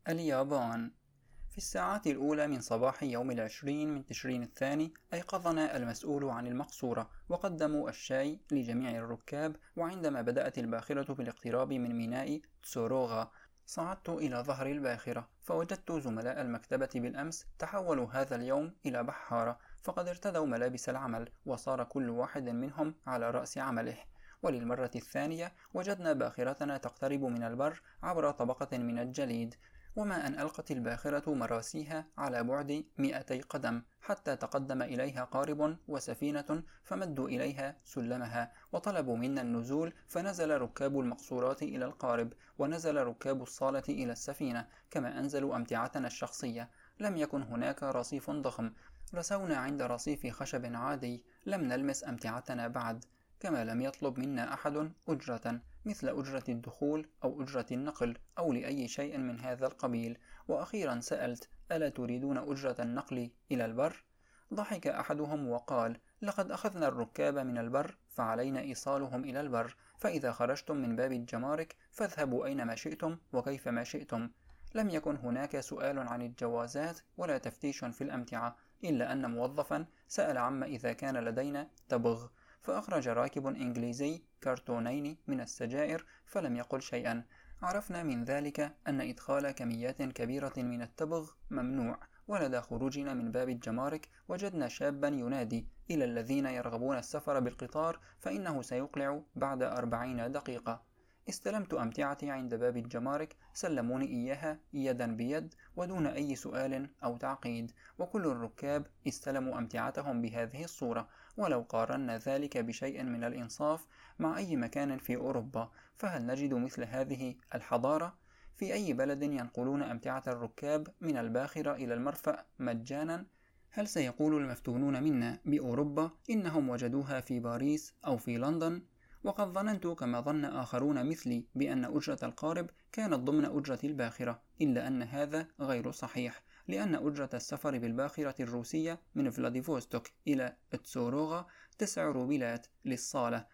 اليابان. في الساعات الأولى من صباح يوم 20 من تشرين الثاني أيقظنا المسؤول عن المقصورة وقدموا الشاي لجميع الركاب. وعندما بدأت الباخرة بالاقتراب من ميناء تسوروغا صعدت إلى ظهر الباخرة فوجدت زملاء المكتبة بالأمس تحولوا هذا اليوم إلى بحارة، فقد ارتدوا ملابس العمل وصار كل واحد منهم على رأس عمله. وللمرة الثانية وجدنا باخرتنا تقترب من البر عبر طبقة من الجليد، وما أن ألقت الباخرة مراسيها على بعد 200 قدم حتى تقدم إليها قارب وسفينة فمدوا إليها سلمها وطلبوا منا النزول، فنزل ركاب المقصورات إلى القارب ونزل ركاب الصالة إلى السفينة، كما أنزلوا أمتعتنا الشخصية. لم يكن هناك رصيف ضخم، رسونا عند رصيف خشب عادي، لم نلمس أمتعتنا بعد، كما لم يطلب منا أحد أجرة مثل أجرة الدخول أو أجرة النقل أو لأي شيء من هذا القبيل. وأخيرا سألت: ألا تريدون أجرة النقل إلى البر؟ ضحك أحدهم وقال: لقد أخذنا الركاب من البر فعلينا إيصالهم إلى البر، فإذا خرجتم من باب الجمارك فاذهبوا أينما شئتم وكيفما شئتم. لم يكن هناك سؤال عن الجوازات ولا تفتيش في الأمتعة، إلا أن موظفا سأل عما إذا كان لدينا تبغ، فأخرج راكب إنجليزي كرتونين من السجائر فلم يقل شيئا. عرفنا من ذلك أن إدخال كميات كبيرة من التبغ ممنوع. ولدى خروجنا من باب الجمارك وجدنا شابا ينادي إلى الذين يرغبون السفر بالقطار فإنه سيقلع بعد 40 دقيقة. استلمت أمتعتي عند باب الجمارك، سلموني إياها يدا بيد ودون أي سؤال أو تعقيد، وكل الركاب استلموا أمتعتهم بهذه الصورة. ولو قارنا ذلك بشيء من الإنصاف مع أي مكان في أوروبا، فهل نجد مثل هذه الحضارة؟ في أي بلد ينقلون أمتعة الركاب من الباخرة إلى المرفأ مجانا؟ هل سيقول المفتونون منا بأوروبا إنهم وجدوها في باريس أو في لندن؟ وقد ظننت كما ظن آخرون مثلي بأن أجرة القارب كانت ضمن أجرة الباخرة، إلا أن هذا غير صحيح، لأن أجرة السفر بالباخرة الروسية من فلاديفوستوك إلى تسوروغا 9 روبلات للصالة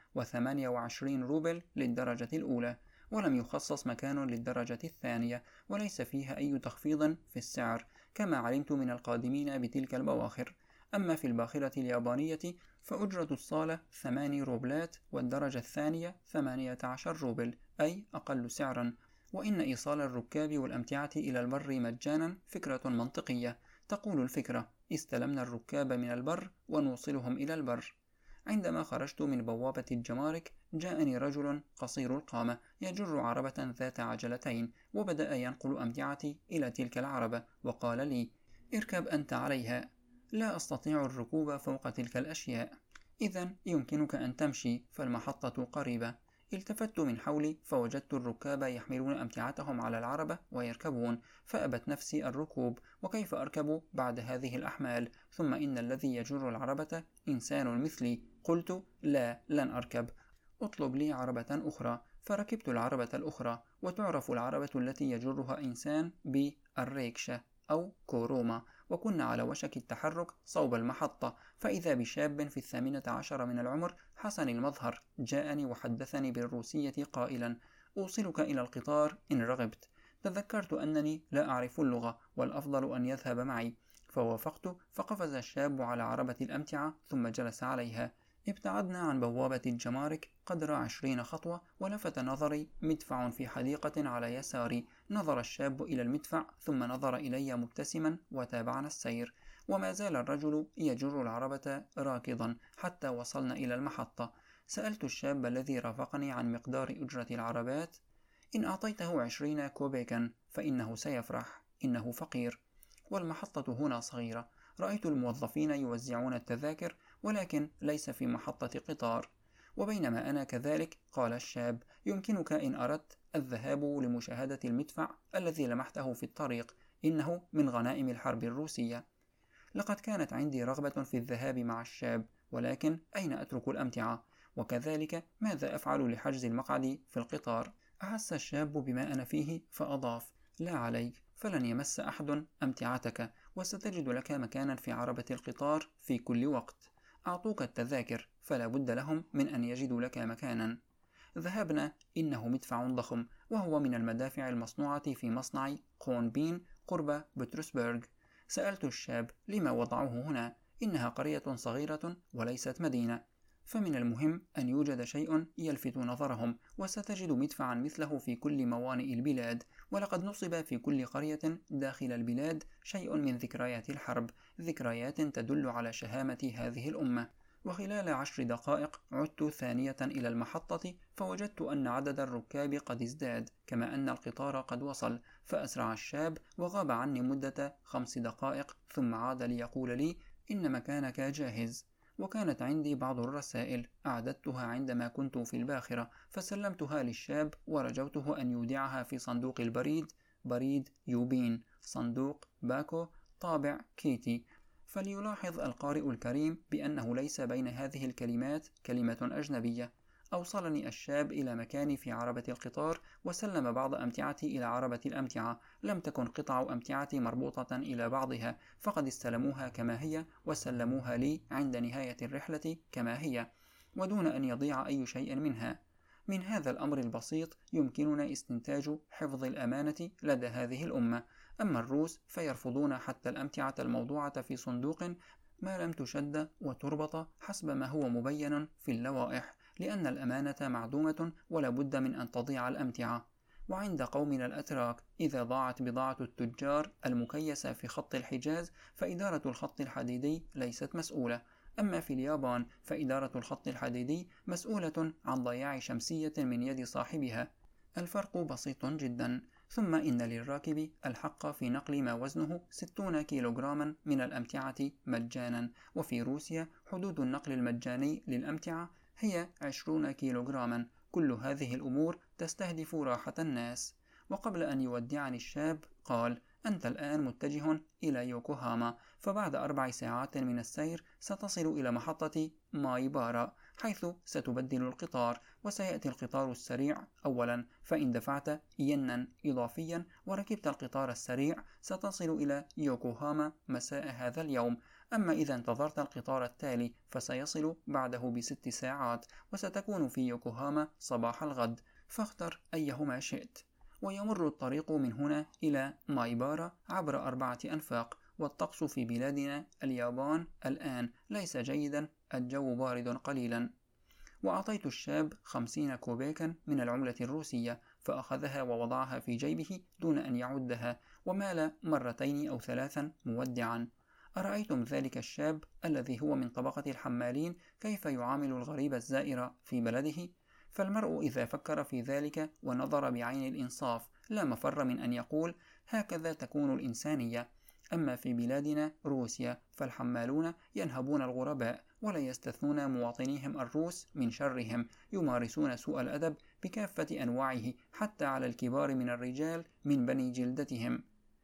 و28 روبل للدرجة الأولى، ولم يخصص مكان للدرجة الثانية، وليس فيها أي تخفيض في السعر كما علمت من القادمين بتلك البواخر. أما في الباخرة اليابانية فأجرة الصالة 8 روبلات والدرجة الثانية 18 روبل، أي أقل سعرا. وإن إيصال الركاب والأمتعة إلى البر مجانا فكرة منطقية. تقول الفكرة: استلمنا الركاب من البر ونوصلهم إلى البر. عندما خرجت من بوابة الجمارك جاءني رجل قصير القامة يجر عربة ذات عجلتين، وبدأ ينقل أمتعتي إلى تلك العربة وقال لي: اركب أنت عليها. لا أستطيع الركوب فوق تلك الأشياء. إذن يمكنك أن تمشي فالمحطة قريبة. التفت من حولي فوجدت الركاب يحملون أمتعتهم على العربة ويركبون، فأبت نفسي الركوب، وكيف أركب بعد هذه الأحمال؟ ثم إن الذي يجر العربة إنسان مثلي. قلت: لا، لن أركب، اطلب لي عربة أخرى. فركبت العربة الأخرى، وتعرف العربة التي يجرها إنسان بالريكشة أو كوروما. وكنا على وشك التحرك صوب المحطة، فإذا بشاب في 18 من العمر حسن المظهر جاءني وحدثني بالروسية قائلا: أوصلك إلى القطار إن رغبت. تذكرت أنني لا أعرف اللغة والأفضل أن يذهب معي، فوافقت. فقفز الشاب على عربة الأمتعة ثم جلس عليها. ابتعدنا عن بوابة الجمارك قدر 20 خطوة، ولفت نظري مدفع في حديقة على يساري. نظر الشاب إلى المدفع ثم نظر إلي مبتسما وتابعنا السير. وما زال الرجل يجر العربة راكضا حتى وصلنا إلى المحطة. سألت الشاب الذي رافقني عن مقدار أجرة العربات. إن أعطيته 20 كوبيكا فإنه سيفرح، إنه فقير. والمحطة هنا صغيرة. رأيت الموظفين يوزعون التذاكر، ولكن ليس في محطة قطار. وبينما أنا كذلك قال الشاب: يمكنك إن أردت الذهاب لمشاهدة المدفع الذي لمحته في الطريق، إنه من غنائم الحرب الروسية. لقد كانت عندي رغبة في الذهاب مع الشاب، ولكن أين أترك الأمتعة؟ وكذلك ماذا أفعل لحجز المقعد في القطار؟ أحس الشاب بما أنا فيه فأضاف: لا عليك، فلن يمس أحد أمتعتك، وستجد لك مكانا في عربة القطار في كل وقت. أعطوك التذاكر فلا بد لهم من أن يجدوا لك مكانا. ذهبنا. إنه مدفع ضخم، وهو من المدافع المصنوعة في مصنع قونبين قرب بطرسبرغ. سألت الشاب لما وضعوه هنا؟ إنها قرية صغيرة وليست مدينة. فمن المهم أن يوجد شيء يلفت نظرهم، وستجد مدفعا مثله في كل موانئ البلاد، ولقد نصب في كل قرية داخل البلاد شيء من ذكريات الحرب، ذكريات تدل على شهامة هذه الأمة. وخلال 10 دقائق عدت ثانية إلى المحطة، فوجدت أن عدد الركاب قد ازداد، كما أن القطار قد وصل. فأسرع الشاب وغاب عني مدة 5 دقائق، ثم عاد ليقول لي إن مكانك جاهز. وكانت عندي بعض الرسائل أعددتها عندما كنت في الباخرة، فسلمتها للشاب ورجوته أن يودعها في صندوق البريد، بريد يوبين، صندوق باكو، طابع كيتي. فليلاحظ القارئ الكريم بأنه ليس بين هذه الكلمات كلمة أجنبية. أوصلني الشاب إلى مكاني في عربة القطار، وسلم بعض أمتعتي إلى عربة الأمتعة. لم تكن قطع أمتعتي مربوطة إلى بعضها، فقد استلموها كما هي وسلموها لي عند نهاية الرحلة كما هي، ودون أن يضيع أي شيء منها. من هذا الأمر البسيط يمكننا استنتاج حفظ الأمانة لدى هذه الأمة. أما الروس فيرفضون حتى الأمتعة الموضوعة في صندوق ما لم تشد وتربط حسب ما هو مبين في اللوائح، لأن الأمانة معدومة ولا بد من أن تضيع الأمتعة. وعند قومنا الأتراك إذا ضاعت بضاعة التجار المكيسة في خط الحجاز فإدارة الخط الحديدي ليست مسؤولة. أما في اليابان فإدارة الخط الحديدي مسؤولة عن ضياع شمسية من يد صاحبها. الفرق بسيط جدا. ثم إن للراكب الحق في نقل ما وزنه 60 كيلوغراما من الأمتعة مجانا، وفي روسيا حدود النقل المجاني للأمتعة هي 20 كيلوغراما. كل هذه الأمور تستهدف راحة الناس. وقبل أن يودعني الشاب قال: أنت الآن متجه إلى يوكوهاما، فبعد 4 ساعات من السير ستصل إلى محطة مايبارا، حيث ستبدل القطار، وسيأتي القطار السريع أولا، فإن دفعت ينا إضافيا وركبت القطار السريع ستصل إلى يوكوهاما مساء هذا اليوم. أما إذا انتظرت القطار التالي فسيصل بعده ب6 ساعات، وستكون في يوكوهاما صباح الغد، فاختر أيهما شئت. ويمر الطريق من هنا إلى مايبارا عبر 4 أنفاق. والطقس في بلادنا اليابان الآن ليس جيدا، الجو بارد قليلا. وأعطيت الشاب 50 كوبيكا من العملة الروسية، فأخذها ووضعها في جيبه دون أن يعدها، ومال 2 أو 3 مودعا. أرأيتم ذلك الشاب الذي هو من طبقة الحمالين كيف يعامل الغريب الزائر في بلده؟ فالمرء إذا فكر في ذلك ونظر بعين الإنصاف لا مفر من أن يقول: هكذا تكون الإنسانية. أما في بلادنا روسيا فالحمالون ينهبون الغرباء، ولا يستثنون مواطنيهم الروس من شرهم، يمارسون سوء الأدب بكافة أنواعه حتى على الكبار من الرجال من بني جلدتهم.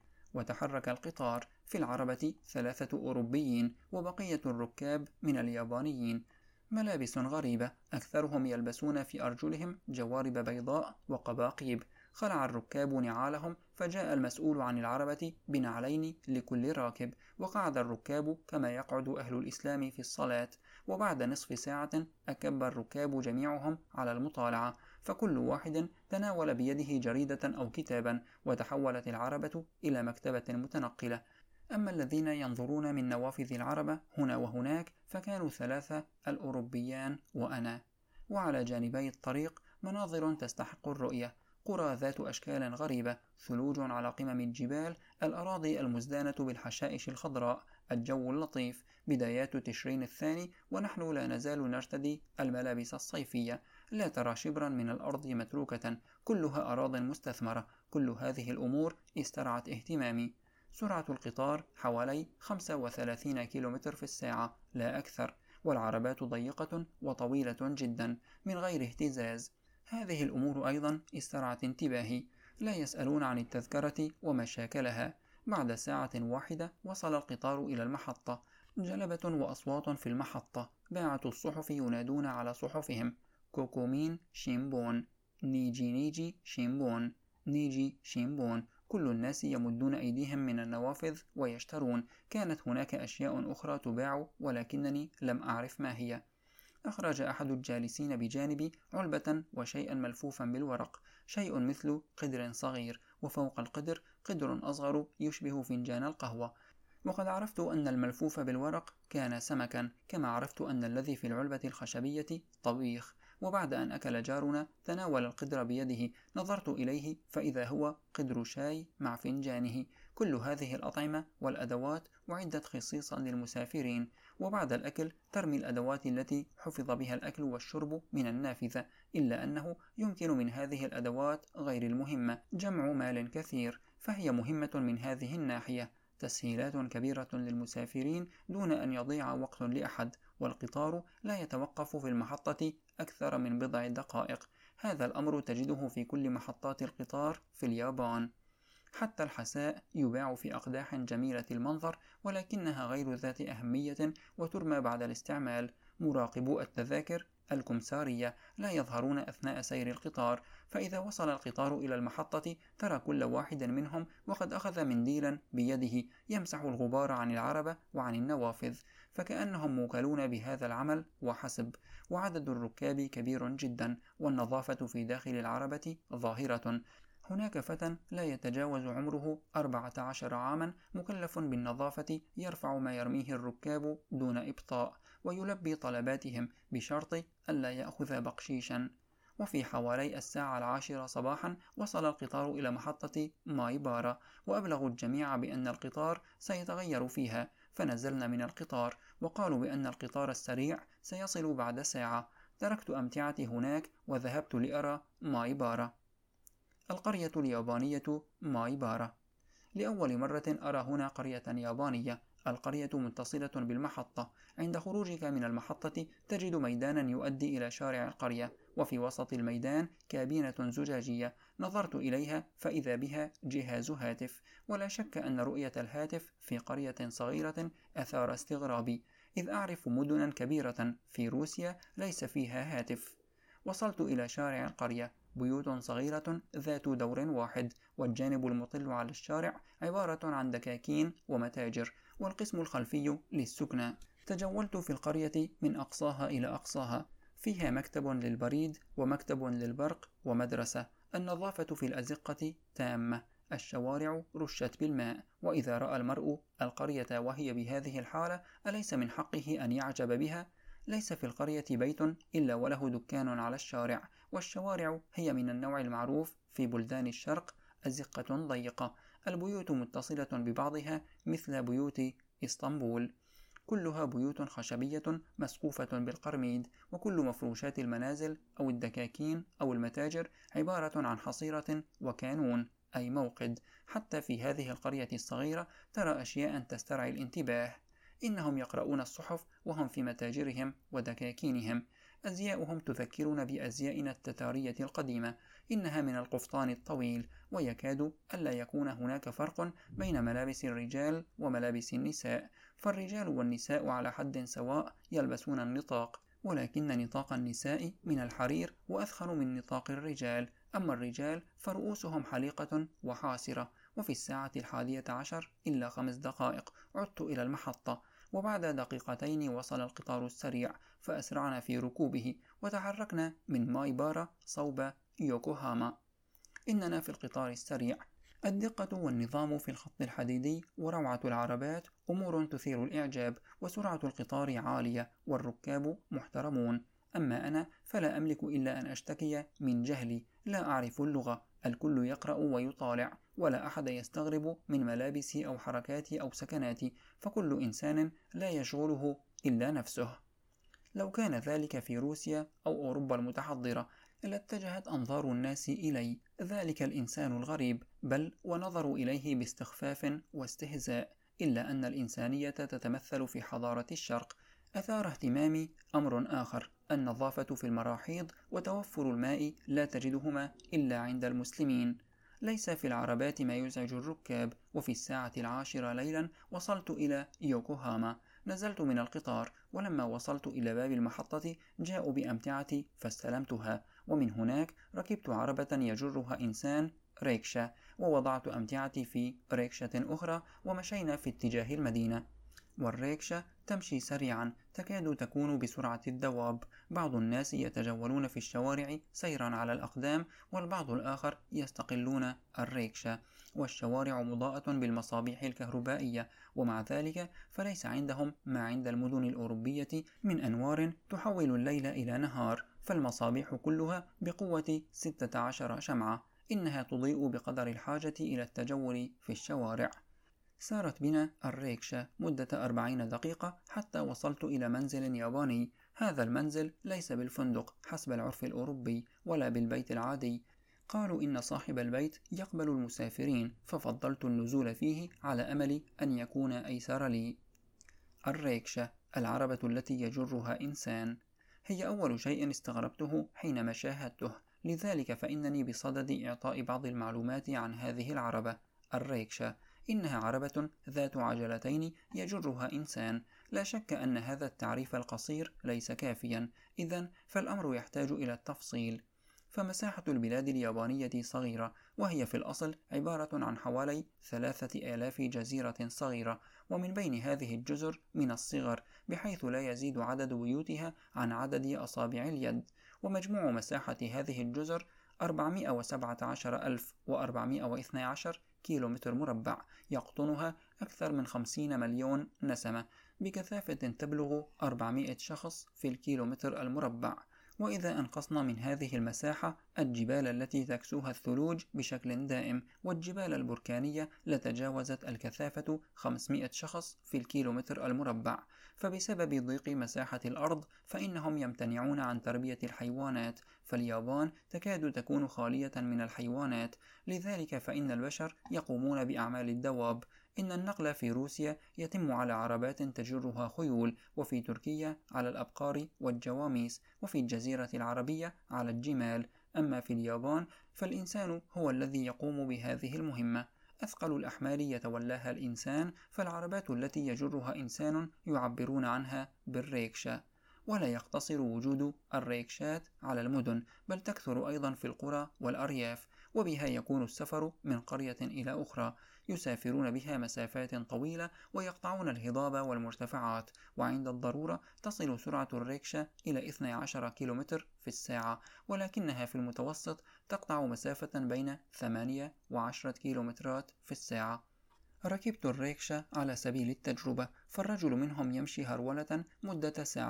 وتحرك القطار، في العربة 3 أوروبيين وبقية الركاب من اليابانيين. ملابس غريبة، أكثرهم يلبسون في أرجلهم جوارب بيضاء وقباقيب. خلع الركاب نعالهم، فجاء المسؤول عن العربة بنعلين لكل راكب، وقعد الركاب كما يقعد أهل الإسلام في الصلاة. وبعد نصف ساعة أكب الركاب جميعهم على المطالعة، فكل واحد تناول بيده جريدة أو كتابا، وتحولت العربة إلى مكتبة متنقلة. أما الذين ينظرون من نوافذ العربة هنا وهناك فكانوا 3 الأوروبيان وأنا. وعلى جانبي الطريق مناظر تستحق الرؤية: قرى ذات أشكال غريبة، ثلوج على قمم الجبال، الأراضي المزدانة بالحشائش الخضراء، الجو اللطيف. بدايات تشرين الثاني ونحن لا نزال نرتدي الملابس الصيفية. لا ترى شبرا من الأرض متروكة، كلها أراض مستثمرة. كل هذه الأمور استرعت اهتمامي. سرعة القطار حوالي 35 كيلومتر في الساعة لا أكثر، والعربات ضيقة وطويلة جدا من غير اهتزاز. هذه الأمور أيضا استرعت انتباهي. لا يسألون عن التذكرة وما شاكلها. بعد ساعة واحدة وصل القطار إلى المحطة. جلبة وأصوات في المحطة، باعة الصحف ينادون على صحفهم: كوكومين شيمبون، نيجي نيجي شيمبون، نيجي شيمبون. كل الناس يمدون أيديهم من النوافذ ويشترون. كانت هناك أشياء أخرى تباع ولكنني لم أعرف ما هي. أخرج أحد الجالسين بجانبي علبة وشيئا ملفوفا بالورق، شيء مثل قدر صغير، وفوق القدر قدر أصغر يشبه فنجان القهوة. وقد عرفت أن الملفوف بالورق كان سمكا، كما عرفت أن الذي في العلبة الخشبية طبيخ. وبعد أن أكل جارنا تناول القدر بيده، نظرت إليه فإذا هو قدر شاي مع فنجانه. كل هذه الأطعمة والأدوات أعدت خصيصا للمسافرين، وبعد الأكل ترمي الأدوات التي حفظ بها الأكل والشرب من النافذة. إلا أنه يمكن من هذه الأدوات غير المهمة جمع مال كثير، فهي مهمة من هذه الناحية، تسهيلات كبيرة للمسافرين دون أن يضيع وقت لأحد، والقطار لا يتوقف في المحطة أكثر من بضع دقائق. هذا الأمر تجده في كل محطات القطار في اليابان. حتى الحساء يباع في أقداح جميلة المنظر، ولكنها غير ذات أهمية وترمى بعد الاستعمال. مراقبو التذاكر الكمسارية لا يظهرون أثناء سير القطار، فإذا وصل القطار إلى المحطة ترى كل واحد منهم وقد أخذ منديلا بيده يمسح الغبار عن العربة وعن النوافذ، فكأنهم موكلون بهذا العمل وحسب. وعدد الركاب كبير جدا، والنظافة في داخل العربة ظاهرة. هناك فتى لا يتجاوز عمره 14 عاما مكلف بالنظافة، يرفع ما يرميه الركاب دون إبطاء، ويلبي طلباتهم بشرط ألا يأخذ بقشيشا. وفي حوالي الساعة 10 صباحا وصل القطار إلى محطة مايبارا، وأبلغوا الجميع بأن القطار سيتغير فيها، فنزلنا من القطار وقالوا بأن القطار السريع سيصل بعد ساعة. تركت أمتعتي هناك وذهبت لأرى مايبارا. القرية اليابانية مايبارا. لأول مرة أرى هنا قرية يابانية. القرية متصلة بالمحطة. عند خروجك من المحطة تجد ميدانا يؤدي إلى شارع القرية، وفي وسط الميدان كابينة زجاجية. نظرت إليها فإذا بها جهاز هاتف، ولا شك أن رؤية الهاتف في قرية صغيرة أثار استغرابي، إذ أعرف مدنا كبيرة في روسيا ليس فيها هاتف. وصلت إلى شارع القرية، بيوت صغيرة ذات دور واحد، والجانب المطل على الشارع عبارة عن دكاكين ومتاجر، والقسم الخلفي للسكنى. تجولت في القرية من أقصاها إلى أقصاها، فيها مكتب للبريد ومكتب للبرق ومدرسة. النظافة في الأزقة تامة، الشوارع رشت بالماء. وإذا رأى المرء القرية وهي بهذه الحالة أليس من حقه أن يعجب بها؟ ليس في القرية بيت إلا وله دكان على الشارع، والشوارع هي من النوع المعروف في بلدان الشرق، أزقة ضيقة، البيوت متصلة ببعضها مثل بيوت إسطنبول، كلها بيوت خشبية مسقوفة بالقرميد، وكل مفروشات المنازل أو الدكاكين أو المتاجر عبارة عن حصيرة وكانون، أي موقد. حتى في هذه القرية الصغيرة ترى أشياء تسترعي الانتباه. إنهم يقرؤون الصحف وهم في متاجرهم ودكاكينهم. أزياؤهم تذكرنا بأزيائنا التتارية القديمة، إنها من القفطان الطويل، ويكاد ألا يكون هناك فرق بين ملابس الرجال وملابس النساء، فالرجال والنساء على حد سواء يلبسون النطاق، ولكن نطاق النساء من الحرير وأثخن من نطاق الرجال. أما الرجال فرؤوسهم حليقة وحاسرة. وفي الساعة 11 إلا 5 دقائق عدت إلى المحطة، وبعد دقيقتين وصل القطار السريع، فأسرعنا في ركوبه وتحركنا من مايبارا صوب يوكوهاما. إننا في القطار السريع. الدقة والنظام في الخط الحديدي وروعة العربات أمور تثير الإعجاب، وسرعة القطار عالية والركاب محترمون. أما أنا فلا أملك إلا أن أشتكي من جهلي، لا أعرف اللغة، الكل يقرأ ويطالع، ولا أحد يستغرب من ملابسي أو حركاتي أو سكناتي، فكل إنسان لا يشغله إلا نفسه. لو كان ذلك في روسيا أو أوروبا المتحضرة لاتجهت أنظار الناس إلي، ذلك الإنسان الغريب، بل ونظروا إليه باستخفاف واستهزاء. إلا أن الإنسانية تتمثل في حضارة الشرق. أثار اهتمامي أمر آخر، النظافة في المراحيض وتوفر الماء، لا تجدهما إلا عند المسلمين. ليس في العربات ما يزعج الركاب. وفي الساعة 10 ليلا وصلت إلى يوكوهاما. نزلت من القطار، ولما وصلت إلى باب المحطة جاءوا بأمتعتي فاستلمتها، ومن هناك ركبت عربة يجرها إنسان، ريكشا، ووضعت أمتعتي في ريكشة أخرى، ومشينا في اتجاه المدينة. والريكشا تمشي سريعا تكاد تكون بسرعة الدواب. بعض الناس يتجولون في الشوارع سيرا على الأقدام، والبعض الآخر يستقلون الريكشا، والشوارع مضاءة بالمصابيح الكهربائية، ومع ذلك فليس عندهم ما عند المدن الأوروبية من أنوار تحول الليل إلى نهار، فالمصابيح كلها بقوة 16 شمعة. إنها تضيء بقدر الحاجة إلى التجول في الشوارع. سارت بنا الريكشا مدة 40 دقيقة حتى وصلت إلى منزل ياباني. هذا المنزل ليس بالفندق حسب العرف الأوروبي ولا بالبيت العادي. قالوا إن صاحب البيت يقبل المسافرين، ففضلت النزول فيه على أمل أن يكون أيسر لي. الريكشا، العربة التي يجرها إنسان، هي أول شيء استغربته حينما شاهدته، لذلك فإنني بصدد إعطاء بعض المعلومات عن هذه العربة. الريكشا إنها عربة ذات عجلتين يجرها إنسان. لا شك أن هذا التعريف القصير ليس كافيا، إذن فالأمر يحتاج إلى التفصيل. فمساحة البلاد اليابانية صغيرة، وهي في الأصل عبارة عن حوالي 3000 جزيرة صغيرة، ومن بين هذه الجزر من الصغر بحيث لا يزيد عدد بيوتها عن عدد أصابع اليد. ومجموع مساحة هذه الجزر 417,412 كيلومتر مربع، يقطنها أكثر من 50 مليون نسمة بكثافة تبلغ 400 شخص في الكيلومتر المربع. وإذا أنقصنا من هذه المساحة الجبال التي تكسوها الثلوج بشكل دائم والجبال البركانية لتجاوزت الكثافة 500 شخص في الكيلومتر المربع. فبسبب ضيق مساحة الأرض فإنهم يمتنعون عن تربية الحيوانات، فاليابان تكاد تكون خالية من الحيوانات، لذلك فإن البشر يقومون بأعمال الدواب. إن النقل في روسيا يتم على عربات تجرها خيول، وفي تركيا على الأبقار والجواميس، وفي الجزيرة العربية على الجمال. أما في اليابان فالإنسان هو الذي يقوم بهذه المهمة. أثقل الأحمال يتولاها الإنسان، فالعربات التي يجرها إنسان يعبرون عنها بالريكشا. ولا يقتصر وجود الريكشات على المدن، بل تكثر أيضا في القرى والأرياف، وبها يكون السفر من قرية إلى أخرى. يسافرون بها مسافات طويلة ويقطعون الهضاب والمرتفعات، وعند الضرورة تصل سرعة الريكشا إلى 12 كيلومتر في الساعة، ولكنها في المتوسط تقطع مسافة بين 8 و10 كيلومترات في الساعة. ركبت الريكشا على سبيل التجربة، فالرجل منهم يمشي هرولة مدة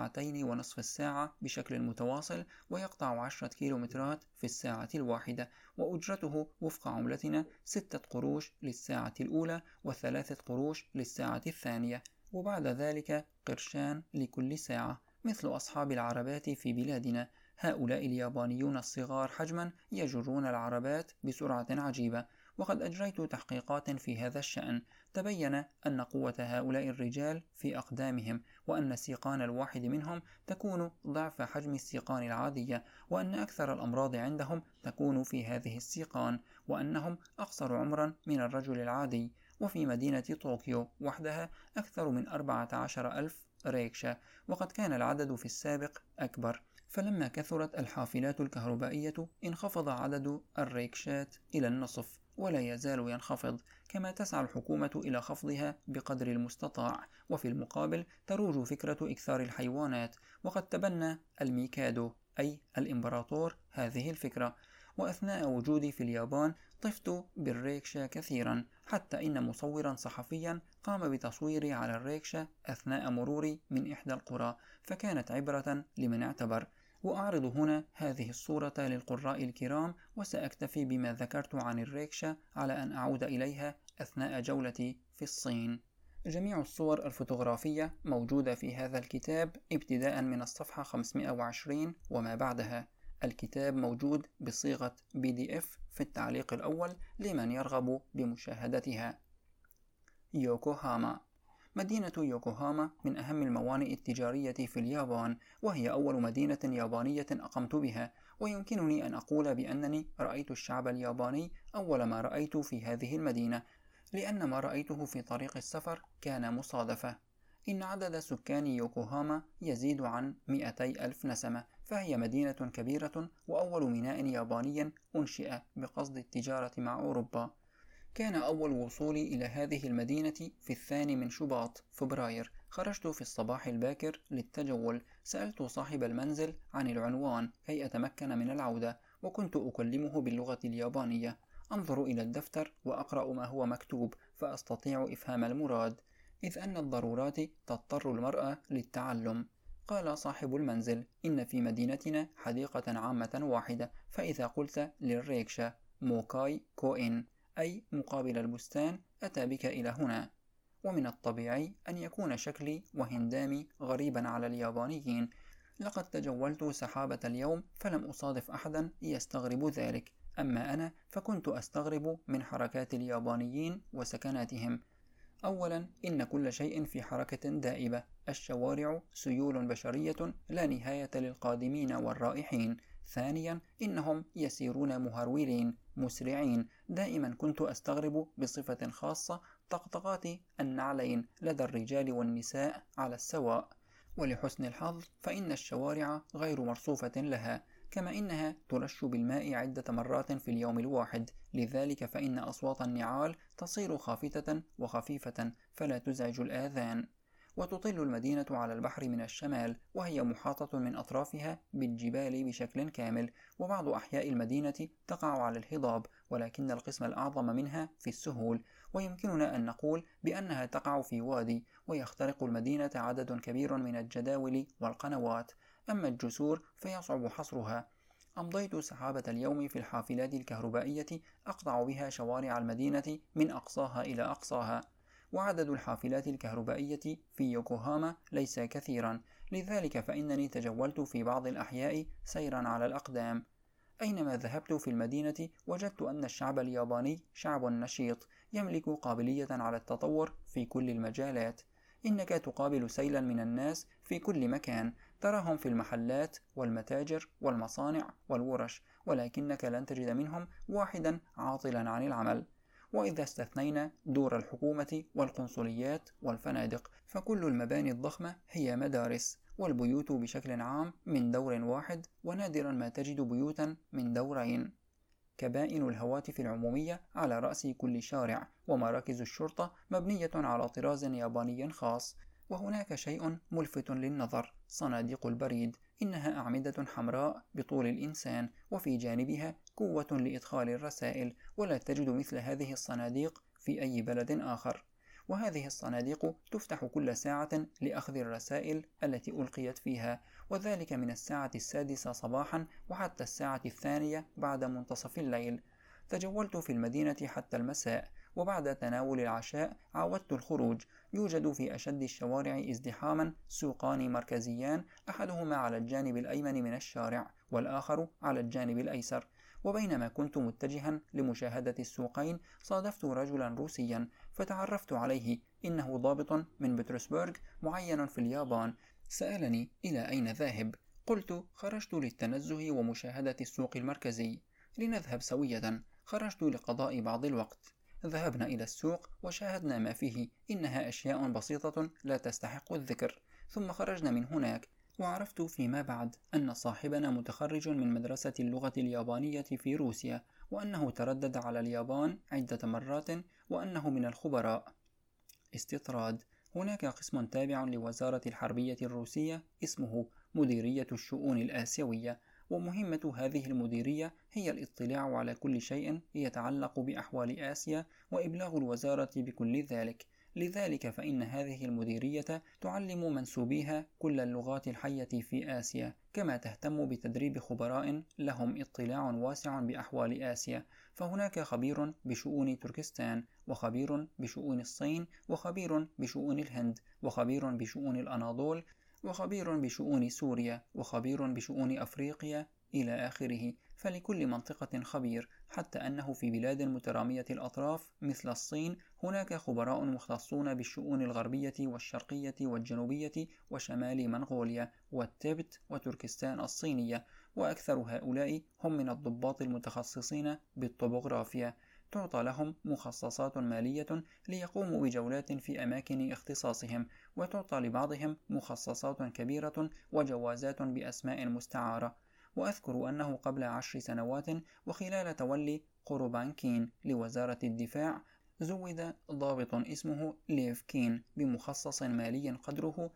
2.5 الساعة بشكل متواصل، ويقطع 10 كيلومترات في الساعة الواحدة، وأجرته وفق عملتنا 6 قروش للساعة الأولى و3 قروش للساعة الثانية، وبعد ذلك قرشان لكل ساعة، مثل أصحاب العربات في بلادنا. هؤلاء اليابانيون الصغار حجما يجرون العربات بسرعة عجيبة، وقد أجريت تحقيقات في هذا الشأن. تبين أن قوة هؤلاء الرجال في أقدامهم، وأن سيقان الواحد منهم تكون ضعف حجم السيقان العادية، وأن أكثر الأمراض عندهم تكون في هذه السيقان، وأنهم أقصر عمرا من الرجل العادي. وفي مدينة طوكيو وحدها أكثر من 14,000 ريكشا، وقد كان العدد في السابق أكبر. فلما كثرت الحافلات الكهربائية انخفض عدد الريكشات إلى النصف، ولا يزال ينخفض، كما تسعى الحكومة إلى خفضها بقدر المستطاع. وفي المقابل تروج فكرة إكثار الحيوانات، وقد تبنى الميكادو أي الإمبراطور هذه الفكرة. وأثناء وجودي في اليابان طفت بالريكشا كثيرا، حتى إن مصورا صحفيا قام بتصويري على الريكشا أثناء مروري من إحدى القرى، فكانت عبرة لمن اعتبر. وأعرض هنا هذه الصورة للقراء الكرام، وسأكتفي بما ذكرت عن الريكشا على أن أعود إليها أثناء جولتي في الصين. جميع الصور الفوتوغرافية موجودة في هذا الكتاب ابتداء من الصفحة 520 وما بعدها. الكتاب موجود بصيغة PDF في التعليق الأول لمن يرغب بمشاهدتها. يوكوهاما. مدينة يوكوهاما من أهم الموانئ التجارية في اليابان، وهي أول مدينة يابانية أقمت بها، ويمكنني أن أقول بأنني رأيت الشعب الياباني أول ما رأيت في هذه المدينة، لأن ما رأيته في طريق السفر كان مصادفة. إن عدد سكان يوكوهاما يزيد عن 200,000 نسمة، فهي مدينة كبيرة وأول ميناء ياباني أنشئ بقصد التجارة مع أوروبا. كان أول وصولي إلى هذه المدينة في 2 فبراير. خرجت في الصباح الباكر للتجول. سألت صاحب المنزل عن العنوان كي أتمكن من العودة، وكنت أكلمه باللغة اليابانية. أنظر إلى الدفتر وأقرأ ما هو مكتوب فأستطيع إفهام المراد، إذ أن الضرورات تضطر المرأة للتعلم. قال صاحب المنزل: إن في مدينتنا حديقة عامة واحدة، فإذا قلت للريكشا موكاي كوين أي مقابل البستان أتى بك إلى هنا. ومن الطبيعي أن يكون شكلي وهندامي غريبا على اليابانيين. لقد تجولت سحابة اليوم فلم أصادف أحدا يستغرب ذلك، أما أنا فكنت أستغرب من حركات اليابانيين وسكناتهم. أولا، إن كل شيء في حركة دائبة، الشوارع سيول بشرية لا نهاية للقادمين والرائحين. ثانيا، إنهم يسيرون مهرولين مسرعين. دائما كنت أستغرب بصفة خاصة طقطقات النعلين لدى الرجال والنساء على السواء. ولحسن الحظ فإن الشوارع غير مرصوفة لها، كما إنها ترش بالماء عدة مرات في اليوم الواحد، لذلك فإن أصوات النعال تصير خافتة وخفيفة فلا تزعج الآذان. وتطل المدينة على البحر من الشمال، وهي محاطة من أطرافها بالجبال بشكل كامل. وبعض أحياء المدينة تقع على الهضاب، ولكن القسم الأعظم منها في السهول. ويمكننا أن نقول بأنها تقع في وادي، ويخترق المدينة عدد كبير من الجداول والقنوات. أما الجسور فيصعب حصرها. أمضيت سحابة اليوم في الحافلات الكهربائية أقطع بها شوارع المدينة من أقصاها إلى أقصاها. وعدد الحافلات الكهربائية في يوكوهاما ليس كثيرا، لذلك فإنني تجولت في بعض الأحياء سيرا على الأقدام. أينما ذهبت في المدينة وجدت أن الشعب الياباني شعب نشيط، يملك قابلية على التطور في كل المجالات. إنك تقابل سيلا من الناس في كل مكان، تراهم في المحلات والمتاجر والمصانع والورش، ولكنك لن تجد منهم واحدا عاطلا عن العمل. وإذا استثنينا دور الحكومة والقنصليات والفنادق، فكل المباني الضخمة هي مدارس، والبيوت بشكل عام من دور واحد، ونادرا ما تجد بيوتا من دورين. كبائن الهواتف العمومية على رأس كل شارع، ومراكز الشرطة مبنية على طراز ياباني خاص. وهناك شيء ملفت للنظر: صناديق البريد. إنها أعمدة حمراء بطول الإنسان، وفي جانبها قوة لإدخال الرسائل، ولا تجد مثل هذه الصناديق في أي بلد آخر. وهذه الصناديق تفتح كل ساعة لأخذ الرسائل التي ألقيت فيها، وذلك من الساعة 6 صباحا وحتى الساعة 2 بعد منتصف الليل. تجولت في المدينة حتى المساء، وبعد تناول العشاء عاودت الخروج. يوجد في أشد الشوارع ازدحاما سوقان مركزيان، أحدهما على الجانب الأيمن من الشارع والآخر على الجانب الأيسر. وبينما كنت متجها لمشاهدة السوقين صادفت رجلا روسيا فتعرفت عليه. إنه ضابط من بطرسبرغ معين في اليابان. سألني إلى أين ذاهب. قلت: خرجت للتنزه ومشاهدة السوق المركزي. لنذهب سوية. خرجت لقضاء بعض الوقت. ذهبنا إلى السوق وشاهدنا ما فيه، إنها أشياء بسيطة لا تستحق الذكر. ثم خرجنا من هناك، وعرفت فيما بعد أن صاحبنا متخرج من مدرسة اللغة اليابانية في روسيا، وأنه تردد على اليابان عدة مرات، وأنه من الخبراء. استطراد: هناك قسم تابع لوزارة الحربية الروسية اسمه مديرية الشؤون الآسيوية، ومهمة هذه المديرية هي الاطلاع على كل شيء يتعلق بأحوال آسيا وإبلاغ الوزارة بكل ذلك. لذلك فإن هذه المديرية تعلم منسوبيها كل اللغات الحية في آسيا، كما تهتم بتدريب خبراء لهم اطلاع واسع بأحوال آسيا. فهناك خبير بشؤون تركستان، وخبير بشؤون الصين، وخبير بشؤون الهند، وخبير بشؤون الأناضول، وخبير بشؤون سوريا، وخبير بشؤون أفريقيا، إلى آخره. فلكل منطقة خبير، حتى أنه في بلاد مترامية الأطراف مثل الصين هناك خبراء مختصون بالشؤون الغربية والشرقية والجنوبية وشمال منغوليا والتبت وتركستان الصينية، وأكثر هؤلاء هم من الضباط المتخصصين بالطبوغرافيا. تعطى لهم مخصصات مالية ليقوموا بجولات في أماكن اختصاصهم، وتعطى لبعضهم مخصصات كبيرة وجوازات بأسماء مستعارة. وأذكر أنه قبل 10 سنوات وخلال تولي قروبانكين لوزارة الدفاع زود ضابط اسمه ليفكين بمخصص مالي قدره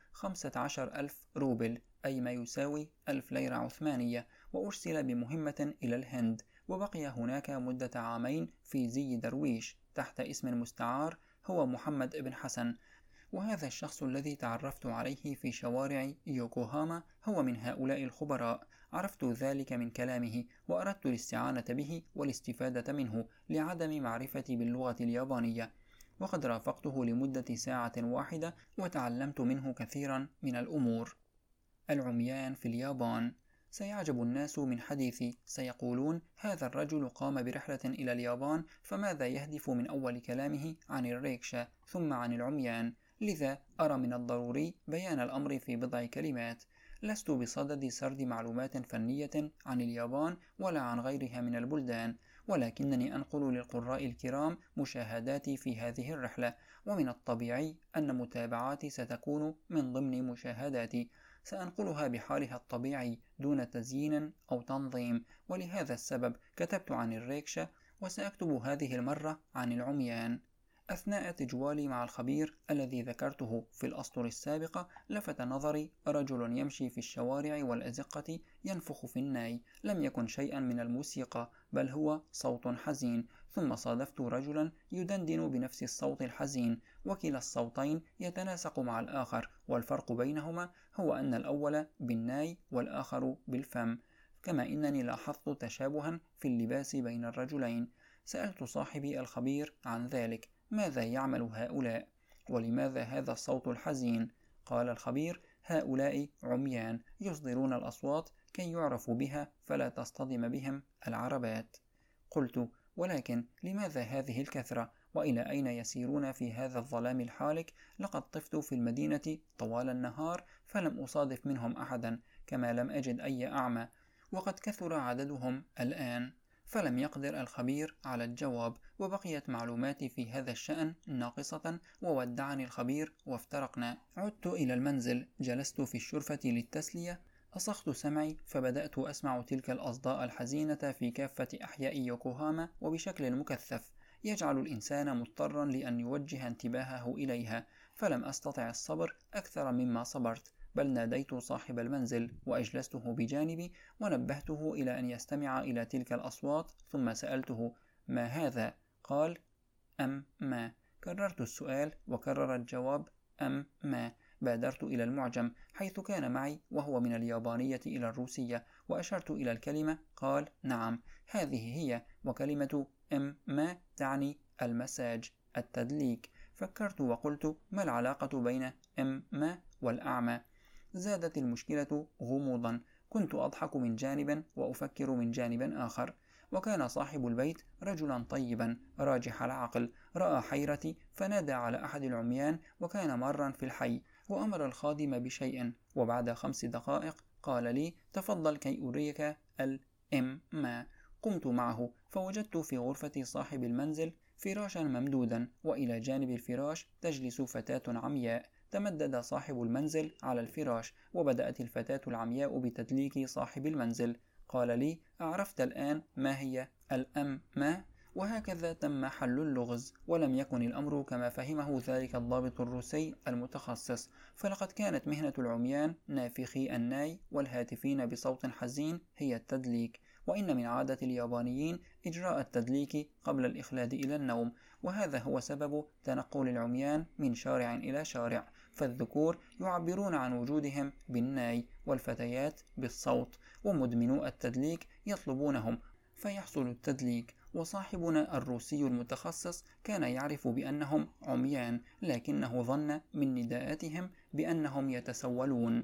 15,000 روبل، أي ما يساوي 1000 ليرة عثمانية، وأرسل بمهمة إلى الهند، وبقي هناك مدة عامين في زي درويش تحت اسم مستعار هو محمد بن حسن. وهذا الشخص الذي تعرفت عليه في شوارع يوكوهاما هو من هؤلاء الخبراء. عرفت ذلك من كلامه، وأردت الاستعانة به والاستفادة منه لعدم معرفتي باللغة اليابانية، وقد رافقته لمدة ساعة واحدة وتعلمت منه كثيرا من الأمور. العميان في اليابان. سيعجب الناس من حديثي، سيقولون هذا الرجل قام برحلة إلى اليابان، فماذا يهدف من أول كلامه عن الريكشا ثم عن العميان؟ لذا أرى من الضروري بيان الأمر في بضع كلمات. لست بصدد سرد معلومات فنية عن اليابان ولا عن غيرها من البلدان، ولكنني أنقل للقراء الكرام مشاهداتي في هذه الرحلة، ومن الطبيعي أن متابعاتي ستكون من ضمن مشاهداتي. سأنقلها بحالها الطبيعي دون تزيين أو تنظيم، ولهذا السبب كتبت عن الريكشا، وسأكتب هذه المرة عن العميان. أثناء تجوالي مع الخبير الذي ذكرته في الأسطر السابقة، لفت نظري رجل يمشي في الشوارع والأزقة ينفخ في الناي. لم يكن شيئا من الموسيقى، بل هو صوت حزين. ثم صادفت رجلا يدندن بنفس الصوت الحزين، وكلا الصوتين يتناسق مع الآخر، والفرق بينهما هو أن الأول بالناي والآخر بالفم، كما إنني لاحظت تشابها في اللباس بين الرجلين. سألت صاحبي الخبير عن ذلك، ماذا يعمل هؤلاء؟ ولماذا هذا الصوت الحزين؟ قال الخبير: هؤلاء عميان يصدرون الأصوات كي يعرفوا بها فلا تصطدم بهم العربات. قلت: ولكن لماذا هذه الكثرة؟ وإلى أين يسيرون في هذا الظلام الحالك؟ لقد طفت في المدينة طوال النهار فلم أصادف منهم أحدا، كما لم أجد أي أعمى، وقد كثر عددهم الآن. فلم يقدر الخبير على الجواب، وبقيت معلوماتي في هذا الشأن ناقصة، وودعني الخبير وافترقنا. عدت إلى المنزل، جلست في الشرفة للتسلية، أصغت سمعي فبدأت أسمع تلك الأصداء الحزينة في كافة أحياء يوكوهاما وبشكل مكثف يجعل الإنسان مضطرا لأن يوجه انتباهه إليها. فلم أستطع الصبر أكثر مما صبرت، بل ناديت صاحب المنزل وأجلسته بجانبي ونبهته إلى أن يستمع إلى تلك الأصوات، ثم سألته: ما هذا؟ قال: أم ما. كررت السؤال وكرر الجواب: أم ما. بادرت إلى المعجم حيث كان معي وهو من اليابانية إلى الروسية، وأشرت إلى الكلمة. قال: نعم، هذه هي، وكلمة أم ما تعني المساج، التدليك. فكرت وقلت: ما العلاقة بين أم ما والأعمى؟ زادت المشكلة غموضا، كنت أضحك من جانب وأفكر من جانب آخر. وكان صاحب البيت رجلا طيبا راجح العقل، رأى حيرتي فنادى على أحد العميان، وكان مرا في الحي، وأمر الخادم بشيء، وبعد 5 دقائق قال لي: تفضل كي أريك الإم ما. قمت معه، فوجدت في غرفة صاحب المنزل فراشا ممدودا، وإلى جانب الفراش تجلس فتاة عمياء. تمدد صاحب المنزل على الفراش، وبدأت الفتاة العمياء بتدليك صاحب المنزل. قال لي: أعرفت الآن ما هي الأم ما؟ وهكذا تم حل اللغز، ولم يكن الأمر كما فهمه ذلك الضابط الروسي المتخصص، فلقد كانت مهنة العميان نافخي الناي والهاتفين بصوت حزين هي التدليك، وإن من عادة اليابانيين إجراء التدليك قبل الإخلاد إلى النوم، وهذا هو سبب تنقل العميان من شارع إلى شارع، فالذكور يعبرون عن وجودهم بالناي والفتيات بالصوت، ومدمنو التدليك يطلبونهم فيحصل التدليك. وصاحبنا الروسي المتخصص كان يعرف بأنهم عميان، لكنه ظن من نداءاتهم بأنهم يتسولون.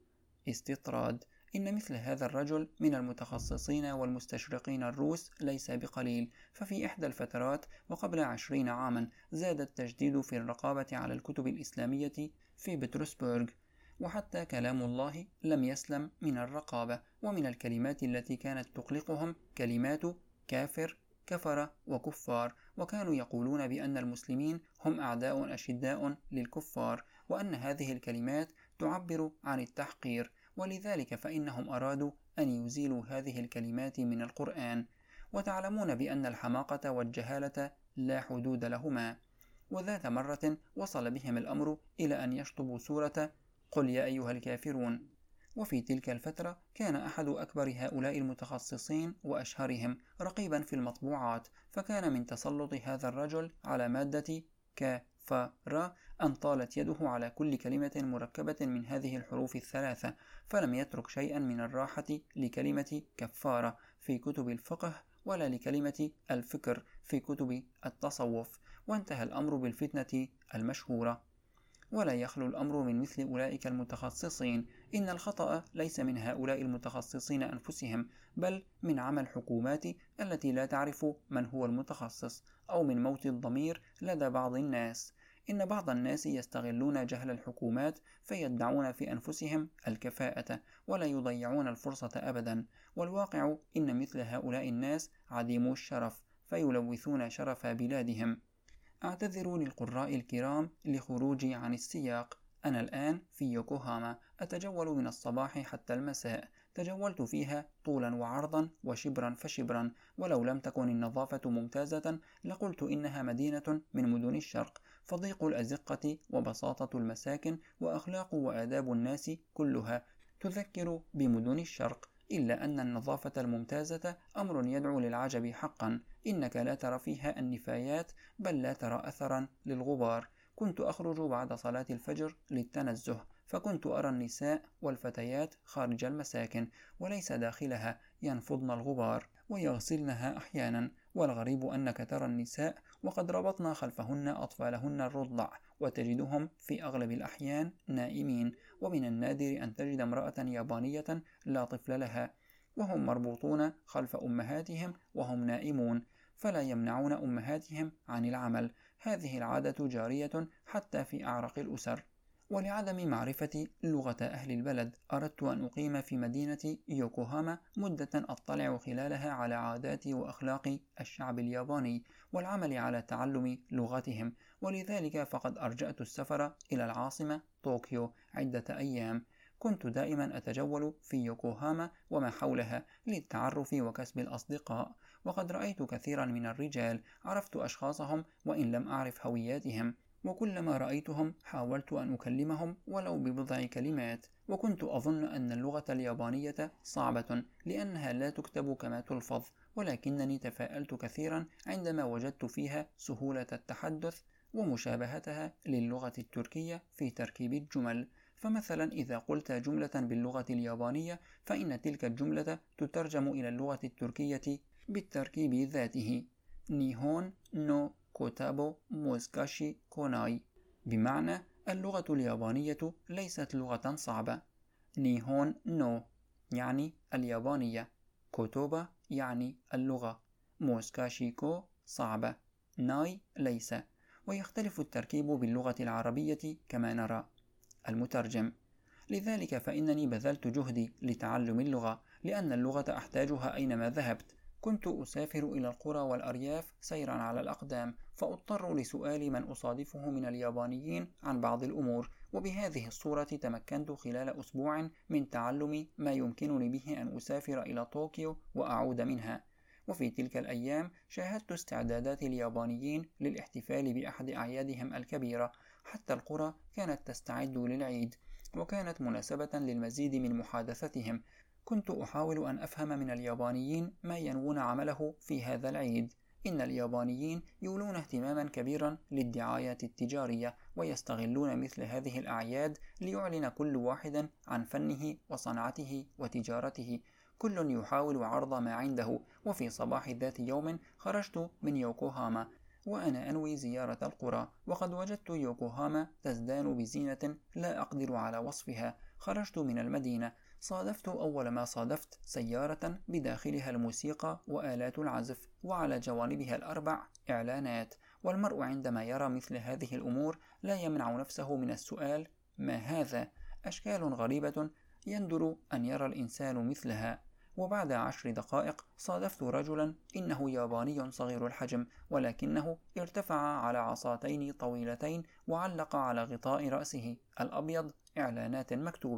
استطراد: إن مثل هذا الرجل من المتخصصين والمستشرقين الروس ليس بقليل، ففي إحدى الفترات وقبل 20 عاما زاد التجديد في الرقابة على الكتب الإسلامية في بطرسبرغ، وحتى كلام الله لم يسلم من الرقابة. ومن الكلمات التي كانت تقلقهم كلمات كافر، كفر، وكفار، وكانوا يقولون بأن المسلمين هم أعداء أشداء للكفار، وأن هذه الكلمات تعبر عن التحقير. ولذلك فإنهم أرادوا أن يزيلوا هذه الكلمات من القرآن، وتعلمون بأن الحماقة والجهالة لا حدود لهما. وذات مرة وصل بهم الأمر إلى أن يشطبوا سورة قل يا أيها الكافرون. وفي تلك الفترة كان أحد أكبر هؤلاء المتخصصين وأشهرهم رقيبا في المطبوعات، فكان من تسلط هذا الرجل على مادة كفر أن طالت يده على كل كلمة مركبة من هذه الحروف الثلاثة، فلم يترك شيئا من الراحة لكلمة كفارة في كتب الفقه ولا لكلمة الفكر في كتب التصوف، وانتهى الأمر بالفتنة المشهورة. ولا يخلو الأمر من مثل أولئك المتخصصين. إن الخطأ ليس من هؤلاء المتخصصين أنفسهم، بل من عمى الحكومات التي لا تعرف من هو المتخصص، أو من موت الضمير لدى بعض الناس. إن بعض الناس يستغلون جهل الحكومات فيدعون في أنفسهم الكفاءة، ولا يضيعون الفرصة أبدا. والواقع إن مثل هؤلاء الناس عديمو الشرف، فيلوثون شرف بلادهم. أعتذر للقراء الكرام لخروجي عن السياق. أنا الآن في يوكوهاما، أتجول من الصباح حتى المساء. تجولت فيها طولا وعرضا وشبرا فشبرا، ولو لم تكن النظافة ممتازة لقلت إنها مدينة من مدن الشرق، فضيق الأزقة وبساطة المساكن وأخلاق وآداب الناس كلها تذكر بمدن الشرق. إلا أن النظافة الممتازة أمر يدعو للعجب حقا. إنك لا ترى فيها النفايات، بل لا ترى أثرا للغبار. كنت أخرج بعد صلاة الفجر للتنزه، فكنت أرى النساء والفتيات خارج المساكن وليس داخلها ينفضن الغبار ويغسلنها أحيانا. والغريب أنك ترى النساء وقد ربطن خلفهن أطفالهن الرضع، وتجدهم في أغلب الأحيان نائمين. ومن النادر أن تجد امرأة يابانية لا طفل لها، وهم مربوطون خلف أمهاتهم وهم نائمون، فلا يمنعون أمهاتهم عن العمل. هذه العادة جارية حتى في أعرق الأسر. ولعدم معرفة لغة أهل البلد أردت أن أقيم في مدينة يوكوهاما مدة أطلع خلالها على عادات وأخلاق الشعب الياباني والعمل على تعلم لغتهم، ولذلك فقد أرجأت السفر إلى العاصمة طوكيو عدة أيام. كنت دائما أتجول في يوكوهاما وما حولها للتعرف وكسب الأصدقاء، وقد رأيت كثيرا من الرجال، عرفت أشخاصهم وإن لم أعرف هوياتهم، وكلما رأيتهم حاولت أن أكلمهم ولو ببضع كلمات. وكنت أظن أن اللغة اليابانية صعبة لأنها لا تكتب كما تلفظ، ولكنني تفاءلت كثيرا عندما وجدت فيها سهولة التحدث ومشابهتها للغة التركية في تركيب الجمل. فمثلا إذا قلت جملة باللغة اليابانية فإن تلك الجملة تترجم إلى اللغة التركية بالتركيب ذاته: نيهون نو كوتابو موزكاشي كوناي، بمعنى اللغة اليابانية ليست لغة صعبة. نيهون نو يعني اليابانية، كوتوبا يعني اللغة، موزكاشي كو صعبة، ناي ليس. ويختلف التركيب باللغة العربية كما نرى. المترجم: لذلك فإنني بذلت جهدي لتعلم اللغة، لأن اللغة أحتاجها أينما ذهبت. كنت أسافر إلى القرى والأرياف سيرا على الأقدام، فأضطر لسؤال من أصادفه من اليابانيين عن بعض الأمور، وبهذه الصورة تمكنت خلال أسبوع من تعلم ما يمكنني به أن أسافر إلى طوكيو وأعود منها. وفي تلك الأيام شاهدت استعدادات اليابانيين للاحتفال بأحد أعيادهم الكبيرة، حتى القرى كانت تستعد للعيد، وكانت مناسبة للمزيد من محادثتهم. كنت أحاول أن أفهم من اليابانيين ما ينوون عمله في هذا العيد. إن اليابانيين يولون اهتماما كبيرا للدعايات التجارية، ويستغلون مثل هذه الأعياد ليعلن كل واحد عن فنه وصنعته وتجارته، كل يحاول عرض ما عنده. وفي صباح ذات يوم خرجت من يوكوهاما وأنا أنوي زيارة القرى، وقد وجدت يوكوهاما تزدان بزينة لا أقدر على وصفها. خرجت من المدينة، صادفت أول ما صادفت سيارة بداخلها الموسيقى وآلات العزف، وعلى جوانبها الأربع إعلانات. والمرء عندما يرى مثل هذه الأمور لا يمنع نفسه من السؤال: ما هذا؟ أشكال غريبة يندر أن يرى الإنسان مثلها. وبعد 10 دقائق صادفت رجلا إنه ياباني صغير الحجم، ولكنه ارتفع على عصاتين طويلتين وعلق على غطاء رأسه الأبيض إعلانات مكتوبة: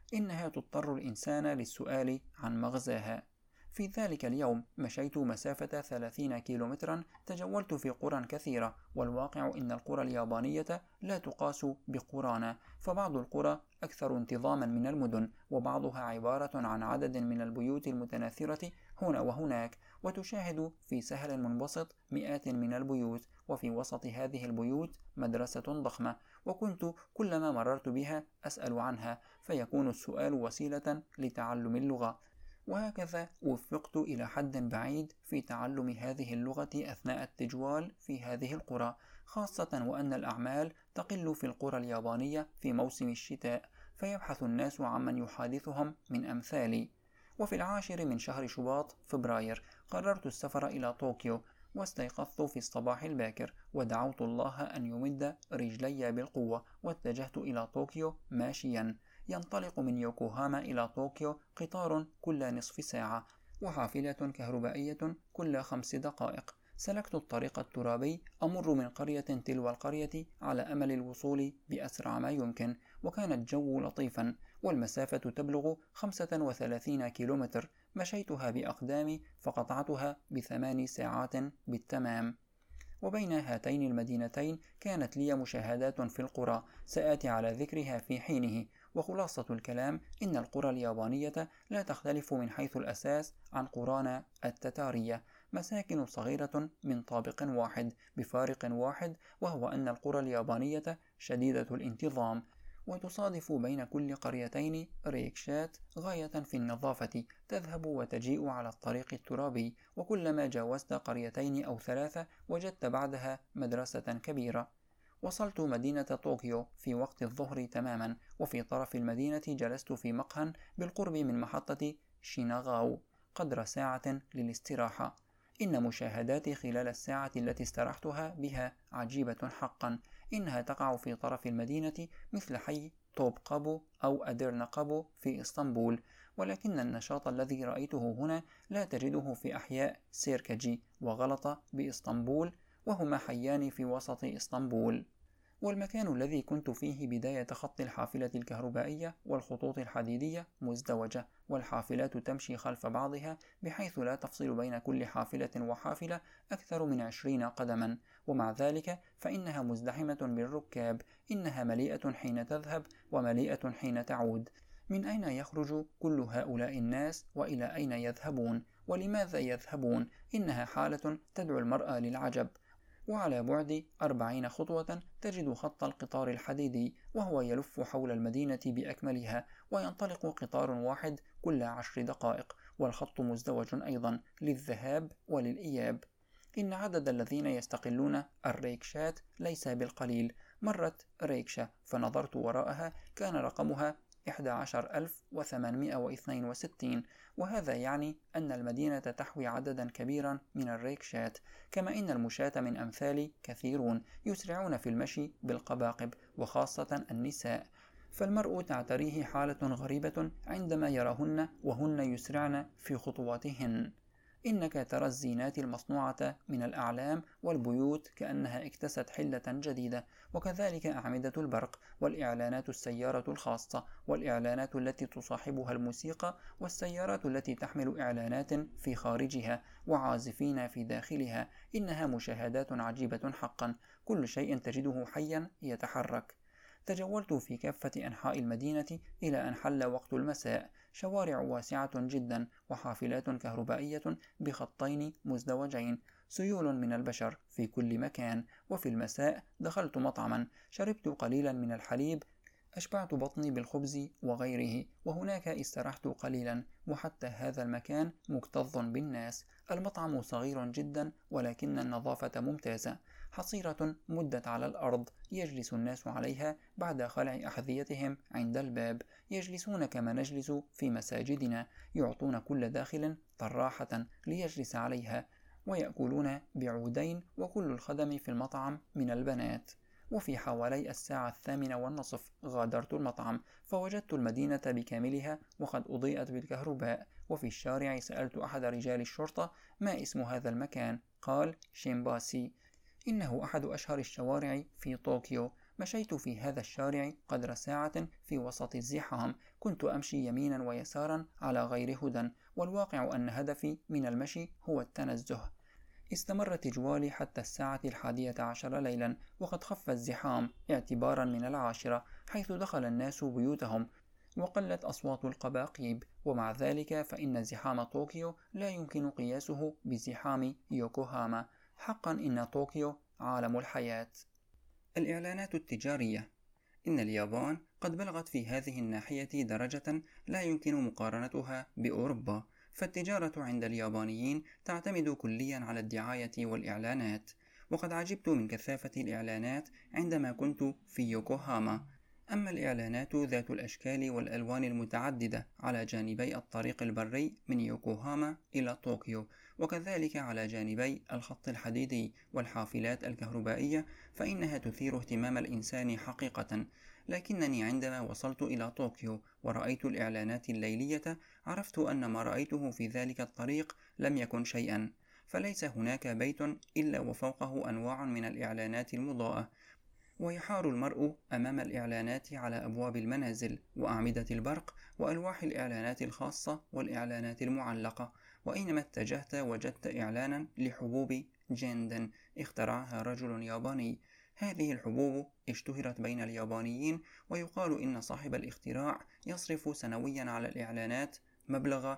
إنها تضطر الإنسان للسؤال عن مغزاها. في ذلك اليوم مشيت مسافة 30 كيلومترا، تجولت في قرى كثيرة، والواقع إن القرى اليابانية لا تقاس بقرانا، فبعض القرى أكثر انتظاما من المدن، وبعضها عبارة عن عدد من البيوت المتناثرة هنا وهناك، وتشاهد في سهل منبسط مئات من البيوت، وفي وسط هذه البيوت مدرسة ضخمة، وكنت كلما مررت بها أسأل عنها، فيكون السؤال وسيلة لتعلم اللغة. وهكذا وفقت إلى حد بعيد في تعلم هذه اللغة أثناء التجوال في هذه القرى، خاصة وأن الأعمال تقل في القرى اليابانية في موسم الشتاء، فيبحث الناس عمن يحادثهم من أمثالي. وفي 10 من شهر شباط فبراير قررت السفر إلى طوكيو، واستيقظت في الصباح الباكر ودعوت الله أن يمد رجلي بالقوة، واتجهت إلى طوكيو ماشيا. ينطلق من يوكوهاما إلى طوكيو قطار كل نصف ساعة، وحافلة كهربائية كل 5 دقائق. سلكت الطريق الترابي أمر من قرية تلو القرية على أمل الوصول بأسرع ما يمكن، وكان الجو لطيفا، والمسافة تبلغ 35 كيلومتر. مشيتها بأقدامي فقطعتها ب8 ساعات بالتمام. وبين هاتين المدينتين كانت لي مشاهدات في القرى سآتي على ذكرها في حينه. وخلاصة الكلام إن القرى اليابانية لا تختلف من حيث الأساس عن قرانا التتارية، مساكن صغيرة من طابق واحد، بفارق واحد، وهو أن القرى اليابانية شديدة الانتظام، وتصادف بين كل قريتين ريكشات غاية في النظافة تذهب وتجيء على الطريق الترابي، وكلما جاوزت قريتين أو 3 وجدت بعدها مدرسة كبيرة. وصلت مدينة طوكيو في وقت الظهر تماما، وفي طرف المدينة جلست في مقهى بالقرب من محطة شيناغاو قدر ساعة للاستراحة. إن مشاهداتي خلال الساعة التي استرحتها بها عجيبة حقا. إنها تقع في طرف المدينة مثل حي توب قابو أو أديرنا قابو في إسطنبول، ولكن النشاط الذي رأيته هنا لا تجده في أحياء سيركجي وغلطة بإسطنبول، وهما حيان في وسط إسطنبول. والمكان الذي كنت فيه بداية خط الحافلة الكهربائية والخطوط الحديدية مزدوجة، والحافلات تمشي خلف بعضها بحيث لا تفصل بين كل حافلة وحافلة أكثر من 20 قدما، ومع ذلك فإنها مزدحمة بالركاب. إنها مليئة حين تذهب ومليئة حين تعود. من أين يخرج كل هؤلاء الناس وإلى أين يذهبون؟ ولماذا يذهبون؟ إنها حالة تدعو المرأة للعجب. وعلى بعد 40 خطوة تجد خط القطار الحديدي، وهو يلف حول المدينة بأكملها، وينطلق قطار واحد كل 10 دقائق، والخط مزدوج أيضا للذهاب وللإياب. إن عدد الذين يستقلون الريكشات ليس بالقليل. مرت ريكشة فنظرت وراءها كان رقمها 11862، وهذا يعني أن المدينة تحوي عددا كبيرا من الريكشات، كما إن المشاة من أمثالي كثيرون يسرعون في المشي بالقباقب، وخاصة النساء، فالمرء تعتريه حالة غريبة عندما يراهن وهن يسرعن في خطواتهن. إنك ترى الزينات المصنوعة من الأعلام والبيوت كأنها اكتست حلة جديدة، وكذلك أعمدة البرق والإعلانات السيارة الخاصة والإعلانات التي تصاحبها الموسيقى والسيارات التي تحمل إعلانات في خارجها وعازفين في داخلها. إنها مشاهدات عجيبة حقا، كل شيء تجده حيا يتحرك. تجولت في كافة أنحاء المدينة إلى أن حل وقت المساء. شوارع واسعة جدا، وحافلات كهربائية بخطين مزدوجين، سيول من البشر في كل مكان. وفي المساء دخلت مطعما، شربت قليلا من الحليب، أشبعت بطني بالخبز وغيره، وهناك استرحت قليلا. وحتى هذا المكان مكتظ بالناس. المطعم صغير جدا، ولكن النظافة ممتازة. حصيرة مدت على الأرض يجلس الناس عليها بعد خلع أحذيتهم عند الباب. يجلسون كما نجلس في مساجدنا، يعطون كل داخل طراحة ليجلس عليها، ويأكلون بعودين، وكل الخدم في المطعم من البنات. وفي حوالي الساعة 8:30 غادرت المطعم، فوجدت المدينة بكاملها وقد أضيئت بالكهرباء. وفي الشارع سألت أحد رجال الشرطة ما اسم هذا المكان، قال شيمباسي. إنه أحد أشهر الشوارع في طوكيو، مشيت في هذا الشارع قدر ساعة في وسط الزحام، كنت أمشي يمينا ويسارا على غير هدى، والواقع أن هدفي من المشي هو التنزه. استمر تجوالي حتى الساعة 11 ليلا، وقد خف الزحام اعتبارا من 10، حيث دخل الناس بيوتهم وقلت أصوات القباقيب، ومع ذلك فإن زحام طوكيو لا يمكن قياسه بزحام يوكوهاما. حقا إن طوكيو عالم الحياة. الإعلانات التجارية. إن اليابان قد بلغت في هذه الناحية درجة لا يمكن مقارنتها بأوروبا، فالتجارة عند اليابانيين تعتمد كليا على الدعاية والإعلانات، وقد عجبت من كثافة الإعلانات عندما كنت في يوكوهاما. أما الإعلانات ذات الأشكال والألوان المتعددة على جانبي الطريق البري من يوكوهاما إلى طوكيو، وكذلك على جانبي الخط الحديدي والحافلات الكهربائية، فإنها تثير اهتمام الإنسان حقيقة. لكنني عندما وصلت إلى طوكيو ورأيت الإعلانات الليلية، عرفت أن ما رأيته في ذلك الطريق لم يكن شيئا، فليس هناك بيت إلا وفوقه أنواع من الإعلانات المضاءة، ويحار المرء أمام الإعلانات على أبواب المنازل وأعمدة البرق وألواح الإعلانات الخاصة والإعلانات المعلقة، وأينما اتجهت وجدت إعلانا لحبوب جيندن اخترعها رجل ياباني. هذه الحبوب اشتهرت بين اليابانيين، ويقال إن صاحب الاختراع يصرف سنويا على الإعلانات مبلغ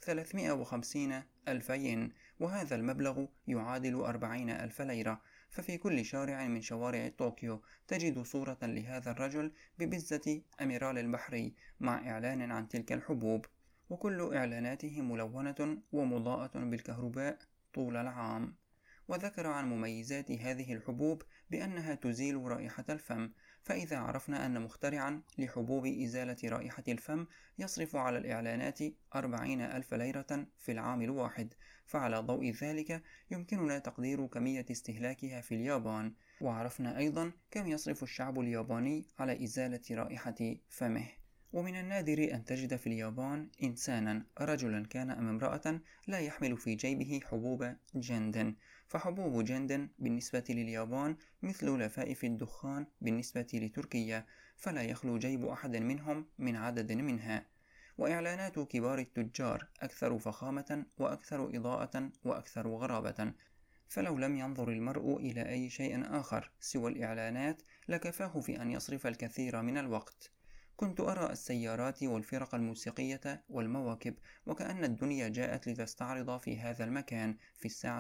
350 ألف ين، وهذا المبلغ يعادل 40 ألف ليرة. ففي كل شارع من شوارع طوكيو تجد صورة لهذا الرجل ببزة أميرال البحري مع إعلان عن تلك الحبوب، وكل إعلاناته ملونة ومضاءة بالكهرباء طول العام. وذكر عن مميزات هذه الحبوب بأنها تزيل رائحة الفم، فإذا عرفنا أن مخترعا لحبوب إزالة رائحة الفم يصرف على الإعلانات 40 ألف ليرة في العام الواحد، فعلى ضوء ذلك يمكننا تقدير كمية استهلاكها في اليابان، وعرفنا أيضا كم يصرف الشعب الياباني على إزالة رائحة فمه. ومن النادر أن تجد في اليابان إنسانا رجلا كان أم امرأة لا يحمل في جيبه حبوب جندن، فحبوب جندن بالنسبة لليابان مثل لفائف الدخان بالنسبة لتركيا، فلا يخلو جيب أحد منهم من عدد منها. وإعلانات كبار التجار أكثر فخامة وأكثر إضاءة وأكثر غرابة، فلو لم ينظر المرء إلى أي شيء آخر سوى الإعلانات لكفاه في أن يصرف الكثير من الوقت. كنت أرى السيارات والفرق الموسيقية والمواكب، وكأن الدنيا جاءت لتستعرض في هذا المكان. في الساعة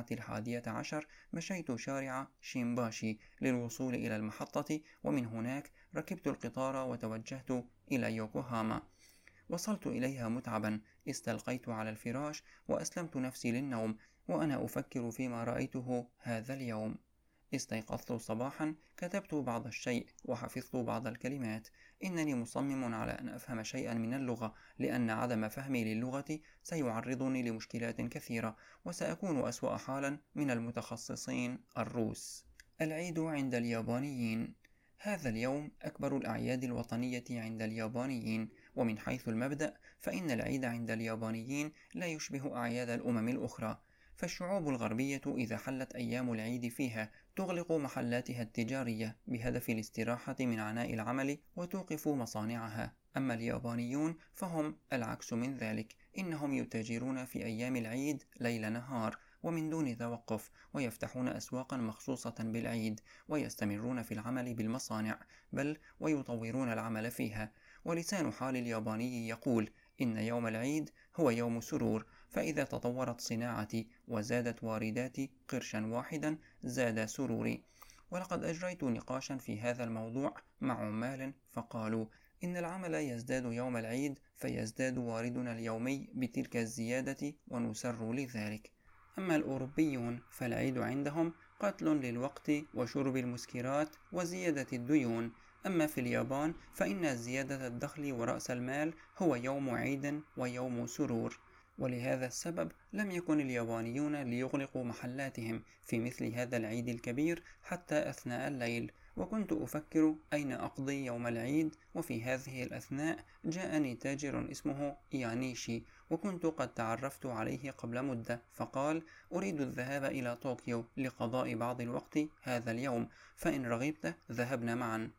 11 مشيت شارع شيمباشي للوصول إلى المحطة، ومن هناك ركبت القطار وتوجهت إلى يوكوهاما. وصلت إليها متعبا، استلقيت على الفراش وأسلمت نفسي للنوم وأنا أفكر فيما رأيته هذا اليوم. استيقظت صباحا، كتبت بعض الشيء وحفظت بعض الكلمات. إنني مصمم على أن أفهم شيئا من اللغة، لأن عدم فهمي للغة سيعرضني لمشكلات كثيرة، وسأكون أسوأ حالا من المتخصصين الروس. العيد عند اليابانيين. هذا اليوم أكبر الأعياد الوطنية عند اليابانيين، ومن حيث المبدأ فإن العيد عند اليابانيين لا يشبه أعياد الأمم الأخرى، فالشعوب الغربية إذا حلت أيام العيد فيها تغلق محلاتها التجارية بهدف الاستراحة من عناء العمل وتوقف مصانعها. أما اليابانيون فهم العكس من ذلك، إنهم يتاجرون في أيام العيد ليل نهار ومن دون توقف، ويفتحون أسواقا مخصوصة بالعيد، ويستمرون في العمل بالمصانع، بل ويطورون العمل فيها. ولسان حال الياباني يقول إن يوم العيد هو يوم سرور، فإذا تطورت صناعتي وزادت وارداتي قرشا واحدا زاد سروري. ولقد أجريت نقاشا في هذا الموضوع مع عمال فقالوا إن العمل يزداد يوم العيد فيزداد واردنا اليومي بتلك الزيادة ونسر لذلك. أما الأوروبيون فالعيد عندهم قتل للوقت وشرب المسكرات وزيادة الديون. أما في اليابان فإن زيادة الدخل ورأس المال هو يوم عيد ويوم سرور، ولهذا السبب لم يكن اليابانيون ليغلقوا محلاتهم في مثل هذا العيد الكبير حتى أثناء الليل. وكنت أفكر أين أقضي يوم العيد، وفي هذه الأثناء جاءني تاجر اسمه يانيشي، وكنت قد تعرفت عليه قبل مدة، فقال أريد الذهاب إلى طوكيو لقضاء بعض الوقت هذا اليوم، فإن رغبت ذهبنا معا.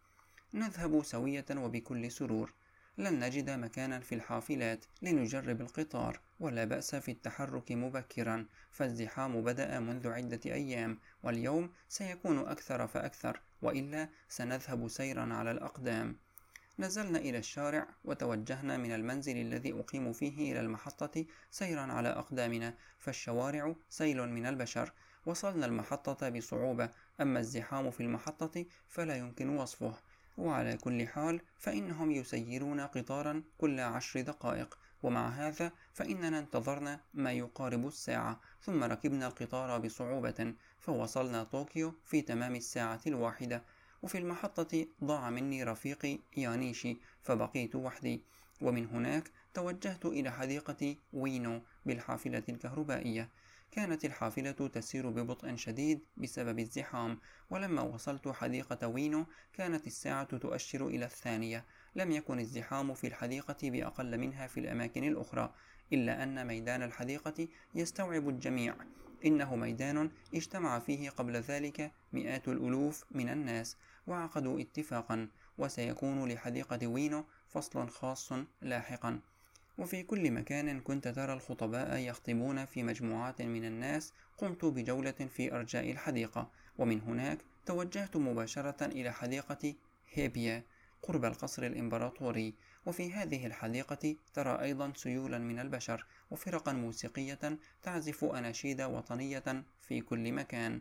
نذهب سوية وبكل سرور. لن نجد مكانا في الحافلات لنجرب القطار، ولا بأس في التحرك مبكرا، فالزحام بدأ منذ عدة أيام، واليوم سيكون أكثر فأكثر، وإلا سنذهب سيرا على الأقدام. نزلنا إلى الشارع وتوجهنا من المنزل الذي أقيم فيه إلى المحطة سيرا على أقدامنا، فالشوارع سيل من البشر. وصلنا المحطة بصعوبة، أما الزحام في المحطة فلا يمكن وصفه. وعلى كل حال فإنهم يسيرون قطارا كل 10 دقائق، ومع هذا فإننا انتظرنا ما يقارب الساعة، ثم ركبنا القطار بصعوبة، فوصلنا طوكيو في تمام الساعة 1. وفي المحطة ضاع مني رفيقي يانيشي، فبقيت وحدي. ومن هناك توجهت إلى حديقة وينو بالحافلة الكهربائية. كانت الحافلة تسير ببطء شديد بسبب الزحام، ولما وصلت حديقة وينو كانت الساعة تؤشر إلى 2. لم يكن الزحام في الحديقة بأقل منها في الأماكن الأخرى، إلا أن ميدان الحديقة يستوعب الجميع. إنه ميدان اجتمع فيه قبل ذلك مئات الألوف من الناس، وعقدوا اتفاقا، وسيكون لحديقة وينو فصل خاص لاحقا. وفي كل مكان كنت ترى الخطباء يخطبون في مجموعات من الناس. قمت بجولة في أرجاء الحديقة، ومن هناك توجهت مباشرة إلى حديقة هيبيا قرب القصر الإمبراطوري. وفي هذه الحديقة ترى أيضا سيولا من البشر، وفرقا موسيقية تعزف أناشيد وطنية في كل مكان.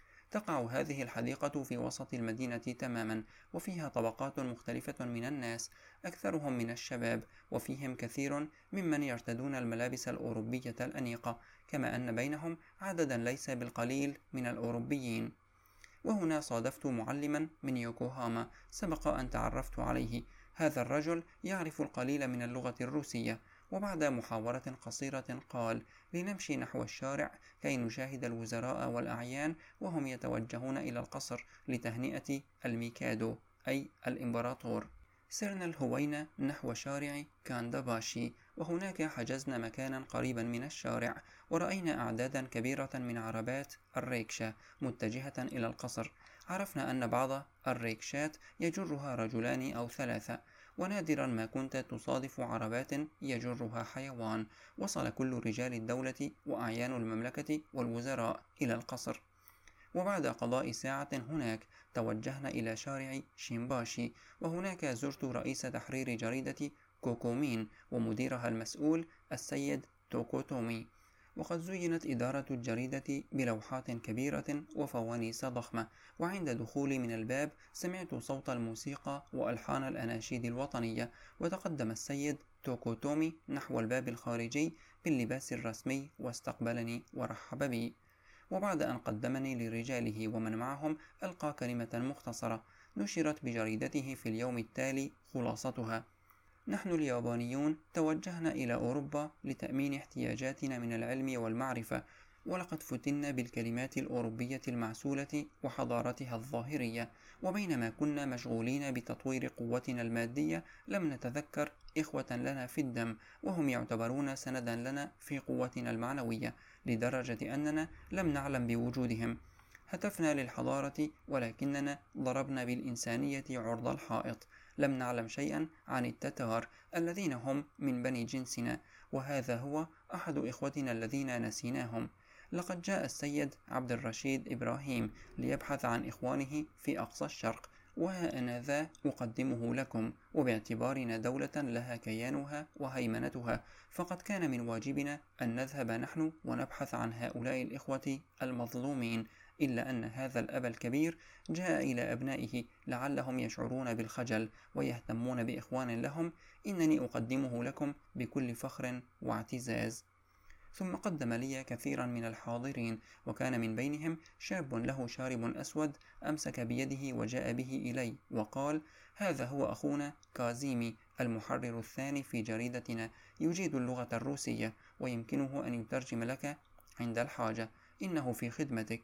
تقع هذه الحديقة في وسط المدينة تماما، وفيها طبقات مختلفة من الناس، أكثرهم من الشباب، وفيهم كثير ممن يرتدون الملابس الأوروبية الأنيقة، كما أن بينهم عددا ليس بالقليل من الأوروبيين. وهنا صادفت معلما من يوكوهاما سبق أن تعرفت عليه. هذا الرجل يعرف القليل من اللغة الروسية، وبعد محاورة قصيرة قال لنمشي نحو الشارع كي نشاهد الوزراء والأعيان وهم يتوجهون إلى القصر لتهنئة الميكادو أي الإمبراطور. سرنا الهوينة نحو شارع كانداباشي، وهناك حجزنا مكانا قريبا من الشارع، ورأينا أعدادا كبيرة من عربات الريكشا متجهة إلى القصر. عرفنا أن بعض الريكشات يجرها رجلان أو 3، ونادرا ما كنت تصادف عربات يجرها حيوان. وصل كل رجال الدولة وأعيان المملكة والوزراء إلى القصر. وبعد قضاء ساعة هناك توجهنا إلى شارع شيمباشي، وهناك زرت رئيس تحرير جريدة كوكومين ومديرها المسؤول السيد توكوتومي. وقد زينت إدارة الجريدة بلوحات كبيرة وفوانيس ضخمة، وعند دخولي من الباب سمعت صوت الموسيقى وألحان الأناشيد الوطنية، وتقدم السيد توكوتومي نحو الباب الخارجي باللباس الرسمي واستقبلني ورحب بي. وبعد أن قدمني لرجاله ومن معهم ألقى كلمة مختصرة نشرت بجريدته في اليوم التالي خلاصتها: نحن اليابانيون توجهنا إلى أوروبا لتأمين احتياجاتنا من العلم والمعرفة، ولقد فتنا بالكلمات الأوروبية المعسولة وحضارتها الظاهرية، وبينما كنا مشغولين بتطوير قوتنا المادية لم نتذكر إخوة لنا في الدم، وهم يعتبرون سندا لنا في قوتنا المعنوية، لدرجة أننا لم نعلم بوجودهم. هتفنا للحضارة ولكننا ضربنا بالإنسانية عرض الحائط. لم نعلم شيئا عن التتار الذين هم من بني جنسنا، وهذا هو أحد إخوتنا الذين نسيناهم. لقد جاء السيد عبد الرشيد إبراهيم ليبحث عن إخوانه في أقصى الشرق، وها أنا ذا أقدمه لكم، وباعتبارنا دولة لها كيانها وهيمنتها فقد كان من واجبنا أن نذهب نحن ونبحث عن هؤلاء الإخوة المظلومين. إلا أن هذا الأب الكبير جاء إلى أبنائه لعلهم يشعرون بالخجل ويهتمون بإخوان لهم: إنني أقدمه لكم بكل فخر واعتزاز. ثم قدم لي كثيرا من الحاضرين، وكان من بينهم شاب له شارب أسود أمسك بيده وجاء به إلي وقال: هذا هو أخونا كازيمي المحرر الثاني في جريدتنا، يجيد اللغة الروسية ويمكنه أن يترجم لك عند الحاجة، إنه في خدمتك.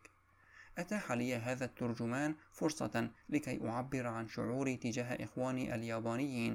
أتاح لي هذا الترجمان فرصة لكي أعبر عن شعوري تجاه إخواني اليابانيين.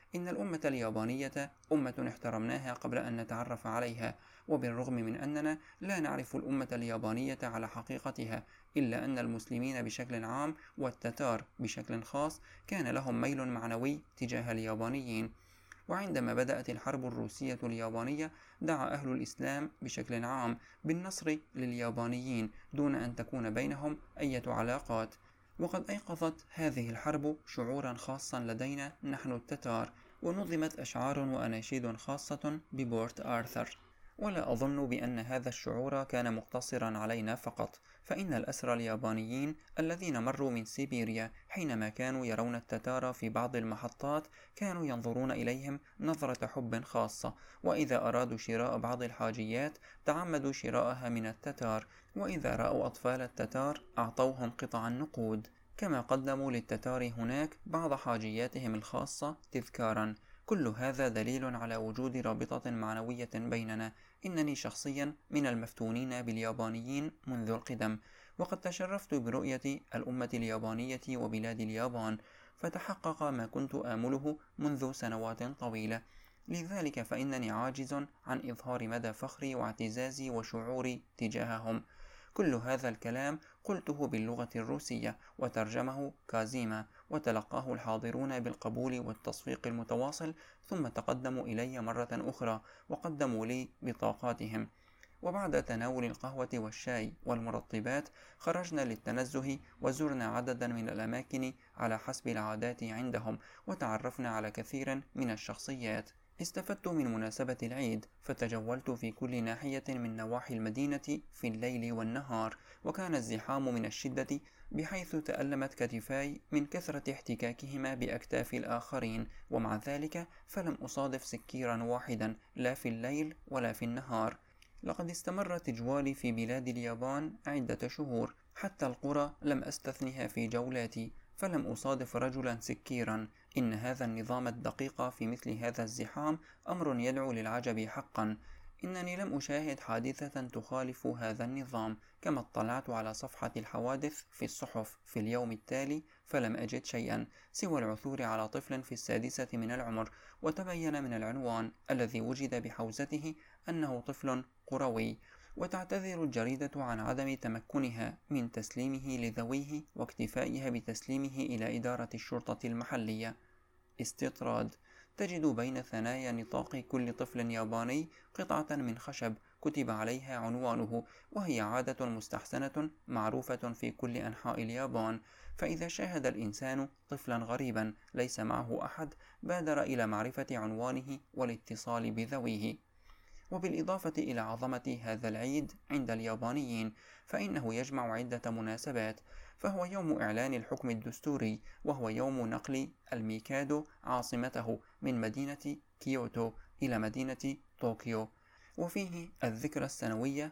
إن الأمة اليابانية أمة احترمناها قبل أن نتعرف عليها، وبالرغم من أننا لا نعرف الأمة اليابانية على حقيقتها، إلا أن المسلمين بشكل عام والتتار بشكل خاص كان لهم ميل معنوي تجاه اليابانيين. وعندما بدأت الحرب الروسية اليابانية دعا أهل الإسلام بشكل عام بالنصر لليابانيين دون أن تكون بينهم أي علاقات. وقد أيقظت هذه الحرب شعورا خاصا لدينا نحن التتار، ونظمت أشعار وأناشيد خاصة ببورت آرثر. ولا أظن بأن هذا الشعور كان مقتصرا علينا فقط، فإن الأسرى اليابانيين الذين مروا من سيبيريا حينما كانوا يرون التتار في بعض المحطات كانوا ينظرون إليهم نظرة حب خاصة، وإذا أرادوا شراء بعض الحاجيات تعمدوا شراءها من التتار، وإذا رأوا أطفال التتار أعطوهم قطعا نقود، كما قدموا للتتار هناك بعض حاجياتهم الخاصة تذكارا. كل هذا دليل على وجود رابطة معنوية بيننا. إنني شخصيا من المفتونين باليابانيين منذ القدم، وقد تشرفت برؤية الأمة اليابانية وبلاد اليابان، فتحقق ما كنت آمله منذ سنوات طويلة. لذلك فإنني عاجز عن إظهار مدى فخري واعتزازي وشعوري تجاههم. كل هذا الكلام قلته باللغة الروسية، وترجمه كازيما، وتلقاه الحاضرون بالقبول والتصفيق المتواصل، ثم تقدموا إلي مرة أخرى وقدموا لي بطاقاتهم. وبعد تناول القهوة والشاي والمرطبات خرجنا للتنزه، وزرنا عددا من الأماكن على حسب العادات عندهم، وتعرفنا على كثير من الشخصيات. استفدت من مناسبة العيد، فتجولت في كل ناحية من نواحي المدينة في الليل والنهار، وكان الزحام من الشدة بحيث تألمت كتفاي من كثرة احتكاكهما بأكتاف الآخرين، ومع ذلك فلم أصادف سكيرا واحدا لا في الليل ولا في النهار. لقد استمر تجوالي في بلاد اليابان عدة شهور، حتى القرى لم أستثنها في جولاتي، فلم أصادف رجلا سكيرا. إن هذا النظام الدقيق في مثل هذا الزحام أمر يدعو للعجب حقا. إنني لم أشاهد حادثة تخالف هذا النظام. كما اطلعت على صفحة الحوادث في الصحف في اليوم التالي فلم أجد شيئا سوى العثور على طفل في السادسة من العمر، وتبين من العنوان الذي وجد بحوزته أنه طفل قروي. وتعتذر الجريدة عن عدم تمكنها من تسليمه لذويه واكتفائها بتسليمه إلى إدارة الشرطة المحلية. استطراد: تجد بين ثنايا نطاق كل طفل ياباني قطعة من خشب كتب عليها عنوانه، وهي عادة مستحسنة معروفة في كل أنحاء اليابان. فإذا شاهد الإنسان طفلا غريبا ليس معه أحد بادر إلى معرفة عنوانه والاتصال بذويه. وبالإضافة إلى عظمة هذا العيد عند اليابانيين، فإنه يجمع عدة مناسبات. فهو يوم إعلان الحكم الدستوري، وهو يوم نقل الميكادو عاصمته من مدينة كيوتو إلى مدينة طوكيو، وفيه الذكرى السنوية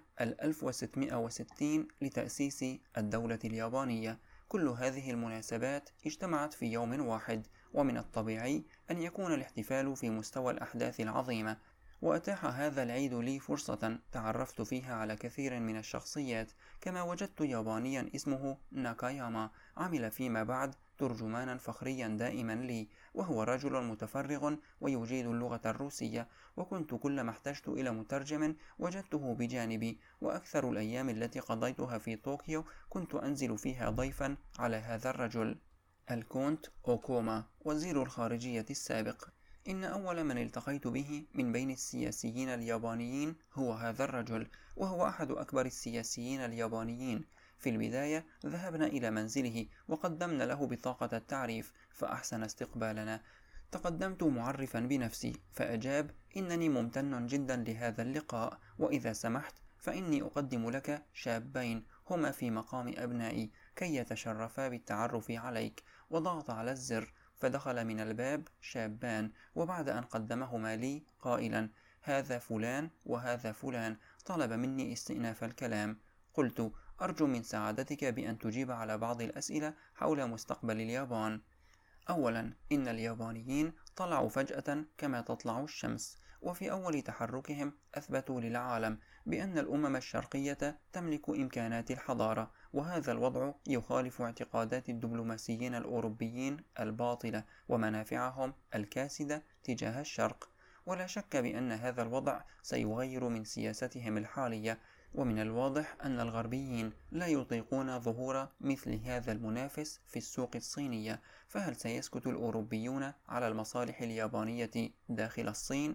1660 لتأسيس الدولة اليابانية. كل هذه المناسبات اجتمعت في يوم واحد، ومن الطبيعي أن يكون الاحتفال في مستوى الأحداث العظيمة. وأتاح هذا العيد لي فرصة تعرفت فيها على كثير من الشخصيات، كما وجدت يابانيا اسمه ناكاياما عمل فيما بعد ترجمانا فخريا دائما لي، وهو رجل متفرغ ويجيد اللغة الروسية، وكنت كلما احتجت إلى مترجم وجدته بجانبي. وأكثر الأيام التي قضيتها في طوكيو كنت أنزل فيها ضيفا على هذا الرجل، الكونت أوكوما، وزير الخارجية السابق. إن أول من التقيت به من بين السياسيين اليابانيين هو هذا الرجل، وهو أحد أكبر السياسيين اليابانيين. في البداية ذهبنا إلى منزله وقدمنا له بطاقة التعريف، فأحسن استقبالنا. تقدمت معرفا بنفسي، فأجاب: إنني ممتن جدا لهذا اللقاء، وإذا سمحت فإني أقدم لك شابين هما في مقام أبنائي كي يتشرفا بالتعرف عليك. وضغط على الزر، فدخل من الباب شابان، وبعد أن قدمهما لي قائلا: هذا فلان وهذا فلان، طلب مني استئناف الكلام. قلت: أرجو من سعادتك بأن تجيب على بعض الأسئلة حول مستقبل اليابان. أولا، إن اليابانيين طلعوا فجأة كما تطلع الشمس، وفي أول تحركهم أثبتوا للعالم بأن الأمم الشرقية تملك إمكانات الحضارة، وهذا الوضع يخالف اعتقادات الدبلوماسيين الأوروبيين الباطلة ومنافعهم الكاسدة تجاه الشرق. ولا شك بأن هذا الوضع سيغير من سياستهم الحالية، ومن الواضح أن الغربيين لا يطيقون ظهور مثل هذا المنافس في السوق الصينية، فهل سيسكت الأوروبيون على المصالح اليابانية داخل الصين؟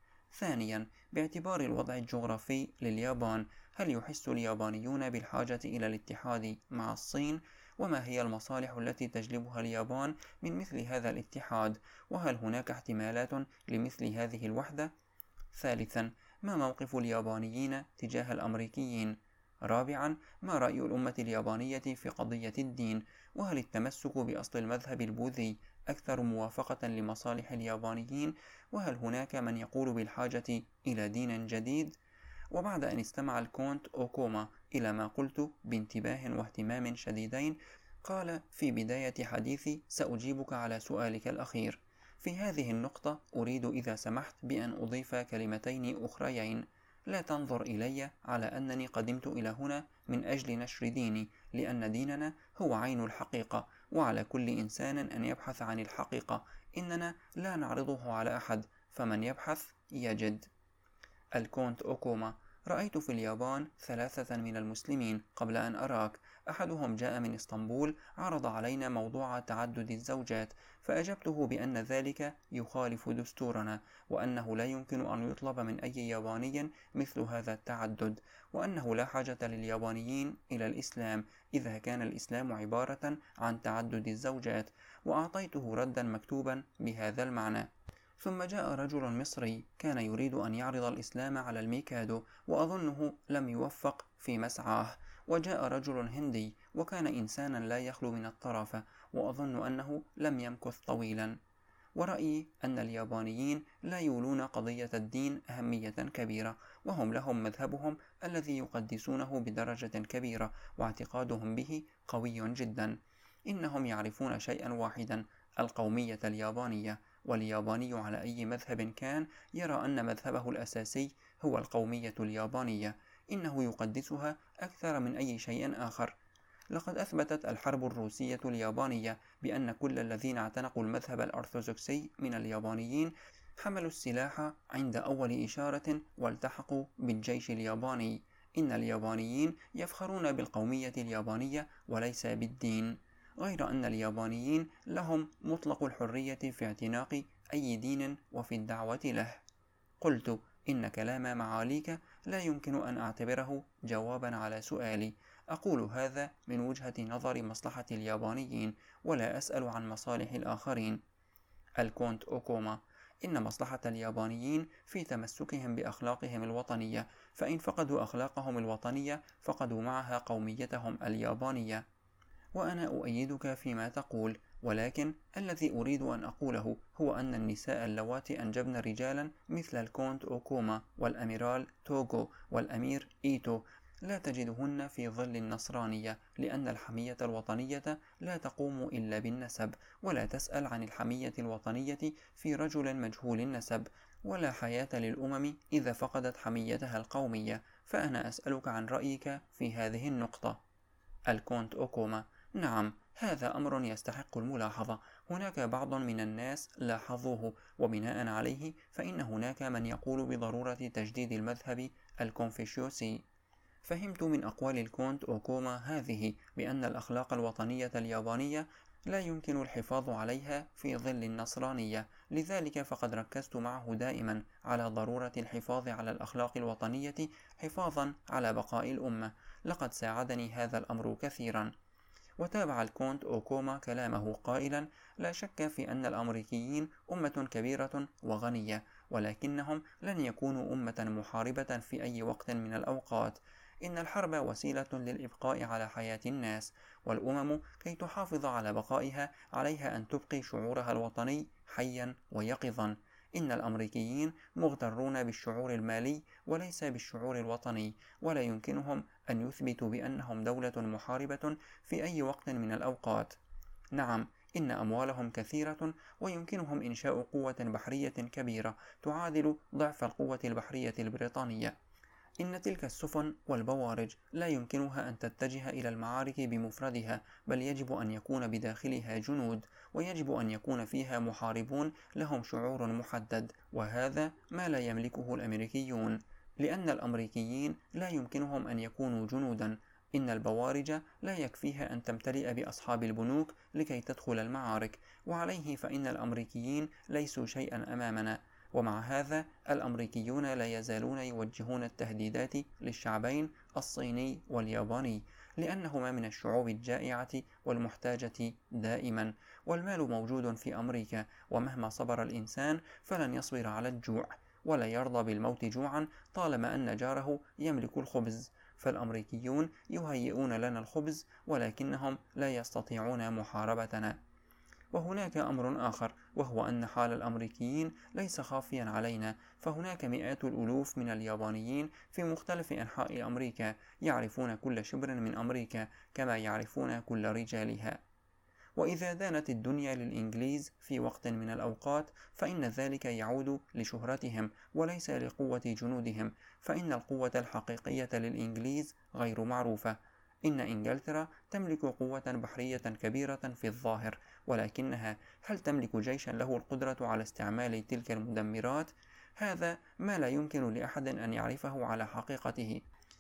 ثانيا، باعتبار الوضع الجغرافي لليابان، هل يحس اليابانيون بالحاجة إلى الاتحاد مع الصين؟ وما هي المصالح التي تجلبها اليابان من مثل هذا الاتحاد؟ وهل هناك احتمالات لمثل هذه الوحدة؟ ثالثا، ما موقف اليابانيين تجاه الأمريكيين؟ رابعا، ما رأي الأمة اليابانية في قضية الدين؟ وهل التمسك بأصل المذهب البوذي أكثر موافقة لمصالح اليابانيين؟ وهل هناك من يقول بالحاجة إلى دين جديد؟ وبعد أن استمع الكونت أوكوما إلى ما قلت بانتباه واهتمام شديدين، قال في بداية حديثي: سأجيبك على سؤالك الأخير. في هذه النقطة أريد إذا سمحت بأن أضيف كلمتين أخريين. لا تنظر إلي على أنني قدمت إلى هنا من أجل نشر ديني، لأن ديننا هو عين الحقيقة، وعلى كل إنسان أن يبحث عن الحقيقة. إننا لا نعرضه على أحد، فمن يبحث يجد. الكونت أوكوما: رأيت في اليابان 3 من المسلمين قبل أن أراك. أحدهم جاء من اسطنبول، عرض علينا موضوع تعدد الزوجات، فأجبته بأن ذلك يخالف دستورنا، وأنه لا يمكن أن يطلب من أي ياباني مثل هذا التعدد، وأنه لا حاجة لليابانيين إلى الإسلام إذا كان الإسلام عبارة عن تعدد الزوجات، وأعطيته ردا مكتوبا بهذا المعنى. ثم جاء رجل مصري كان يريد أن يعرض الإسلام على الميكادو، وأظنه لم يوفق في مسعاه. وجاء رجل هندي وكان إنسانا لا يخلو من الطرافة، وأظن أنه لم يمكث طويلا. ورأيي أن اليابانيين لا يولون قضية الدين أهمية كبيرة، وهم لهم مذهبهم الذي يقدسونه بدرجة كبيرة، واعتقادهم به قوي جدا. إنهم يعرفون شيئا واحدا: القومية اليابانية، والياباني على أي مذهب كان يرى أن مذهبه الأساسي هو القومية اليابانية. إنه يقدسها أكثر من أي شيء آخر. لقد أثبتت الحرب الروسية اليابانية بأن كل الذين اعتنقوا المذهب الأرثوذكسي من اليابانيين حملوا السلاح عند أول إشارة والتحقوا بالجيش الياباني. إن اليابانيين يفخرون بالقومية اليابانية وليس بالدين، غير أن اليابانيين لهم مطلق الحرية في اعتناق أي دين وفي الدعوة له. قلت: إن كلام معاليك لا يمكن أن أعتبره جوابا على سؤالي. أقول هذا من وجهة نظر مصلحة اليابانيين، ولا أسأل عن مصالح الآخرين. الكونت أوكوما: إن مصلحة اليابانيين في تمسكهم بأخلاقهم الوطنية، فإن فقدوا أخلاقهم الوطنية فقدوا معها قوميتهم اليابانية. وأنا أؤيدك فيما تقول، ولكن الذي أريد أن أقوله هو أن النساء اللواتي أنجبن رجالا مثل الكونت أوكوما والأميرال توغو والأمير إيتو لا تجدهن في ظل النصرانية، لأن الحمية الوطنية لا تقوم إلا بالنسب، ولا تسأل عن الحمية الوطنية في رجل مجهول النسب. ولا حياة للأمم إذا فقدت حميتها القومية. فأنا أسألك عن رأيك في هذه النقطة. الكونت أوكوما: نعم، هذا أمر يستحق الملاحظة. هناك بعض من الناس لاحظوه، وبناء عليه فإن هناك من يقول بضرورة تجديد المذهب الكونفوشيوسي. فهمت من أقوال الكونت أوكوما هذه بأن الأخلاق الوطنية اليابانية لا يمكن الحفاظ عليها في ظل النصرانية، لذلك فقد ركزت معه دائما على ضرورة الحفاظ على الأخلاق الوطنية حفاظا على بقاء الأمة. لقد ساعدني هذا الأمر كثيرا. وتابع الكونت أوكوما كلامه قائلا: لا شك في أن الأمريكيين أمة كبيرة وغنية، ولكنهم لن يكونوا أمة محاربة في أي وقت من الأوقات. إن الحرب وسيلة للإبقاء على حياة الناس، والأمم كي تحافظ على بقائها عليها أن تبقي شعورها الوطني حيا ويقظا. إن الأمريكيين مغترون بالشعور المالي وليس بالشعور الوطني، ولا يمكنهم أن يثبتوا بأنهم دولة محاربة في أي وقت من الأوقات. نعم، إن أموالهم كثيرة ويمكنهم إنشاء قوة بحرية كبيرة تعادل ضعف القوة البحرية البريطانية. إن تلك السفن والبوارج لا يمكنها أن تتجه إلى المعارك بمفردها، بل يجب أن يكون بداخلها جنود، ويجب أن يكون فيها محاربون لهم شعور محدد، وهذا ما لا يملكه الأمريكيون، لأن الأمريكيين لا يمكنهم أن يكونوا جنودا. إن البوارج لا يكفيها أن تمتلئ بأصحاب البنوك لكي تدخل المعارك، وعليه فإن الأمريكيين ليسوا شيئا أمامنا. ومع هذا الأمريكيون لا يزالون يوجهون التهديدات للشعبين الصيني والياباني، لأنهما من الشعوب الجائعة والمحتاجة دائما، والمال موجود في أمريكا، ومهما صبر الإنسان فلن يصبر على الجوع، ولا يرضى بالموت جوعا طالما أن جاره يملك الخبز. فالأمريكيون يهيئون لنا الخبز، ولكنهم لا يستطيعون محاربتنا. وهناك أمر آخر، وهو أن حال الأمريكيين ليس خافيا علينا، فهناك مئات الألوف من اليابانيين في مختلف أنحاء أمريكا يعرفون كل شبر من أمريكا كما يعرفون كل رجالها. وإذا دانت الدنيا للإنجليز في وقت من الأوقات، فإن ذلك يعود لشهرتهم وليس لقوة جنودهم، فإن القوة الحقيقية للإنجليز غير معروفة. إن إنجلترا تملك قوة بحرية كبيرة في الظاهر، ولكنها هل تملك جيشا له القدرة على استعمال تلك المدمرات؟ هذا ما لا يمكن لأحد أن يعرفه على حقيقته.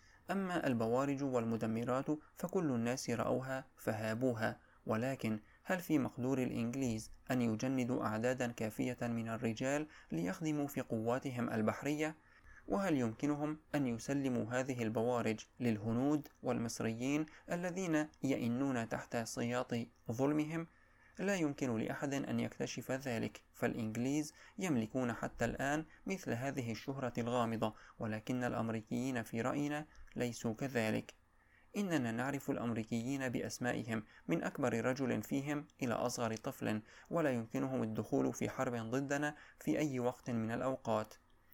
أما البوارج والمدمرات فكل الناس رأوها فهابوها، ولكن هل في مقدور الإنجليز أن يجندوا أعدادا كافية من الرجال ليخدموا في قواتهم البحرية؟ وهل يمكنهم أن يسلموا هذه البوارج للهنود والمصريين الذين يئنون تحت سياط ظلمهم؟ لا يمكن لأحد أن يكتشف ذلك، فالإنجليز يملكون حتى الآن مثل هذه الشهرة الغامضة، ولكن الأمريكيين في رأينا ليسوا كذلك. إننا نعرف الأمريكيين بأسمائهم من أكبر رجل فيهم إلى أصغر طفل، ولا يمكنهم الدخول في حرب ضدنا في أي وقت من الأوقات.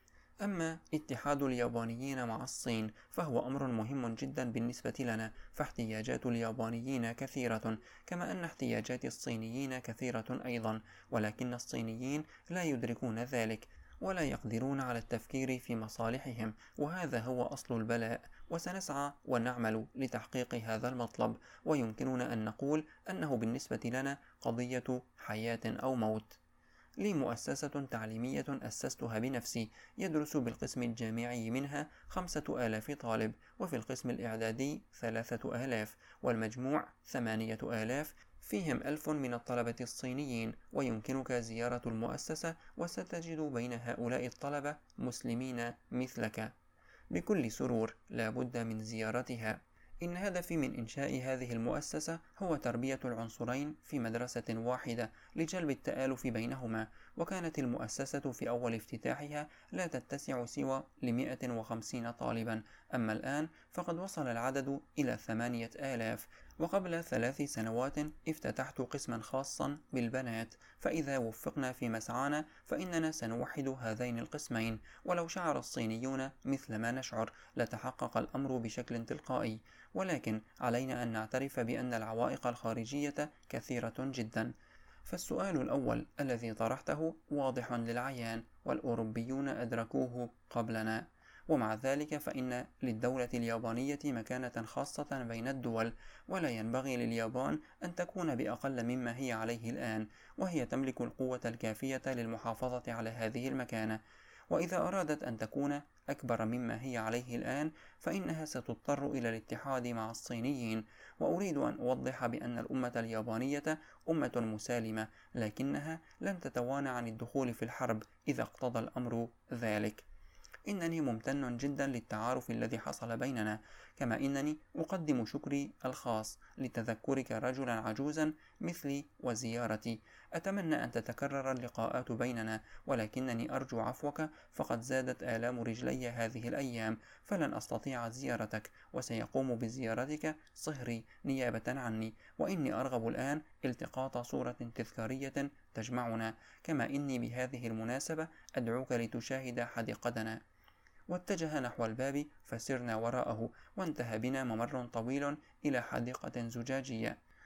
أما اتحاد اليابانيين مع الصين فهو أمر مهم جدا بالنسبة لنا، فاحتياجات اليابانيين كثيرة كما أن احتياجات الصينيين كثيرة أيضا، ولكن الصينيين لا يدركون ذلك ولا يقدرون على التفكير في مصالحهم، وهذا هو أصل البلاء، وسنسعى ونعمل لتحقيق هذا المطلب. ويمكننا أن نقول أنه بالنسبة لنا قضية حياة أو موت. لي مؤسسة تعليمية أسستها بنفسي، يدرس بالقسم الجامعي منها 5000 طالب، وفي القسم الإعدادي 3000، والمجموع 8000، فيهم 1000 من الطلبة الصينيين. ويمكنك زيارة المؤسسة وستجد بين هؤلاء الطلبة مسلمين مثلك. بكل سرور لا بد من زيارتها. إن هدفي من إنشاء هذه المؤسسة هو تربية العنصرين في مدرسة واحدة لجلب التآلف بينهما، وكانت المؤسسة في أول افتتاحها لا تتسع سوى 150 طالبا، أما الآن فقد وصل العدد إلى 8000. وقبل 3 سنوات افتتحت قسما خاصا بالبنات، فإذا وفقنا في مسعانا فإننا سنوحد هذين القسمين، ولو شعر الصينيون مثل ما نشعر لتحقق الأمر بشكل تلقائي، ولكن علينا أن نعترف بأن العوائق الخارجية كثيرة جدا. فالسؤال الأول الذي طرحته واضح للعيان، والأوروبيون أدركوه قبلنا، ومع ذلك فإن للدولة اليابانية مكانة خاصة بين الدول، ولا ينبغي لليابان أن تكون بأقل مما هي عليه الآن، وهي تملك القوة الكافية للمحافظة على هذه المكانة. وإذا أرادت أن تكون أكبر مما هي عليه الآن فإنها ستضطر إلى الاتحاد مع الصينيين. وأريد أن أوضح بأن الأمة اليابانية أمة مسالمة، لكنها لن تتوانى عن الدخول في الحرب إذا اقتضى الأمر ذلك. إنني ممتن جدا للتعارف الذي حصل بيننا، كما إنني أقدم شكري الخاص لتذكرك رجلا عجوزا مثلي وزيارتي. أتمنى أن تتكرر اللقاءات بيننا، ولكنني أرجو عفوك، فقد زادت آلام رجلي هذه الأيام، فلن أستطيع زيارتك، وسيقوم بزيارتك صهري نيابة عني، وإني أرغب الآن التقاط صورة تذكارية تجمعنا، كما إني بهذه المناسبة أدعوك لتشاهد حديقتنا. واتجه نحو الباب فسرنا وراءه، وانتهى بنا ممر طويل إلى حديقة زجاجية،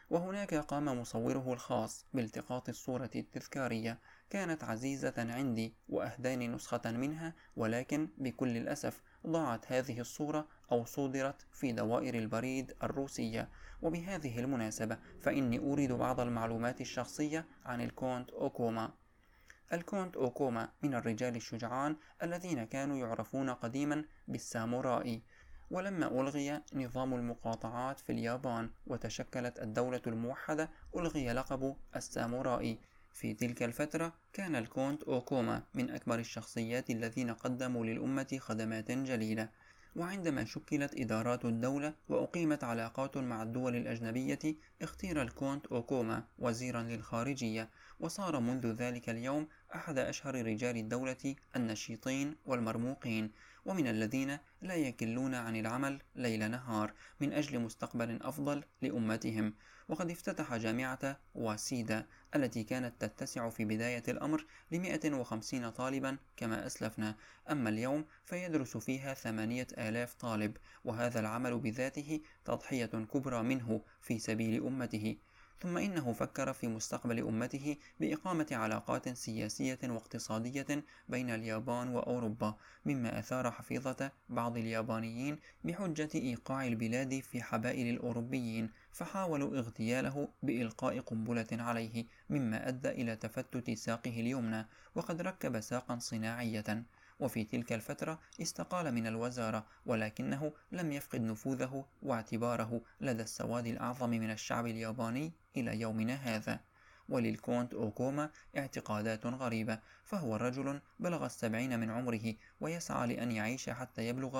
وهناك قام مصوره الخاص بالتقاط الصورة التذكارية. كانت عزيزة عندي وأهداني نسخة منها، ولكن بكل الأسف ضاعت هذه الصورة أو صودرت في دوائر البريد الروسية. وبهذه المناسبة فإني أورد بعض المعلومات الشخصية عن الكونت أوكوما. الكونت أوكوما من الرجال الشجعان الذين كانوا يعرفون قديما بالساموراي. ولما ألغي نظام المقاطعات في اليابان وتشكلت الدولة الموحدة، ألغي لقب الساموراي. في تلك الفترة كان الكونت أوكوما من أكبر الشخصيات الذين قدموا للأمة خدمات جليلة. وعندما شكلت إدارات الدولة وأقيمت علاقات مع الدول الأجنبية، اختير الكونت أوكوما وزيرا للخارجية، وصار منذ ذلك اليوم أحد أشهر رجال الدولة النشيطين والمرموقين، ومن الذين لا يكلون عن العمل ليل نهار من أجل مستقبل أفضل لأمتهم. وقد افتتح جامعة واسيدا التي كانت تتسع في بداية الأمر ل150 طالبا كما أسلفنا، أما اليوم فيدرس فيها 8000 طالب، وهذا العمل بذاته تضحية كبرى منه في سبيل أمته. ثم إنه فكر في مستقبل أمته بإقامة علاقات سياسية واقتصادية بين اليابان وأوروبا، مما أثار حفيظة بعض اليابانيين بحجة إيقاع البلاد في حبائل الأوروبيين، فحاولوا اغتياله بإلقاء قنبلة عليه، مما أدى إلى تفتت ساقه اليمنى، وقد ركب ساقا صناعية. وفي تلك الفترة استقال من الوزارة، ولكنه لم يفقد نفوذه واعتباره لدى السواد الأعظم من الشعب الياباني إلى يومنا هذا. وللكونت أوكوما اعتقادات غريبة، فهو رجل بلغ 70 من عمره ويسعى لأن يعيش حتى يبلغ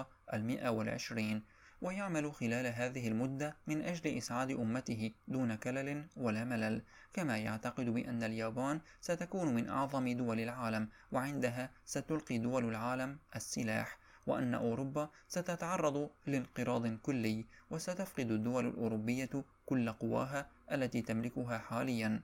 120، ويعمل خلال هذه المدة من أجل إسعاد أمته دون كلل ولا ملل. كما يعتقد بأن اليابان ستكون من أعظم دول العالم، وعندها ستلقي دول العالم السلاح، وأن أوروبا ستتعرض لانقراض كلي، وستفقد الدول الأوروبية كل قواها التي تملكها حاليا.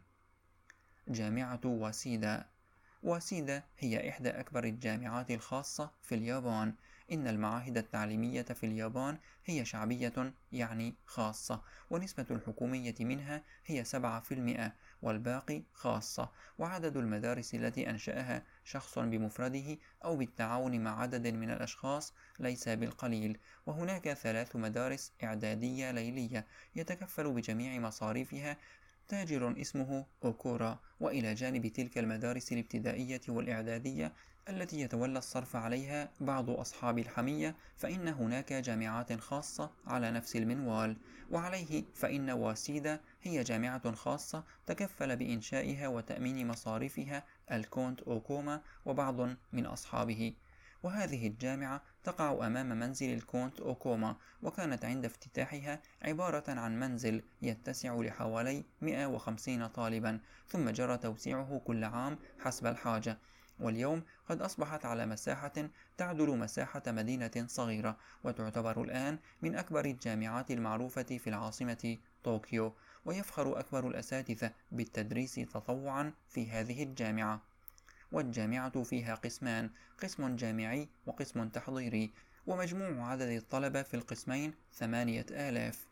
جامعة واسيدا. واسيدا هي إحدى أكبر الجامعات الخاصة في اليابان. إن المعاهد التعليمية في اليابان هي شعبية يعني خاصة، ونسبة الحكومية منها هي 7%، والباقي خاصة. وعدد المدارس التي أنشأها شخص بمفرده أو بالتعاون مع عدد من الأشخاص ليس بالقليل. وهناك 3 مدارس إعدادية ليلية يتكفل بجميع مصاريفها تاجر اسمه أوكورا. وإلى جانب تلك المدارس الابتدائية والإعدادية التي يتولى الصرف عليها بعض أصحاب الحمية، فإن هناك جامعات خاصة على نفس المنوال. وعليه فإن واسيدا هي جامعة خاصة تكفل بإنشائها وتأمين مصاريفها الكونت أوكوما وبعض من أصحابه. وهذه الجامعة تقع أمام منزل الكونت أوكوما، وكانت عند افتتاحها عبارة عن منزل يتسع لحوالي 150 طالبا، ثم جرى توسيعه كل عام حسب الحاجة. واليوم قد أصبحت على مساحة تعدل مساحة مدينة صغيرة، وتعتبر الآن من أكبر الجامعات المعروفة في العاصمة طوكيو. ويفخر أكبر الأساتذة بالتدريس تطوعا في هذه الجامعة. والجامعة فيها قسمان، قسم جامعي وقسم تحضيري، ومجموع عدد الطلبة في القسمين 8000.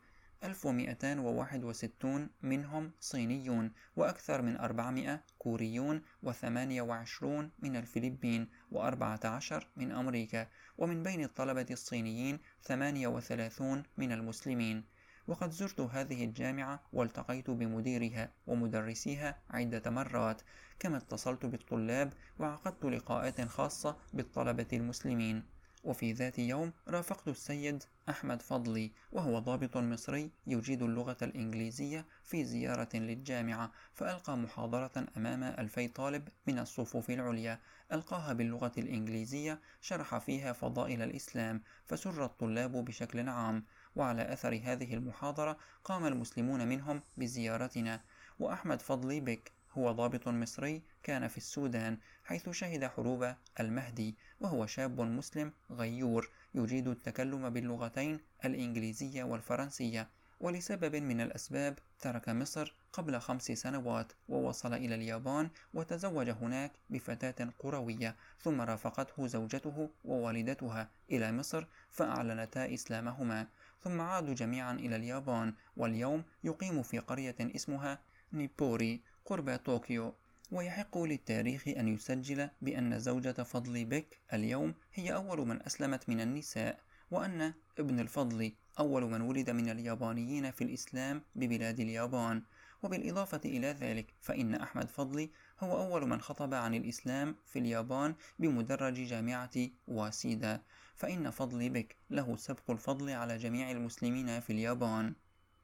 1261 منهم صينيون، وأكثر من 400 كوريون، و28 من الفلبين، و14 من أمريكا. ومن بين الطلبة الصينيين 38 من المسلمين. وقد زرت هذه الجامعة والتقيت بمديرها ومدرسيها عدة مرات، كما اتصلت بالطلاب وعقدت لقاءات خاصة بالطلبة المسلمين. وفي ذات يوم رافقت السيد أحمد فضلي، وهو ضابط مصري يجيد اللغة الإنجليزية، في زيارة للجامعة، فألقى محاضرة أمام 2000 طالب من الصفوف العليا، ألقاها باللغة الإنجليزية، شرح فيها فضائل الإسلام، فسر الطلاب بشكل عام. وعلى أثر هذه المحاضرة قام المسلمون منهم بزيارتنا. وأحمد فضلي بك هو ضابط مصري كان في السودان، حيث شهد حروب المهدي، وهو شاب مسلم غيور يجيد التكلم باللغتين الإنجليزية والفرنسية. ولسبب من الأسباب ترك مصر قبل 5 سنوات، ووصل إلى اليابان وتزوج هناك بفتاة قروية، ثم رافقته زوجته ووالدتها إلى مصر، فأعلنتا إسلامهما. ثم عادوا جميعا إلى اليابان، واليوم يقيم في قرية اسمها نيبوري قرب طوكيو. ويحق للتاريخ أن يسجل بأن زوجة فضل بك اليوم هي أول من أسلمت من النساء، وأن ابن الفضل أول من ولد من اليابانيين في الإسلام ببلاد اليابان. وبالإضافة إلى ذلك فإن أحمد فضلي هو أول من خطب عن الإسلام في اليابان بمدرج جامعة واسيدا، فإن فضل بك له سبق الفضل على جميع المسلمين في اليابان.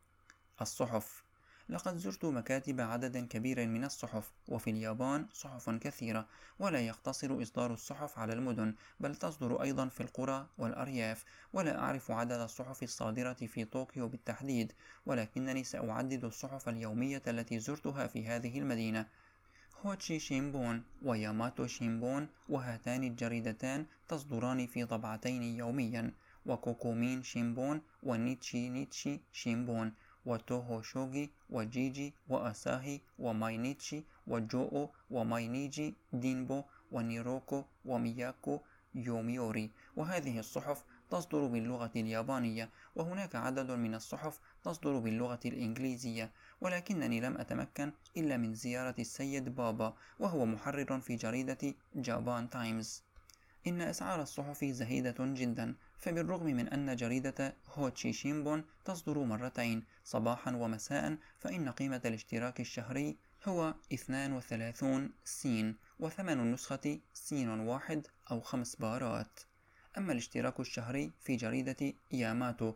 الصحف. لقد زرت مكاتب عدد كبير من الصحف، وفي اليابان صحف كثيرة، ولا يقتصر إصدار الصحف على المدن، بل تصدر أيضا في القرى والأرياف. ولا أعرف عدد الصحف الصادرة في طوكيو بالتحديد، ولكنني سأعدد الصحف اليومية التي زرتها في هذه المدينة: هوتشي شينبون وياماتو شينبون، وهاتان الجريدتان تصدران في طبعتين يوميا، وكوكومين شينبون ونيتشي شينبون، وتوهو شوغي وجيجي وأساهي وماينيتشي وجوء وماينيجي دينبو ونيروكو ومياكو يوميوري. وهذه الصحف تصدر باللغة اليابانية، وهناك عدد من الصحف تصدر باللغة الإنجليزية. ولكنني لم أتمكن إلا من زيارة السيد بابا، وهو محرر في جريدة جابان تايمز. إن أسعار الصحف زهيدة جدا، فبالرغم من أن جريدة هوتشي شينبون تصدر مرتين صباحا ومساء، فإن قيمة الاشتراك الشهري هو 32 سين، وثمن النسخة سين واحد أو 5 بارات. أما الاشتراك الشهري في جريدة ياماتو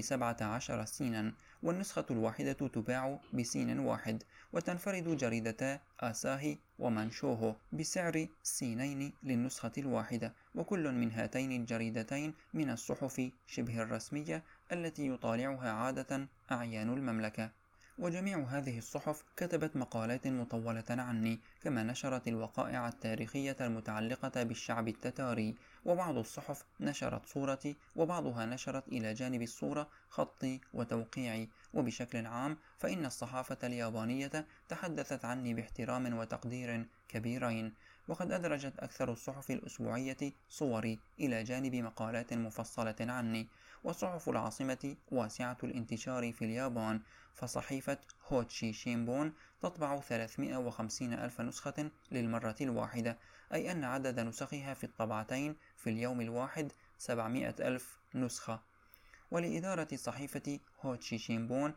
ف17 سينا، والنسخة الواحدة تباع بسين واحد. وتنفرد جريدتا آساهي ومانشوهو بسعر سينين للنسخة الواحدة، وكل من هاتين الجريدتين من الصحف شبه الرسمية التي يطالعها عادة أعيان المملكة. وجميع هذه الصحف كتبت مقالات مطولة عني، كما نشرت الوقائع التاريخية المتعلقة بالشعب التتاري. وبعض الصحف نشرت صورتي، وبعضها نشرت إلى جانب الصورة خطي وتوقيعي. وبشكل عام فإن الصحافة اليابانية تحدثت عني باحترام وتقدير كبيرين، وقد أدرجت أكثر الصحف الأسبوعية صوري إلى جانب مقالات مفصلة عني. وصحف العاصمة واسعة الانتشار في اليابان، فصحيفة هوتشي شينبون تطبع 350 ألف نسخة للمرة الواحدة، أي أن عدد نسخها في الطبعتين في اليوم الواحد 700 ألف نسخة. ولإدارة صحيفة هوتشي شينبون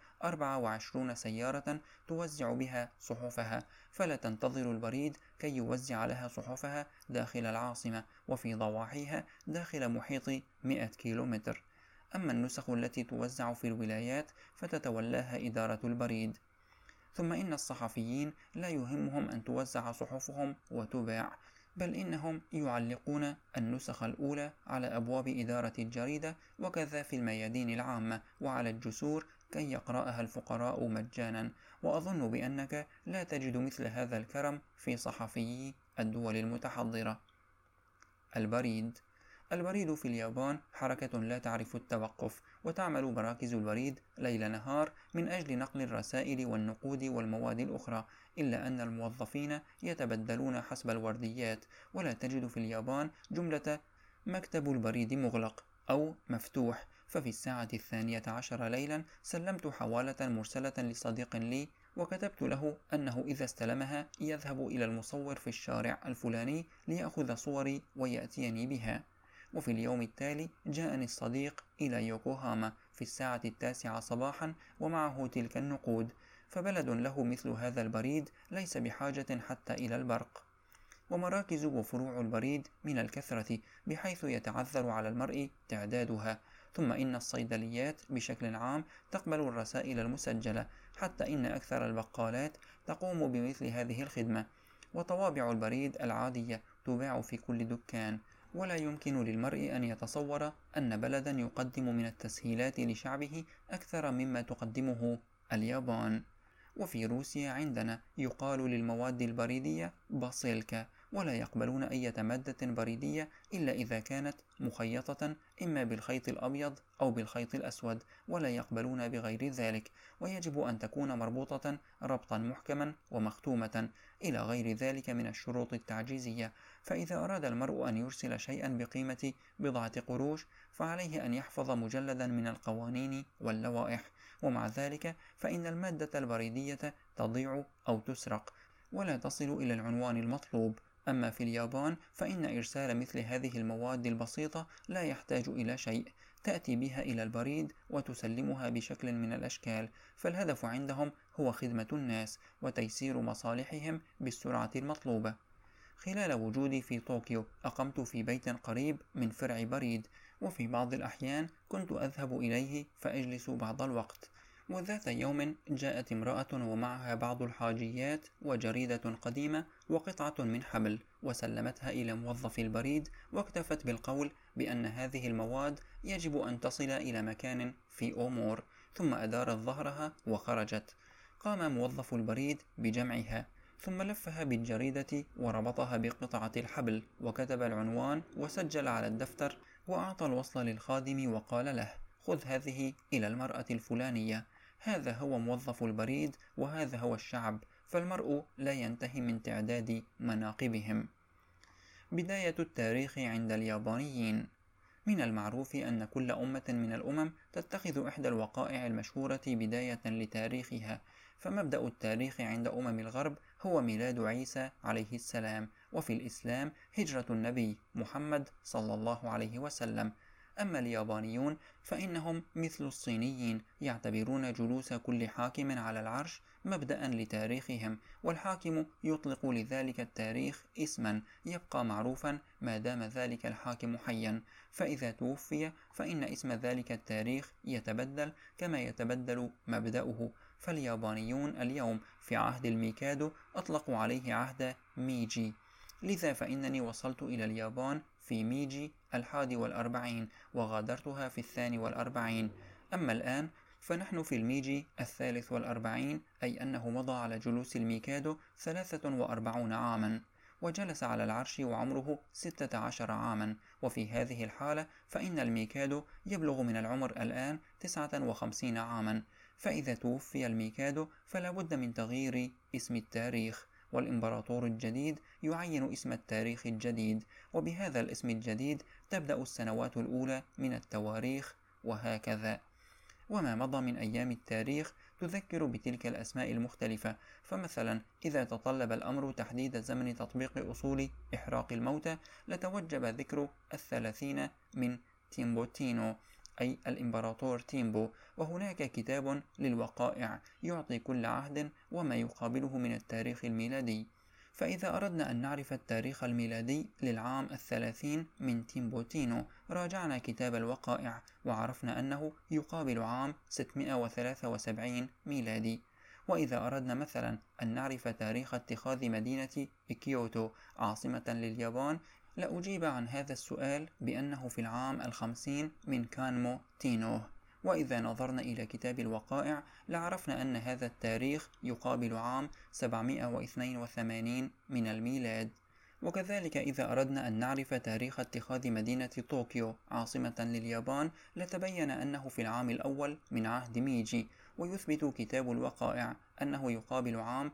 24 سيارة توزع بها صحفها، فلا تنتظر البريد كي يوزع لها صحفها داخل العاصمة وفي ضواحيها داخل محيط 100 كيلومتر. أما النسخ التي توزع في الولايات فتتولاها إدارة البريد. ثم إن الصحفيين لا يهمهم أن توزع صحفهم وتباع، بل إنهم يعلقون النسخ الأولى على أبواب إدارة الجريدة، وكذا في الميادين العامة وعلى الجسور كي يقرأها الفقراء مجانا. وأظن بأنك لا تجد مثل هذا الكرم في صحفيي الدول المتحضرة. البريد في اليابان حركة لا تعرف التوقف، وتعمل مراكز البريد ليل نهار من أجل نقل الرسائل والنقود والمواد الأخرى، إلا أن الموظفين يتبدلون حسب الورديات، ولا تجد في اليابان جملة مكتب البريد مغلق أو مفتوح. ففي الساعة 12 ليلا سلمت حوالة مرسلة لصديق لي، وكتبت له أنه إذا استلمها يذهب إلى المصور في الشارع الفلاني ليأخذ صوري ويأتيني بها. وفي اليوم التالي جاءني الصديق إلى يوكوهاما في الساعة 9 صباحا ومعه تلك النقود. فبلد له مثل هذا البريد ليس بحاجة حتى إلى البرق. ومراكز وفروع البريد من الكثرة بحيث يتعذر على المرء تعدادها. ثم إن الصيدليات بشكل عام تقبل الرسائل المسجلة، حتى إن أكثر البقالات تقوم بمثل هذه الخدمة. وطوابع البريد العادية تباع في كل دكان. ولا يمكن للمرء أن يتصور أن بلدا يقدم من التسهيلات لشعبه أكثر مما تقدمه اليابان. وفي روسيا عندنا يقال للمواد البريدية باسيلكا، ولا يقبلون أي مادة بريدية إلا إذا كانت مخيطة إما بالخيط الأبيض أو بالخيط الأسود، ولا يقبلون بغير ذلك، ويجب أن تكون مربوطة ربطا محكما ومختومة إلى غير ذلك من الشروط التعجيزية. فإذا أراد المرء أن يرسل شيئا بقيمة 1 قروش فعليه أن يحفظ مجلدا من القوانين واللوائح، ومع ذلك فإن المادة البريدية تضيع أو تسرق ولا تصل إلى العنوان المطلوب. أما في اليابان فإن إرسال مثل هذه المواد البسيطة لا يحتاج إلى شيء، تأتي بها إلى البريد وتسلمها بشكل من الأشكال، فالهدف عندهم هو خدمة الناس وتيسير مصالحهم بالسرعة المطلوبة. خلال وجودي في طوكيو أقمت في بيت قريب من فرع بريد، وفي بعض الأحيان كنت أذهب إليه فأجلس بعض الوقت. وذات يوم جاءت امرأة ومعها بعض الحاجيات وجريدة قديمة وقطعة من حبل، وسلمتها إلى موظف البريد واكتفت بالقول بأن هذه المواد يجب أن تصل إلى مكان في أومور، ثم أدارت ظهرها وخرجت. قام موظف البريد بجمعها ثم لفها بالجريدة وربطها بقطعة الحبل وكتب العنوان وسجل على الدفتر، وأعطى الوصل للخادم وقال له: خذ هذه إلى المرأة الفلانية. هذا هو موظف البريد وهذا هو الشعب، فالمرء لا ينتهي من تعداد مناقبهم. بداية التاريخ عند اليابانيين. من المعروف أن كل أمة من الأمم تتخذ إحدى الوقائع المشهورة بداية لتاريخها، فمبدأ التاريخ عند الغرب هو ميلاد عيسى عليه السلام، وفي الإسلام هجرة النبي محمد صلى الله عليه وسلم. أما اليابانيون فإنهم مثل الصينيين يعتبرون جلوس كل حاكم على العرش مبدأ لتاريخهم، والحاكم يطلق لذلك التاريخ اسما يبقى معروفا ما دام ذلك الحاكم حيا، فإذا توفي فإن اسم ذلك التاريخ يتبدل كما يتبدل مبدأه. فاليابانيون اليوم في عهد الميكادو أطلقوا عليه عهد ميجي، لذا فإنني وصلت إلى اليابان في ميجي 41 وغادرتها في 42. أما الآن فنحن في الميجي 43، أي أنه مضى على جلوس الميكادو 43 عاما، وجلس على العرش وعمره 16 عاما. وفي هذه الحالة فإن الميكادو يبلغ من العمر الآن 59 عاما، فإذا توفي الميكادو فلا بد من تغيير اسم التاريخ، والإمبراطور الجديد يعين اسم التاريخ الجديد، وبهذا الاسم الجديد تبدأ السنوات الأولى من التواريخ، وهكذا. وما مضى من أيام التاريخ تذكر بتلك الأسماء المختلفة، فمثلا إذا تطلب الأمر تحديد زمن تطبيق أصول إحراق الموتى لتوجب ذكر 30 من تيمبوتينو، أي الإمبراطور تيمبو، وهناك كتاب للوقائع يعطي كل عهد وما يقابله من التاريخ الميلادي. فإذا أردنا أن نعرف التاريخ الميلادي للعام 30 من تيمبوتينو راجعنا كتاب الوقائع وعرفنا أنه يقابل عام 673 ميلادي. وإذا أردنا مثلا أن نعرف تاريخ اتخاذ مدينة كيوتو عاصمة لليابان لأجيب عن هذا السؤال بأنه في العام 50 من كانمو تينو. وإذا نظرنا إلى كتاب الوقائع لعرفنا أن هذا التاريخ يقابل عام 782 من الميلاد. وكذلك إذا أردنا أن نعرف تاريخ اتخاذ مدينة طوكيو عاصمة لليابان لتبين أنه في العام الأول من عهد ميجي، ويثبت كتاب الوقائع أنه يقابل عام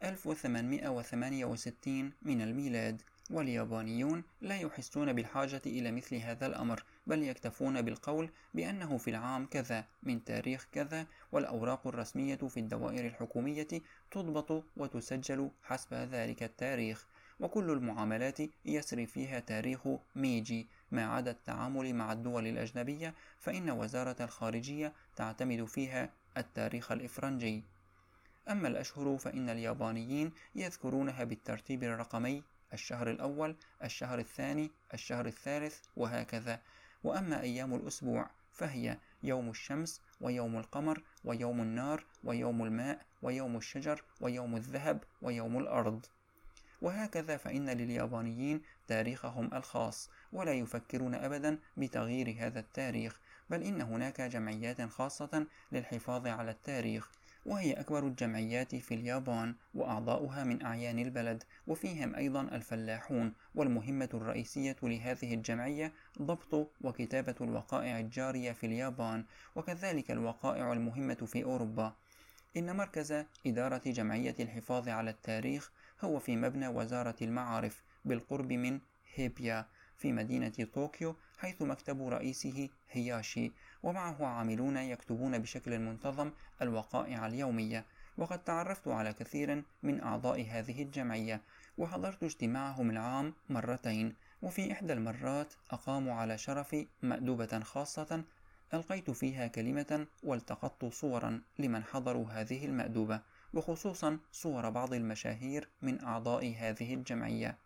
1868 من الميلاد. واليابانيون لا يحسون بالحاجة إلى مثل هذا الأمر، بل يكتفون بالقول بأنه في العام كذا من تاريخ كذا، والأوراق الرسمية في الدوائر الحكومية تضبط وتسجل حسب ذلك التاريخ، وكل المعاملات يسري فيها تاريخ ميجي ما عدا التعامل مع الدول الأجنبية، فإن وزارة الخارجية تعتمد فيها التاريخ الإفرنجي. أما الأشهر فإن اليابانيين يذكرونها بالترتيب الرقمي: الشهر الأول، الشهر الثاني، الشهر الثالث، وهكذا. وأما أيام الأسبوع فهي يوم الشمس ويوم القمر ويوم النار ويوم الماء ويوم الشجر ويوم الذهب ويوم الأرض، وهكذا. فإن لليابانيين تاريخهم الخاص، ولا يفكرون أبدا بتغيير هذا التاريخ، بل إن هناك جمعيات خاصة للحفاظ على التاريخ، وهي أكبر الجمعيات في اليابان، وأعضاؤها من أعيان البلد، وفيهم أيضا الفلاحون. والمهمة الرئيسية لهذه الجمعية ضبط وكتابة الوقائع الجارية في اليابان، وكذلك الوقائع المهمة في أوروبا. إن مركز إدارة جمعية الحفاظ على التاريخ هو في مبنى وزارة المعارف بالقرب من هيبيا في مدينة طوكيو، حيث مكتب رئيسه هياشي، ومعه عاملون يكتبون بشكل منتظم الوقائع اليومية. وقد تعرفت على كثير من أعضاء هذه الجمعية، وحضرت اجتماعهم العام مرتين، وفي إحدى المرات أقاموا على شرفي مأدبة خاصة ألقيت فيها كلمة والتقطت صورا لمن حضروا هذه المأدبة، وخصوصا صور بعض المشاهير من أعضاء هذه الجمعية.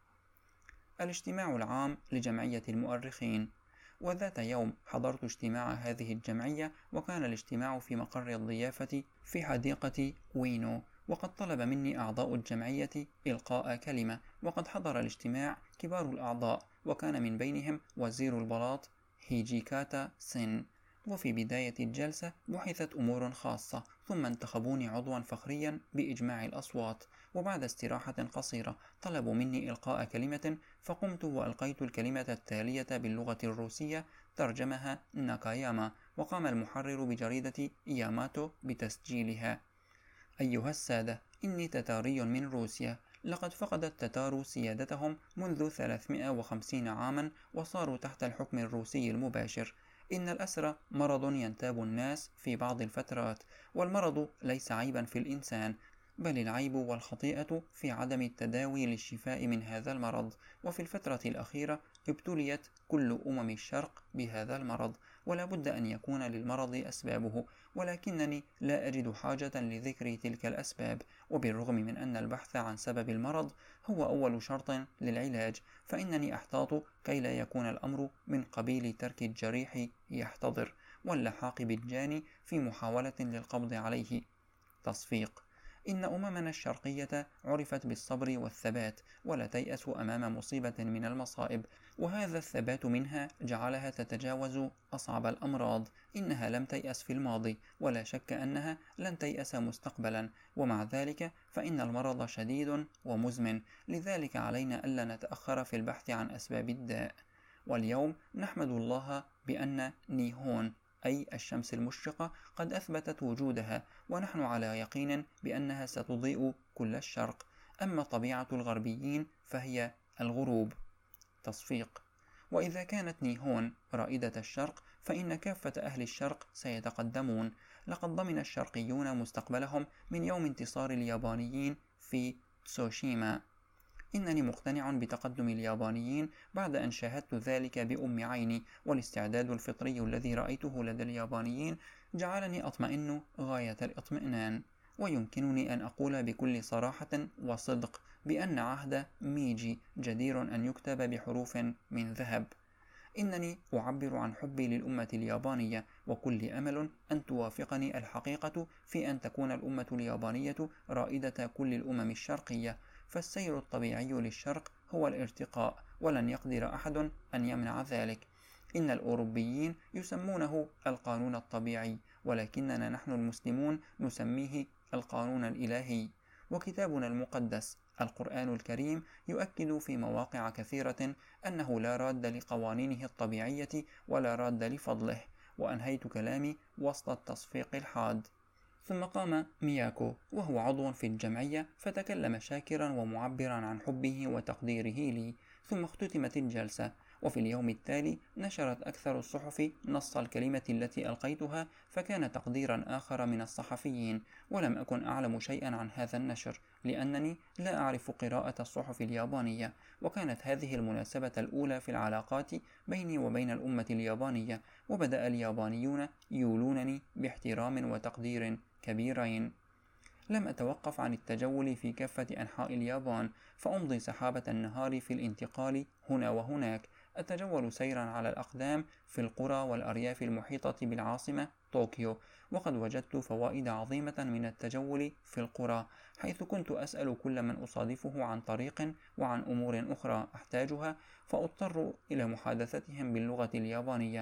الاجتماع العام لجمعية المؤرخين. وذات يوم حضرت اجتماع هذه الجمعية، وكان الاجتماع في مقر الضيافة في حديقة وينو، وقد طلب مني أعضاء الجمعية إلقاء كلمة، وقد حضر الاجتماع كبار الأعضاء، وكان من بينهم وزير البلاط هيجيكاتا سين. وفي بداية الجلسة بحثت أمور خاصة، ثم انتخبوني عضوا فخريا بإجماع الأصوات، وبعد استراحة قصيرة طلبوا مني إلقاء كلمة، فقمت وألقيت الكلمة التالية باللغة الروسية ترجمها ناكاياما، وقام المحرر بجريدة ياماتو بتسجيلها. أيها السادة، إني تتاري من روسيا. لقد فقد التتار سيادتهم منذ 350 عاما، وصاروا تحت الحكم الروسي المباشر. إن الأسر مرض ينتاب الناس في بعض الفترات، والمرض ليس عيبا في الإنسان، بل العيب والخطيئة في عدم التداوي للشفاء من هذا المرض. وفي الفترة الأخيرة ابتليت كل أمم الشرق بهذا المرض، ولا بد أن يكون للمرض أسبابه، ولكنني لا أجد حاجة لذكر تلك الأسباب. وبالرغم من أن البحث عن سبب المرض هو أول شرط للعلاج، فإنني أحتاط كي لا يكون الأمر من قبيل ترك الجريح يحتضر واللحاق بالجاني في محاولة للقبض عليه. تصفيق. إن أممنا الشرقية عرفت بالصبر والثبات، ولا تيأس أمام مصيبة من المصائب، وهذا الثبات منها جعلها تتجاوز أصعب الأمراض. إنها لم تيأس في الماضي، ولا شك أنها لن تيأس مستقبلا، ومع ذلك فإن المرض شديد ومزمن، لذلك علينا ألا نتأخر في البحث عن أسباب الداء. واليوم نحمد الله بأن نيهون، أي الشمس المشرقة، قد أثبتت وجودها، ونحن على يقين بأنها ستضيء كل الشرق. أما طبيعة الغربيين فهي الغروب. تصفيق. وإذا كانت نيهون رائدة الشرق، فإن كافة أهل الشرق سيتقدمون. لقد ضمن الشرقيون مستقبلهم من يوم انتصار اليابانيين في تسوشيما. إنني مقتنع بتقدم اليابانيين بعد أن شاهدت ذلك بأم عيني، والاستعداد الفطري الذي رأيته لدى اليابانيين جعلني أطمئن غاية الاطمئنان. ويمكنني أن أقول بكل صراحة وصدق بأن عهد ميجي جدير أن يكتب بحروف من ذهب. إنني أعبر عن حبي للأمة اليابانية، وكل أمل أن توافقني الحقيقة في أن تكون الأمة اليابانية رائدة كل الأمم الشرقية، فالسير الطبيعي للشرق هو الارتقاء، ولن يقدر أحد أن يمنع ذلك. إن الأوروبيين يسمونه القانون الطبيعي، ولكننا نحن المسلمون نسميه القانون الإلهي. وكتابنا المقدس القرآن الكريم يؤكد في مواقع كثيرة أنه لا راد لقوانينه الطبيعية ولا راد لفضله. وأنهيت كلامي وسط التصفيق الحاد. ثم قام مياكو وهو عضو في الجمعية، فتكلم شاكرا ومعبرا عن حبه وتقديره لي. ثم اختتمت الجلسة، وفي اليوم التالي نشرت أكثر الصحف نص الكلمة التي ألقيتها، فكان تقديرا آخر من الصحفيين، ولم أكن أعلم شيئا عن هذا النشر لأنني لا أعرف قراءة الصحف اليابانية. وكانت هذه المناسبة الأولى في العلاقات بيني وبين الأمة اليابانية، وبدأ اليابانيون يولونني باحترام وتقدير كبيرين. لم أتوقف عن التجول في كافة أنحاء اليابان، فأمضي سحابة النهار في الانتقال هنا وهناك، أتجول سيرا على الأقدام في القرى والأرياف المحيطة بالعاصمة طوكيو. وقد وجدت فوائد عظيمة من التجول في القرى، حيث كنت أسأل كل من أصادفه عن طريق وعن أمور أخرى أحتاجها، فأضطر إلى محادثتهم باللغة اليابانية.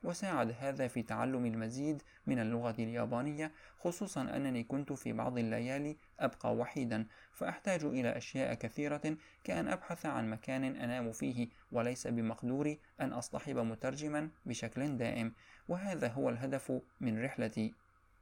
وساعد هذا في تعلم المزيد من اللغة اليابانية، خصوصا أنني كنت في بعض الليالي أبقى وحيدا، فأحتاج إلى أشياء كثيرة كأن أبحث عن مكان أنام فيه، وليس بمقدوري أن أصطحب مترجما بشكل دائم. وهذا هو الهدف من رحلتي.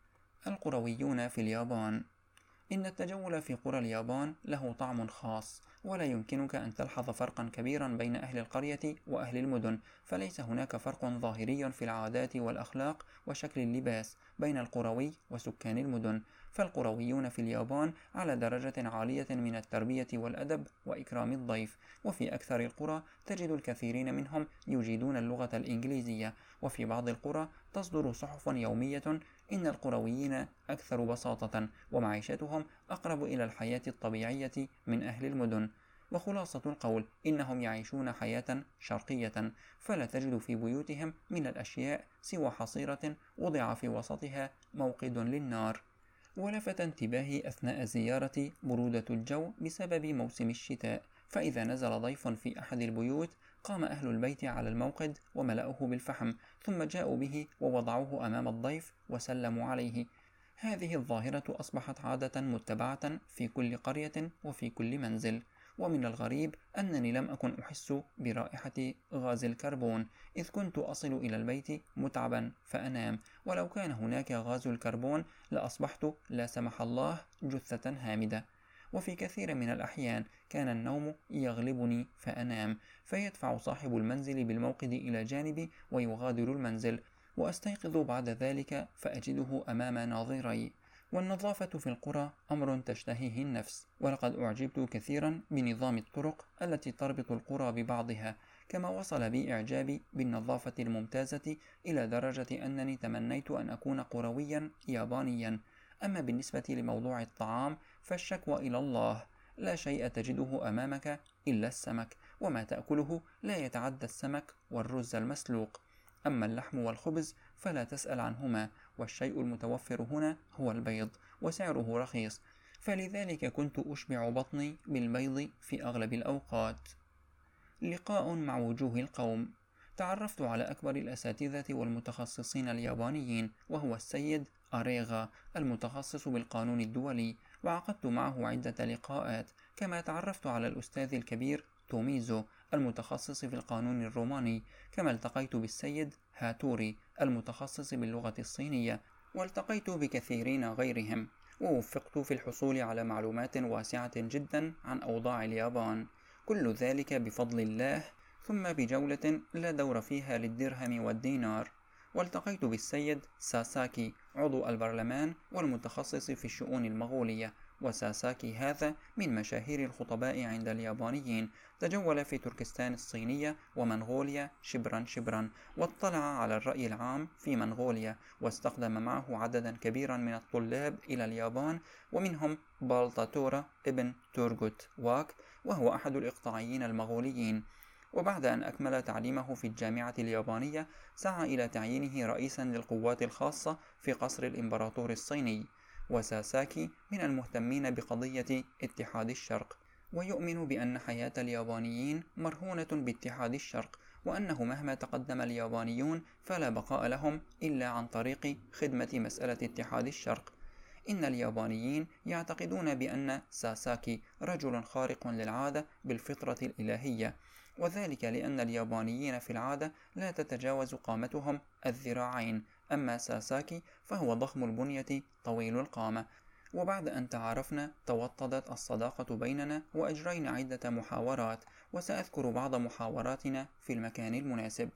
القرويون في اليابان. إن التجول في قرى اليابان له طعم خاص، ولا يمكنك أن تلحظ فرقا كبيرا بين أهل القرية وأهل المدن، فليس هناك فرق ظاهري في العادات والأخلاق وشكل اللباس بين القروي وسكان المدن، فالقرويون في اليابان على درجة عالية من التربية والأدب وإكرام الضيف، وفي أكثر القرى تجد الكثيرين منهم يجيدون اللغة الإنجليزية، وفي بعض القرى تصدر صحف يومية. إن القرويين أكثر بساطة، ومعيشتهم أقرب إلى الحياة الطبيعية من أهل المدن. وخلاصة القول إنهم يعيشون حياة شرقية، فلا تجد في بيوتهم من الأشياء سوى حصيرة وضع في وسطها موقد للنار. ولفت انتباهي أثناء الزيارة برودة الجو بسبب موسم الشتاء، فإذا نزل ضيف في أحد البيوت قام أهل البيت على الموقد وملأوه بالفحم، ثم جاءوا به ووضعوه أمام الضيف وسلموا عليه. هذه الظاهرة أصبحت عادة متبعة في كل قرية وفي كل منزل. ومن الغريب أنني لم أكن أحس برائحة غاز الكربون، إذ كنت أصل إلى البيت متعبا فأنام، ولو كان هناك غاز الكربون لأصبحت لا سمح الله جثة هامدة. وفي كثير من الأحيان كان النوم يغلبني فأنام، فيدفع صاحب المنزل بالموقد إلى جانبي ويغادر المنزل، وأستيقظ بعد ذلك فأجده أمام ناظري. والنظافة في القرى أمر تشتهيه النفس، ولقد أعجبت كثيرا بنظام الطرق التي تربط القرى ببعضها، كما وصل بي إعجابي بالنظافة الممتازة إلى درجة أنني تمنيت أن أكون قرويا يابانيا. أما بالنسبة لموضوع الطعام فالشكوى إلى الله، لا شيء تجده أمامك إلا السمك، وما تأكله لا يتعدى السمك والرز المسلوق. أما اللحم والخبز فلا تسأل عنهما، والشيء المتوفر هنا هو البيض، وسعره رخيص، فلذلك كنت أشبع بطني بالبيض في أغلب الأوقات. لقاء مع وجوه القوم. تعرفت على أكبر الأساتذة والمتخصصين اليابانيين، وهو السيد أريغا المتخصص بالقانون الدولي، وعقدت معه عدة لقاءات. كما تعرفت على الأستاذ الكبير توميزو المتخصص في القانون الروماني، كما التقيت بالسيد هاتوري المتخصص باللغة الصينية، والتقيت بكثيرين غيرهم، ووفقت في الحصول على معلومات واسعة جدا عن أوضاع اليابان، كل ذلك بفضل الله، ثم بجولة لا دور فيها للدرهم والدينار. والتقيت بالسيد ساساكي عضو البرلمان والمتخصص في الشؤون المغولية، وساساكي هذا من مشاهير الخطباء عند اليابانيين، تجول في تركستان الصينية ومنغوليا شبرا شبرا، واطلع على الرأي العام في منغوليا، واستخدم معه عددا كبيرا من الطلاب إلى اليابان، ومنهم بالتاتورا ابن تورغوت واك، وهو أحد الإقطاعيين المغوليين. وبعد أن أكمل تعليمه في الجامعة اليابانية سعى إلى تعيينه رئيسا للقوات الخاصة في قصر الإمبراطور الصيني. وساساكي من المهتمين بقضية اتحاد الشرق، ويؤمن بأن حياة اليابانيين مرهونة باتحاد الشرق، وأنه مهما تقدم اليابانيون فلا بقاء لهم إلا عن طريق خدمة مسألة اتحاد الشرق. إن اليابانيين يعتقدون بأن ساساكي رجل خارق للعادة بالفطرة الإلهية، وذلك لأن اليابانيين في العادة لا تتجاوز قامتهم الذراعين، أما ساساكي فهو ضخم البنية طويل القامة. وبعد أن تعارفنا توطدت الصداقة بيننا، وأجرينا عدة محاورات، وسأذكر بعض محاوراتنا في المكان المناسب.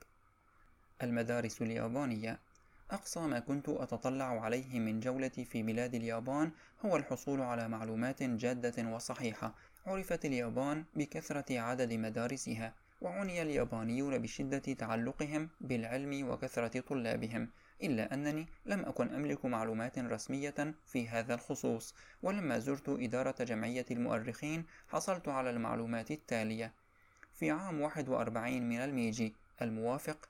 المدارس اليابانية. أقصى ما كنت أتطلع عليه من جولتي في بلاد اليابان هو الحصول على معلومات جادة وصحيحة. عرفت اليابان بكثرة عدد مدارسها، وعني اليابانيون بشدة تعلقهم بالعلم وكثرة طلابهم، إلا أنني لم أكن أملك معلومات رسمية في هذا الخصوص. ولما زرت إدارة جمعية المؤرخين حصلت على المعلومات التالية. في عام 41 من الميجي الموافق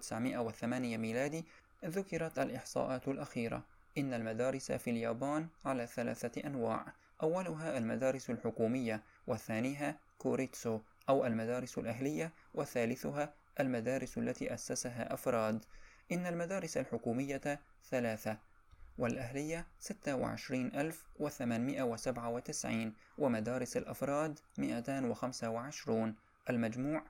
1908 ميلادي ذكرت الإحصاءات الأخيرة. إن المدارس في اليابان على 3 أنواع، أولها المدارس الحكومية، وثانيها كوريتسو أو المدارس الأهلية، وثالثها المدارس التي أسسها أفراد. إن المدارس الحكومية 3، والأهلية 26,897، ومدارس الأفراد 225، المجموع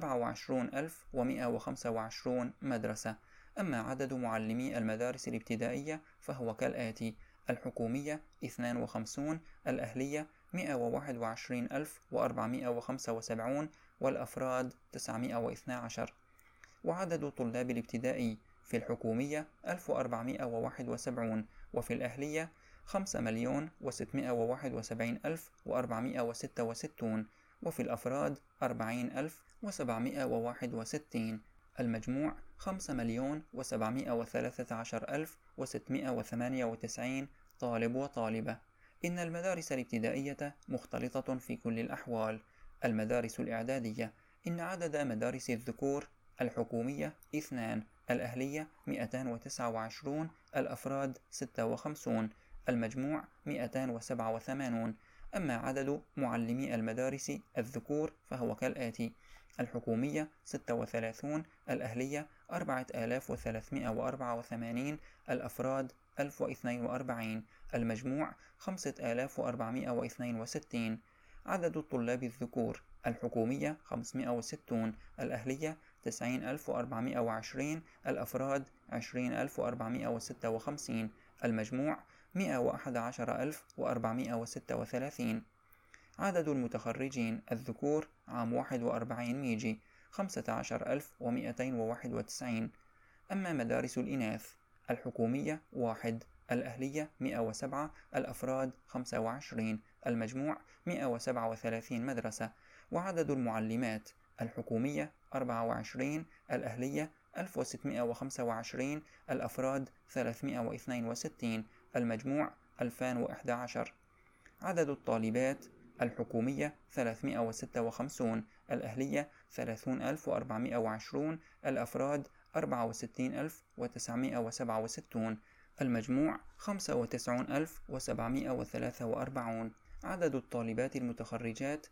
27,125 مدرسة. أما عدد معلمي المدارس الابتدائية فهو كالآتي: الحكومية 52، الأهلية 121,475، والأفراد 912. وعدد طلاب الابتدائي في الحكومية 1471، وفي الأهلية 5,671,466، وفي الأفراد 40,761. المجموع 5,713,698 طالب وطالبة. إن المدارس الابتدائية مختلطة في كل الأحوال. المدارس الإعدادية: إن عدد مدارس الذكور الحكومية 2، الأهلية 229، الأفراد 56، المجموع 287. أما عدد معلمي المدارس الذكور فهو كالآتي: الحكومية 36، الأهلية 4384، الأفراد 1042، المجموع 5462. عدد الطلاب الذكور الحكومية 560، الأهلية 90,420، الأفراد 20,456، المجموع 111,436. عدد المتخرجين الذكور عام 41 ميجي 15,291. أما مدارس الإناث: الحكومية 1، الأهلية 107، الأفراد 25، المجموع 137 مدرسة. وعدد المعلمات: الحكومية 24، الأهلية 1625، الأفراد 362، المجموع 2011. عدد الطالبات: الحكومية 356، الأهلية 30,420، الأفراد 64,967، المجموع 95,743. عدد الطالبات المتخرجات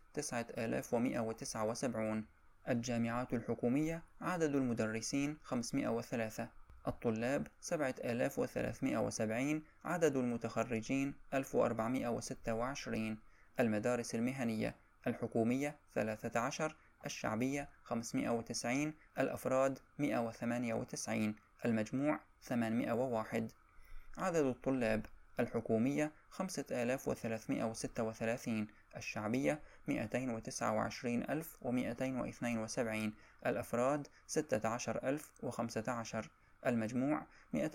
9,179. الجامعات الحكومية: عدد المدرسين 503، الطلاب 7,370، عدد المتخرجين 1426. المدارس المهنية: الحكومية 13، الشعبية 590، الأفراد 198، المجموع 801. عدد الطلاب: الحكومية 5336، الشعبية 229,272، الأفراد 16,015، المجموع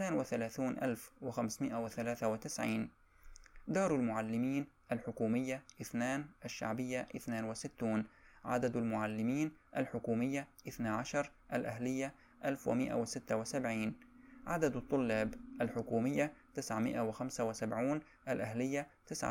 230,593. دار المعلمين: الحكومية 2، الشعبية 62. عدد المعلمين: الحكومية 12، الأهلية 1176. عدد الطلاب: الحكومية 975، الأهلية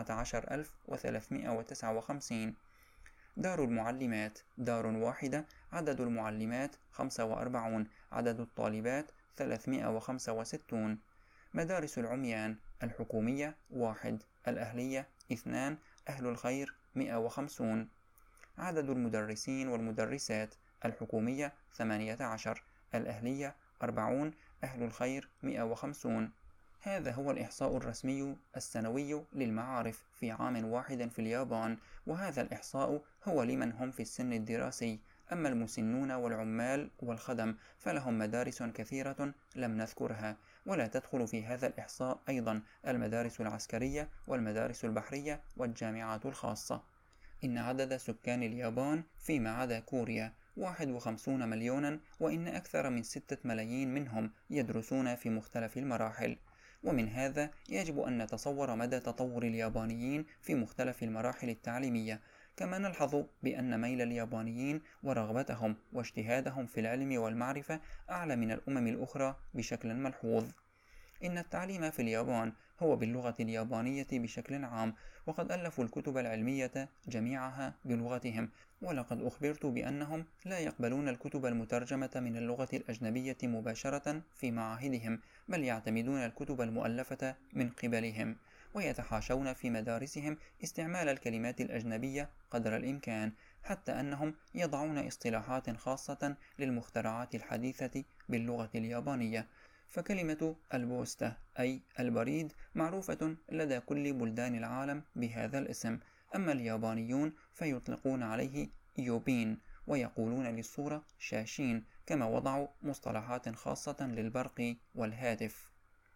19,359. دار المعلمات: دار واحدة، عدد المعلمات 45، عدد الطالبات 365. مدارس العميان: الحكومية 1، الأهلية 2، أهل الخير 150. عدد المدرسين والمدرسات: الحكومية 18، الأهلية 40، أهل الخير 150. هذا هو الإحصاء الرسمي السنوي للمعارف في عام واحد في اليابان، وهذا الإحصاء هو لمن هم في السن الدراسي. أما المسنون والعمال والخدم فلهم مدارس كثيرة لم نذكرها، ولا تدخل في هذا الإحصاء أيضا المدارس العسكرية والمدارس البحرية والجامعات الخاصة. إن عدد سكان اليابان فيما عدا كوريا 51 مليونا، وإن أكثر من 6 ملايين منهم يدرسون في مختلف المراحل. ومن هذا يجب أن نتصور مدى تطور اليابانيين في مختلف المراحل التعليمية. كما نلحظ بأن ميل اليابانيين ورغبتهم واجتهادهم في العلم والمعرفة أعلى من الأمم الأخرى بشكل ملحوظ. إن التعليم في اليابان هو باللغة اليابانية بشكل عام، وقد ألفوا الكتب العلمية جميعها بلغتهم، ولقد أخبرت بأنهم لا يقبلون الكتب المترجمة من اللغة الأجنبية مباشرة في معاهدهم، بل يعتمدون الكتب المؤلفة من قبلهم، ويتحاشون في مدارسهم استعمال الكلمات الأجنبية قدر الإمكان، حتى أنهم يضعون اصطلاحات خاصة للمخترعات الحديثة باللغة اليابانية. فكلمة البوستا أي البريد معروفة لدى كل بلدان العالم بهذا الاسم، أما اليابانيون فيطلقون عليه يوبين، ويقولون للصورة شاشين، كما وضعوا مصطلحات خاصة للبرق والهاتف.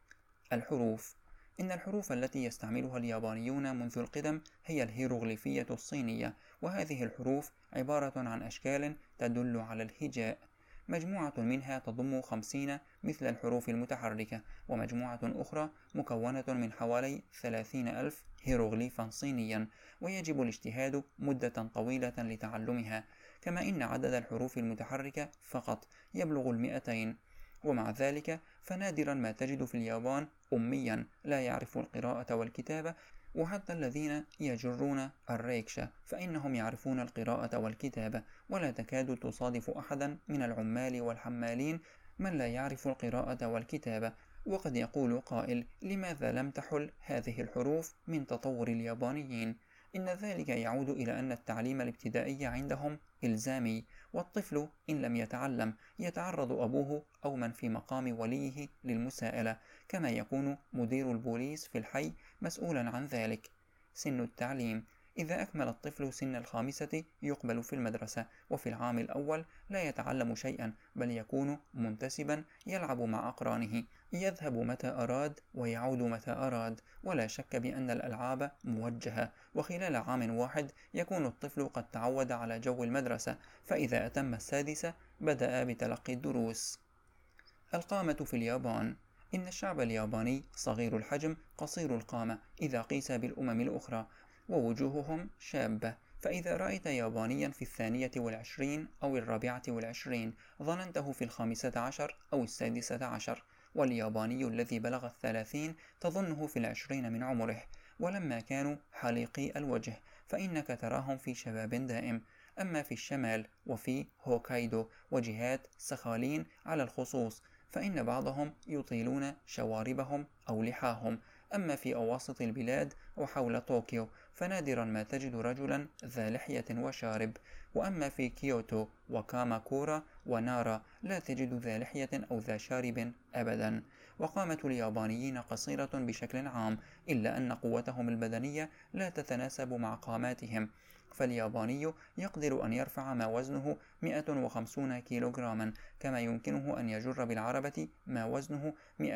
الحروف. إن الحروف التي يستعملها اليابانيون منذ القدم هي الهيروغليفية الصينية، وهذه الحروف عبارة عن أشكال تدل على الهجاء، مجموعة منها تضم 50 مثل الحروف المتحركة، ومجموعة أخرى مكونة من حوالي 30,000 هيروغليفا صينيا، ويجب الاجتهاد مدة طويلة لتعلمها، كما إن عدد الحروف المتحركة فقط يبلغ 200. ومع ذلك فنادرا ما تجد في اليابان أميا لا يعرف القراءة والكتابة، وحتى الذين يجرون الريكشا فإنهم يعرفون القراءة والكتابة، ولا تكاد تصادف أحدا من العمال والحمالين من لا يعرف القراءة والكتابة. وقد يقول قائل: لماذا لم تحل هذه الحروف من تطور اليابانيين؟ إن ذلك يعود إلى أن التعليم الابتدائي عندهم إلزامي، والطفل إن لم يتعلم يتعرض أبوه أو من في مقام وليه للمساءلة، كما يكون مدير البوليس في الحي مسؤولا عن ذلك. سن التعليم: إذا أكمل الطفل سن 5 يقبل في المدرسة، وفي العام الأول لا يتعلم شيئا، بل يكون منتسبا يلعب مع أقرانه، يذهب متى أراد ويعود متى أراد، ولا شك بأن الألعاب موجهة، وخلال عام واحد يكون الطفل قد تعود على جو المدرسة، فإذا أتم 6 بدأ بتلقي الدروس. القامة في اليابان: إن الشعب الياباني صغير الحجم قصير القامة إذا قيس بالأمم الأخرى، ووجوههم شابة، فإذا رأيت يابانيا في 22 أو 24 ظننته في 15 أو 16، والياباني الذي بلغ 30 تظنه في 20 من عمره، ولما كانوا حليقي الوجه فإنك تراهم في شباب دائم. أما في الشمال وفي هوكايدو وجهات سخالين على الخصوص فإن بعضهم يطيلون شواربهم أو لحاهم، أما في أواسط البلاد وحول طوكيو فنادرا ما تجد رجلا ذا لحية وشارب، وأما في كيوتو وكاماكورا ونارا لا تجد ذا لحية أو ذا شارب أبدا. وقامة اليابانيين قصيرة بشكل عام، إلا أن قوتهم البدنية لا تتناسب مع قاماتهم، فالياباني يقدر أن يرفع ما وزنه 150 كيلوغراما، كما يمكنه أن يجر بالعربة ما وزنه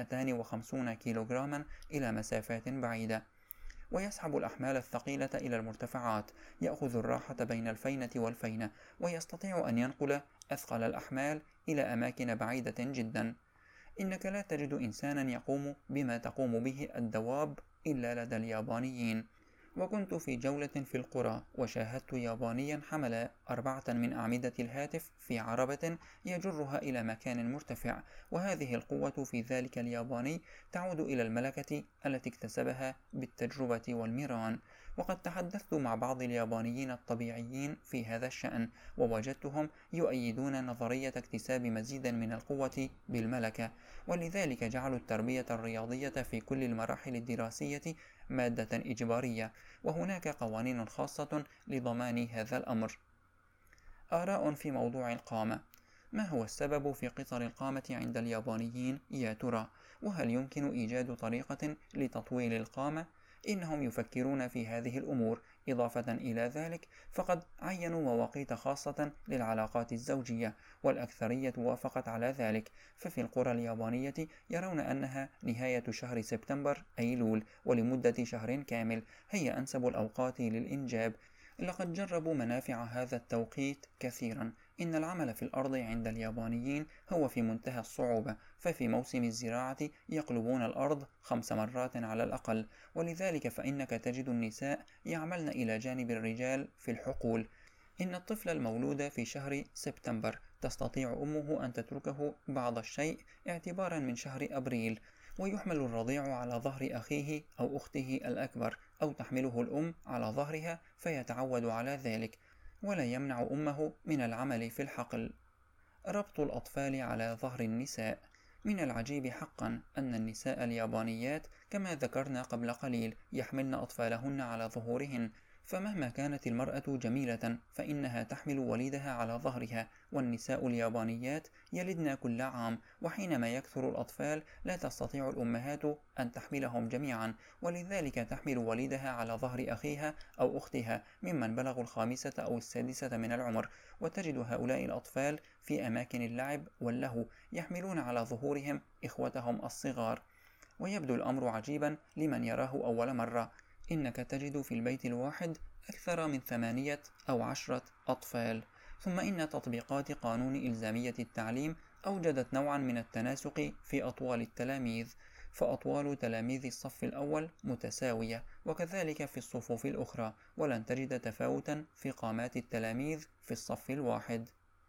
250 كيلوغراما إلى مسافات بعيدة، ويسحب الأحمال الثقيلة إلى المرتفعات، يأخذ الراحة بين الفينة والفينة، ويستطيع أن ينقل أثقل الأحمال إلى أماكن بعيدة جدا. إنك لا تجد إنسانا يقوم بما تقوم به الدواب إلا لدى اليابانيين. وكنت في جولة في القرى وشاهدت يابانيا حمل 4 من أعمدة الهاتف في عربة يجرها إلى مكان مرتفع، وهذه القوة في ذلك الياباني تعود إلى الملكة التي اكتسبها بالتجربة والمران. وقد تحدثت مع بعض اليابانيين الطبيعيين في هذا الشأن، ووجدتهم يؤيدون نظرية اكتساب مزيد من القوة بالملكة، ولذلك جعلوا التربية الرياضية في كل المراحل الدراسية مادة إجبارية، وهناك قوانين خاصة لضمان هذا الأمر. آراء في موضوع القامة: ما هو السبب في قصر القامة عند اليابانيين يا ترى؟ وهل يمكن إيجاد طريقة لتطويل القامة؟ إنهم يفكرون في هذه الأمور. إضافة إلى ذلك فقد عينوا مواقيت خاصة للعلاقات الزوجية، والأكثرية وافقت على ذلك، ففي القرى اليابانية يرون أنها نهاية شهر سبتمبر أيلول ولمدة شهر كامل هي أنسب الأوقات للإنجاب. لقد جربوا منافع هذا التوقيت كثيرا. إن العمل في الأرض عند اليابانيين هو في منتهى الصعوبة، ففي موسم الزراعة يقلبون الأرض 5 مرات على الأقل، ولذلك فإنك تجد النساء يعملن إلى جانب الرجال في الحقول. إن الطفل المولود في شهر سبتمبر تستطيع أمه أن تتركه بعض الشيء اعتبارا من شهر أبريل، ويحمل الرضيع على ظهر أخيه أو أخته الأكبر، أو تحمله الأم على ظهرها فيتعود على ذلك، ولا يمنع أمه من العمل في الحقل. ربط الأطفال على ظهر النساء: من العجيب حقا أن النساء اليابانيات كما ذكرنا قبل قليل يحملن أطفالهن على ظهورهن، فمهما كانت المرأة جميلة فإنها تحمل وليدها على ظهرها، والنساء اليابانيات يلدن كل عام، وحينما يكثر الأطفال لا تستطيع الأمهات أن تحملهم جميعا، ولذلك تحمل وليدها على ظهر أخيها أو أختها ممن بلغوا الخامسة أو السادسة من العمر. وتجد هؤلاء الأطفال في أماكن اللعب واللهو يحملون على ظهورهم إخوتهم الصغار، ويبدو الأمر عجيبا لمن يراه أول مرة. إنك تجد في البيت الواحد أكثر من 8 أو 10 أطفال. ثم إن تطبيقات قانون إلزامية التعليم أوجدت نوعا من التناسق في أطوال التلاميذ، فأطوال تلاميذ الصف الأول متساوية، وكذلك في الصفوف الأخرى، ولن تجد تفاوتا في قامات التلاميذ في الصف الواحد.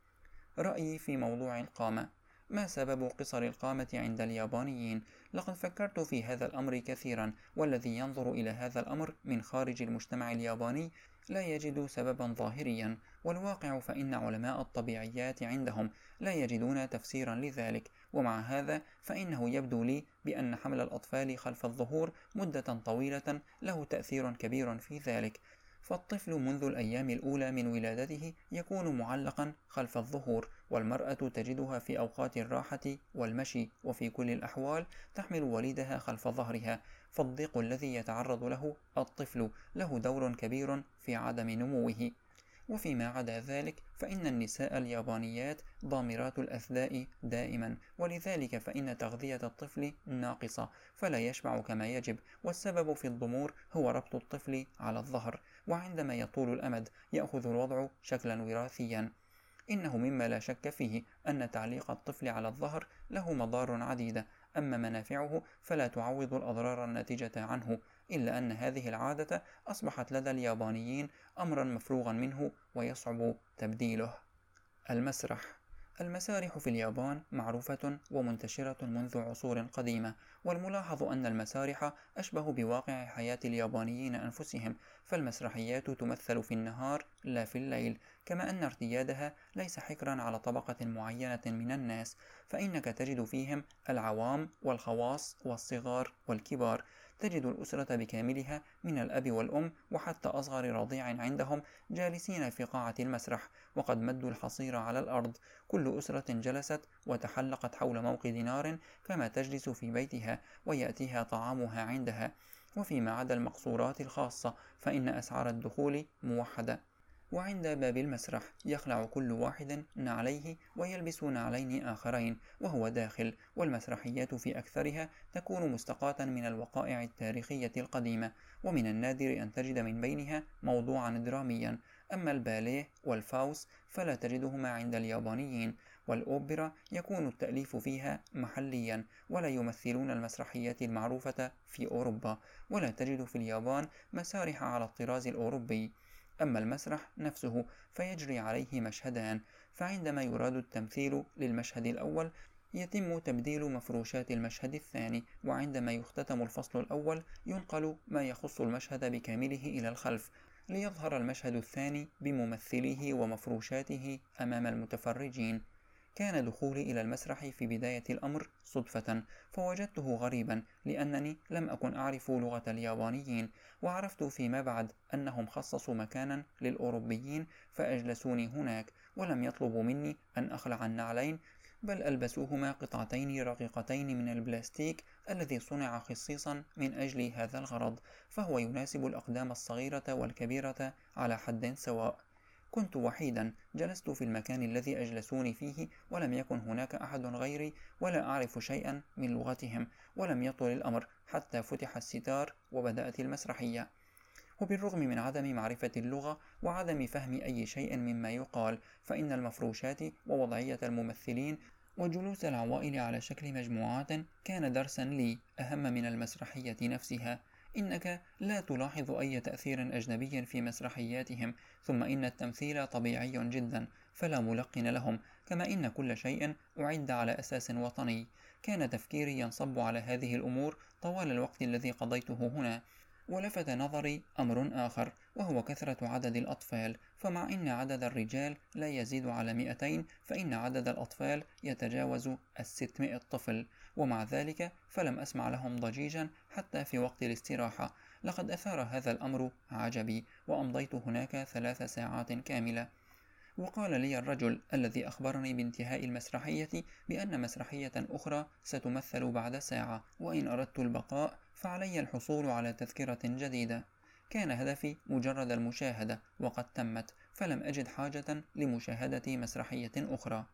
رأيي في موضوع القامة: ما سبب قصر القامة عند اليابانيين؟ لقد فكرت في هذا الأمر كثيرا، والذي ينظر إلى هذا الأمر من خارج المجتمع الياباني لا يجد سببا ظاهريا، والواقع فإن علماء الطبيعيات عندهم لا يجدون تفسيرا لذلك. ومع هذا فإنه يبدو لي بأن حمل الأطفال خلف الظهور مدة طويلة له تأثير كبير في ذلك، فالطفل منذ الأيام الأولى من ولادته يكون معلقا خلف الظهور، والمرأة تجدها في أوقات الراحة والمشي وفي كل الأحوال تحمل وليدها خلف ظهرها، فالضيق الذي يتعرض له الطفل له دور كبير في عدم نموه. وفيما عدا ذلك فإن النساء اليابانيات ضامرات الأثداء دائما، ولذلك فإن تغذية الطفل ناقصة فلا يشبع كما يجب، والسبب في الضمور هو ربط الطفل على الظهر، وعندما يطول الأمد يأخذ الوضع شكلا وراثيا. إنه مما لا شك فيه أن تعليق الطفل على الظهر له مضار عديدة، أما منافعه فلا تعوض الأضرار الناتجة عنه، إلا أن هذه العادة أصبحت لدى اليابانيين أمرا مفروغا منه ويصعب تبديله. المسرح. المسارح في اليابان معروفة ومنتشرة منذ عصور قديمة، والملاحظ أن المسارح أشبه بواقع حياة اليابانيين أنفسهم، فالمسرحيات تمثل في النهار لا في الليل، كما أن ارتيادها ليس حكرا على طبقة معينة من الناس، فإنك تجد فيهم العوام والخواص والصغار والكبار. تجد الأسرة بكاملها من الأب والأم وحتى أصغر رضيع عندهم جالسين في قاعة المسرح، وقد مدوا الحصير على الأرض، كل أسرة جلست وتحلقت حول موقد نار كما تجلس في بيتها، ويأتيها طعامها عندها. وفيما عدا المقصورات الخاصة فإن أسعار الدخول موحدة، وعند باب المسرح يخلع كل واحد نعليه ويلبس نعلين آخرين وهو داخل، والمسرحيات في أكثرها تكون مستقاة من الوقائع التاريخية القديمة، ومن النادر أن تجد من بينها موضوعا دراميا. أما الباليه والفاوس فلا تجدهما عند اليابانيين، والأوبرا يكون التأليف فيها محليا، ولا يمثلون المسرحيات المعروفة في أوروبا، ولا تجد في اليابان مسارح على الطراز الأوروبي. أما المسرح نفسه فيجري عليه مشهدان، فعندما يراد التمثيل للمشهد الأول يتم تبديل مفروشات المشهد الثاني، وعندما يختتم الفصل الأول ينقل ما يخص المشهد بكامله إلى الخلف، ليظهر المشهد الثاني بممثليه ومفروشاته أمام المتفرجين. كان دخولي إلى المسرح في بداية الأمر صدفة، فوجدته غريبا لأنني لم أكن أعرف لغة اليابانيين، وعرفت فيما بعد أنهم خصصوا مكانا للأوروبيين فأجلسوني هناك، ولم يطلبوا مني أن أخلع النعلين، بل ألبسوهما قطعتين رقيقتين من البلاستيك الذي صنع خصيصا من أجل هذا الغرض، فهو يناسب الأقدام الصغيرة والكبيرة على حد سواء. كنت وحيدا، جلست في المكان الذي أجلسوني فيه، ولم يكن هناك أحد غيري، ولا أعرف شيئا من لغتهم، ولم يطل الأمر حتى فتح الستار وبدأت المسرحية. وبالرغم من عدم معرفة اللغة وعدم فهم أي شيء مما يقال، فإن المفروشات ووضعية الممثلين وجلوس العوائل على شكل مجموعات كان درسا لي أهم من المسرحية نفسها. إنك لا تلاحظ أي تأثير أجنبي في مسرحياتهم، ثم إن التمثيل طبيعي جدا فلا ملقن لهم، كما إن كل شيء أعد على أساس وطني. كان تفكيري ينصب على هذه الأمور طوال الوقت الذي قضيته هنا. ولفت نظري أمر آخر، وهو كثرة عدد الأطفال، فمع أن عدد الرجال لا يزيد على 200 فإن عدد الأطفال يتجاوز 600 طفل، ومع ذلك فلم أسمع لهم ضجيجا حتى في وقت الاستراحة، لقد أثار هذا الأمر عجبي، وأمضيت هناك 3 ساعات كاملة. وقال لي الرجل الذي أخبرني بانتهاء المسرحية بأن مسرحية أخرى ستمثل بعد ساعة، وإن أردت البقاء فعلي الحصول على تذكرة جديدة. كان هدفي مجرد المشاهدة، وقد تمت، فلم أجد حاجة لمشاهدة مسرحية أخرى.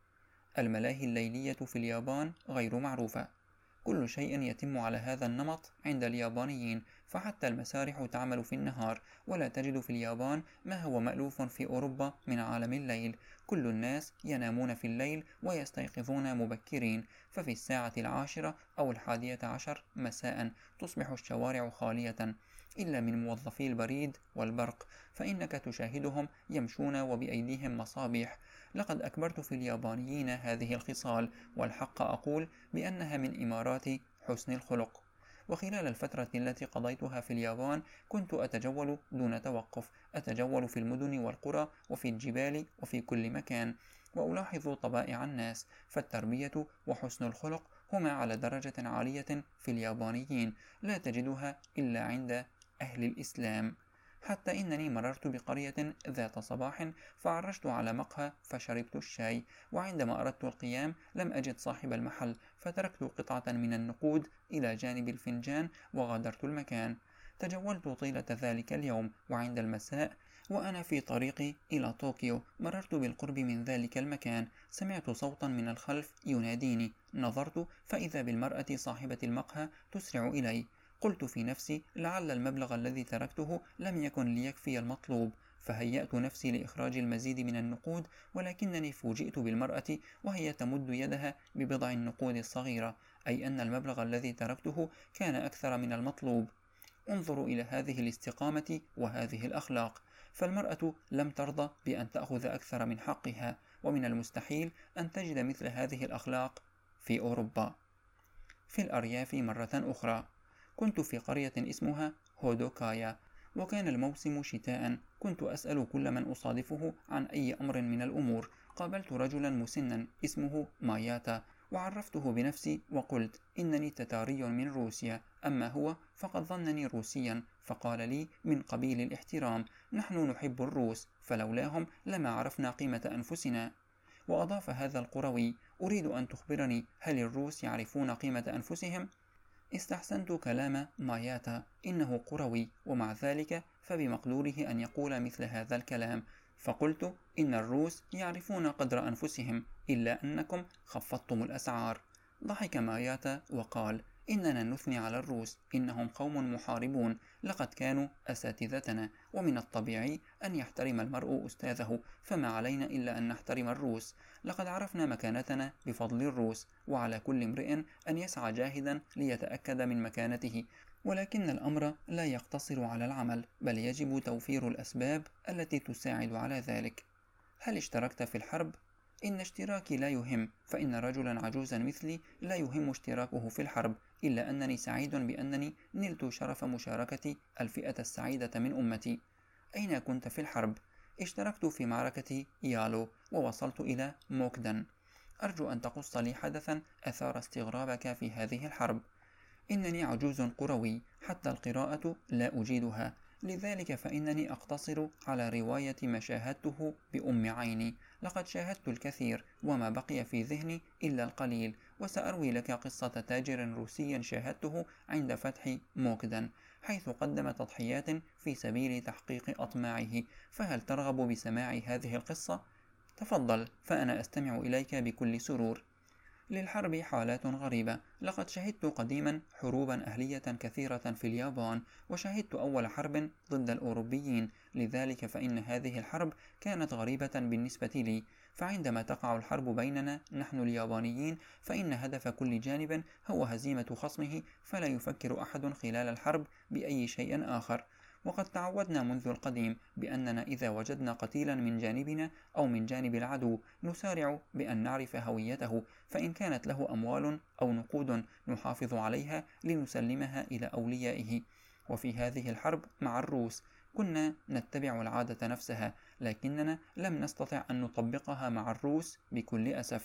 الملاهي الليلية في اليابان غير معروفة. كل شيء يتم على هذا النمط عند اليابانيين، فحتى المسارح تعمل في النهار، ولا تجد في اليابان ما هو مألوف في أوروبا من عالم الليل. كل الناس ينامون في الليل ويستيقظون مبكرين، ففي الساعة 10 أو 11 مساء تصبح الشوارع خالية، إلا من موظفي البريد والبرق، فإنك تشاهدهم يمشون وبأيديهم مصابيح. لقد أكبرت في اليابانيين هذه الخصال، والحق أقول بأنها من إمارات حسن الخلق. وخلال الفترة التي قضيتها في اليابان كنت أتجول دون توقف، أتجول في المدن والقرى وفي الجبال وفي كل مكان، وألاحظ طبائع الناس، فالتربية وحسن الخلق هما على درجة عالية في اليابانيين، لا تجدها إلا عند أهل الإسلام. حتى إنني مررت بقرية ذات صباح فعرجت على مقهى فشربت الشاي، وعندما أردت القيام لم أجد صاحب المحل، فتركت قطعة من النقود إلى جانب الفنجان وغادرت المكان. تجولت طيلة ذلك اليوم، وعند المساء وأنا في طريقي إلى طوكيو مررت بالقرب من ذلك المكان، سمعت صوتا من الخلف يناديني، نظرت فإذا بالمرأة صاحبة المقهى تسرع إلي. قلت في نفسي لعل المبلغ الذي تركته لم يكن ليكفي المطلوب، فهيأت نفسي لإخراج المزيد من النقود، ولكنني فوجئت بالمرأة وهي تمد يدها ببضع النقود الصغيرة، أي أن المبلغ الذي تركته كان أكثر من المطلوب. انظروا إلى هذه الاستقامة وهذه الأخلاق، فالمرأة لم ترضى بأن تأخذ أكثر من حقها، ومن المستحيل أن تجد مثل هذه الأخلاق في أوروبا. في الأرياف مرة أخرى، كنت في قرية اسمها هودوكايا، وكان الموسم شتاء. كنت أسأل كل من أصادفه عن أي أمر من الأمور. قابلت رجلا مسنا اسمه ماياتا، وعرفته بنفسي وقلت إنني تتاري من روسيا، أما هو فقد ظنني روسيا، فقال لي من قبيل الاحترام: نحن نحب الروس، فلولاهم لما عرفنا قيمة أنفسنا. وأضاف هذا القروي: أريد أن تخبرني، هل الروس يعرفون قيمة أنفسهم؟ استحسنت كلام ماياتا، إنه قروي، ومع ذلك فبمقدوره أن يقول مثل هذا الكلام، فقلت: إن الروس يعرفون قدر أنفسهم، إلا أنكم خفضتم الأسعار. ضحك ماياتا وقال: إننا نثني على الروس، إنهم قوم محاربون، لقد كانوا أساتذتنا، ومن الطبيعي أن يحترم المرء أستاذه، فما علينا إلا أن نحترم الروس. لقد عرفنا مكانتنا بفضل الروس، وعلى كل امرئ أن يسعى جاهدا ليتأكد من مكانته، ولكن الأمر لا يقتصر على العمل، بل يجب توفير الأسباب التي تساعد على ذلك. هل اشتركت في الحرب؟ إن اشتراكي لا يهم، فإن رجلا عجوزا مثلي لا يهم اشتراكه في الحرب، إلا أنني سعيد بأنني نلت شرف مشاركة الفئة السعيدة من أمتي. أين كنت في الحرب؟ اشتركت في معركة يالو، ووصلت إلى موكدن. أرجو أن تقص لي حدثا أثار استغرابك في هذه الحرب. إنني عجوز قروي، حتى القراءة لا أجيدها، لذلك فإنني أقتصر على رواية ما شاهدته بأم عيني. لقد شاهدت الكثير، وما بقي في ذهني إلا القليل، وسأروي لك قصة تاجر روسي شاهدته عند فتح موكدن، حيث قدم تضحيات في سبيل تحقيق أطماعه. فهل ترغب بسماع هذه القصة؟ تفضل، فأنا أستمع إليك بكل سرور. للحرب حالات غريبة. لقد شهدت قديما حروبا أهلية كثيرة في اليابان، وشهدت أول حرب ضد الأوروبيين، لذلك فإن هذه الحرب كانت غريبة بالنسبة لي. فعندما تقع الحرب بيننا نحن اليابانيين، فإن هدف كل جانب هو هزيمة خصمه، فلا يفكر أحد خلال الحرب بأي شيء آخر. وقد تعودنا منذ القديم بأننا إذا وجدنا قتيلا من جانبنا أو من جانب العدو نسارع بأن نعرف هويته، فإن كانت له أموال أو نقود نحافظ عليها لنسلمها إلى أوليائه. وفي هذه الحرب مع الروس كنا نتبع العادة نفسها، لكننا لم نستطع أن نطبقها مع الروس بكل أسف.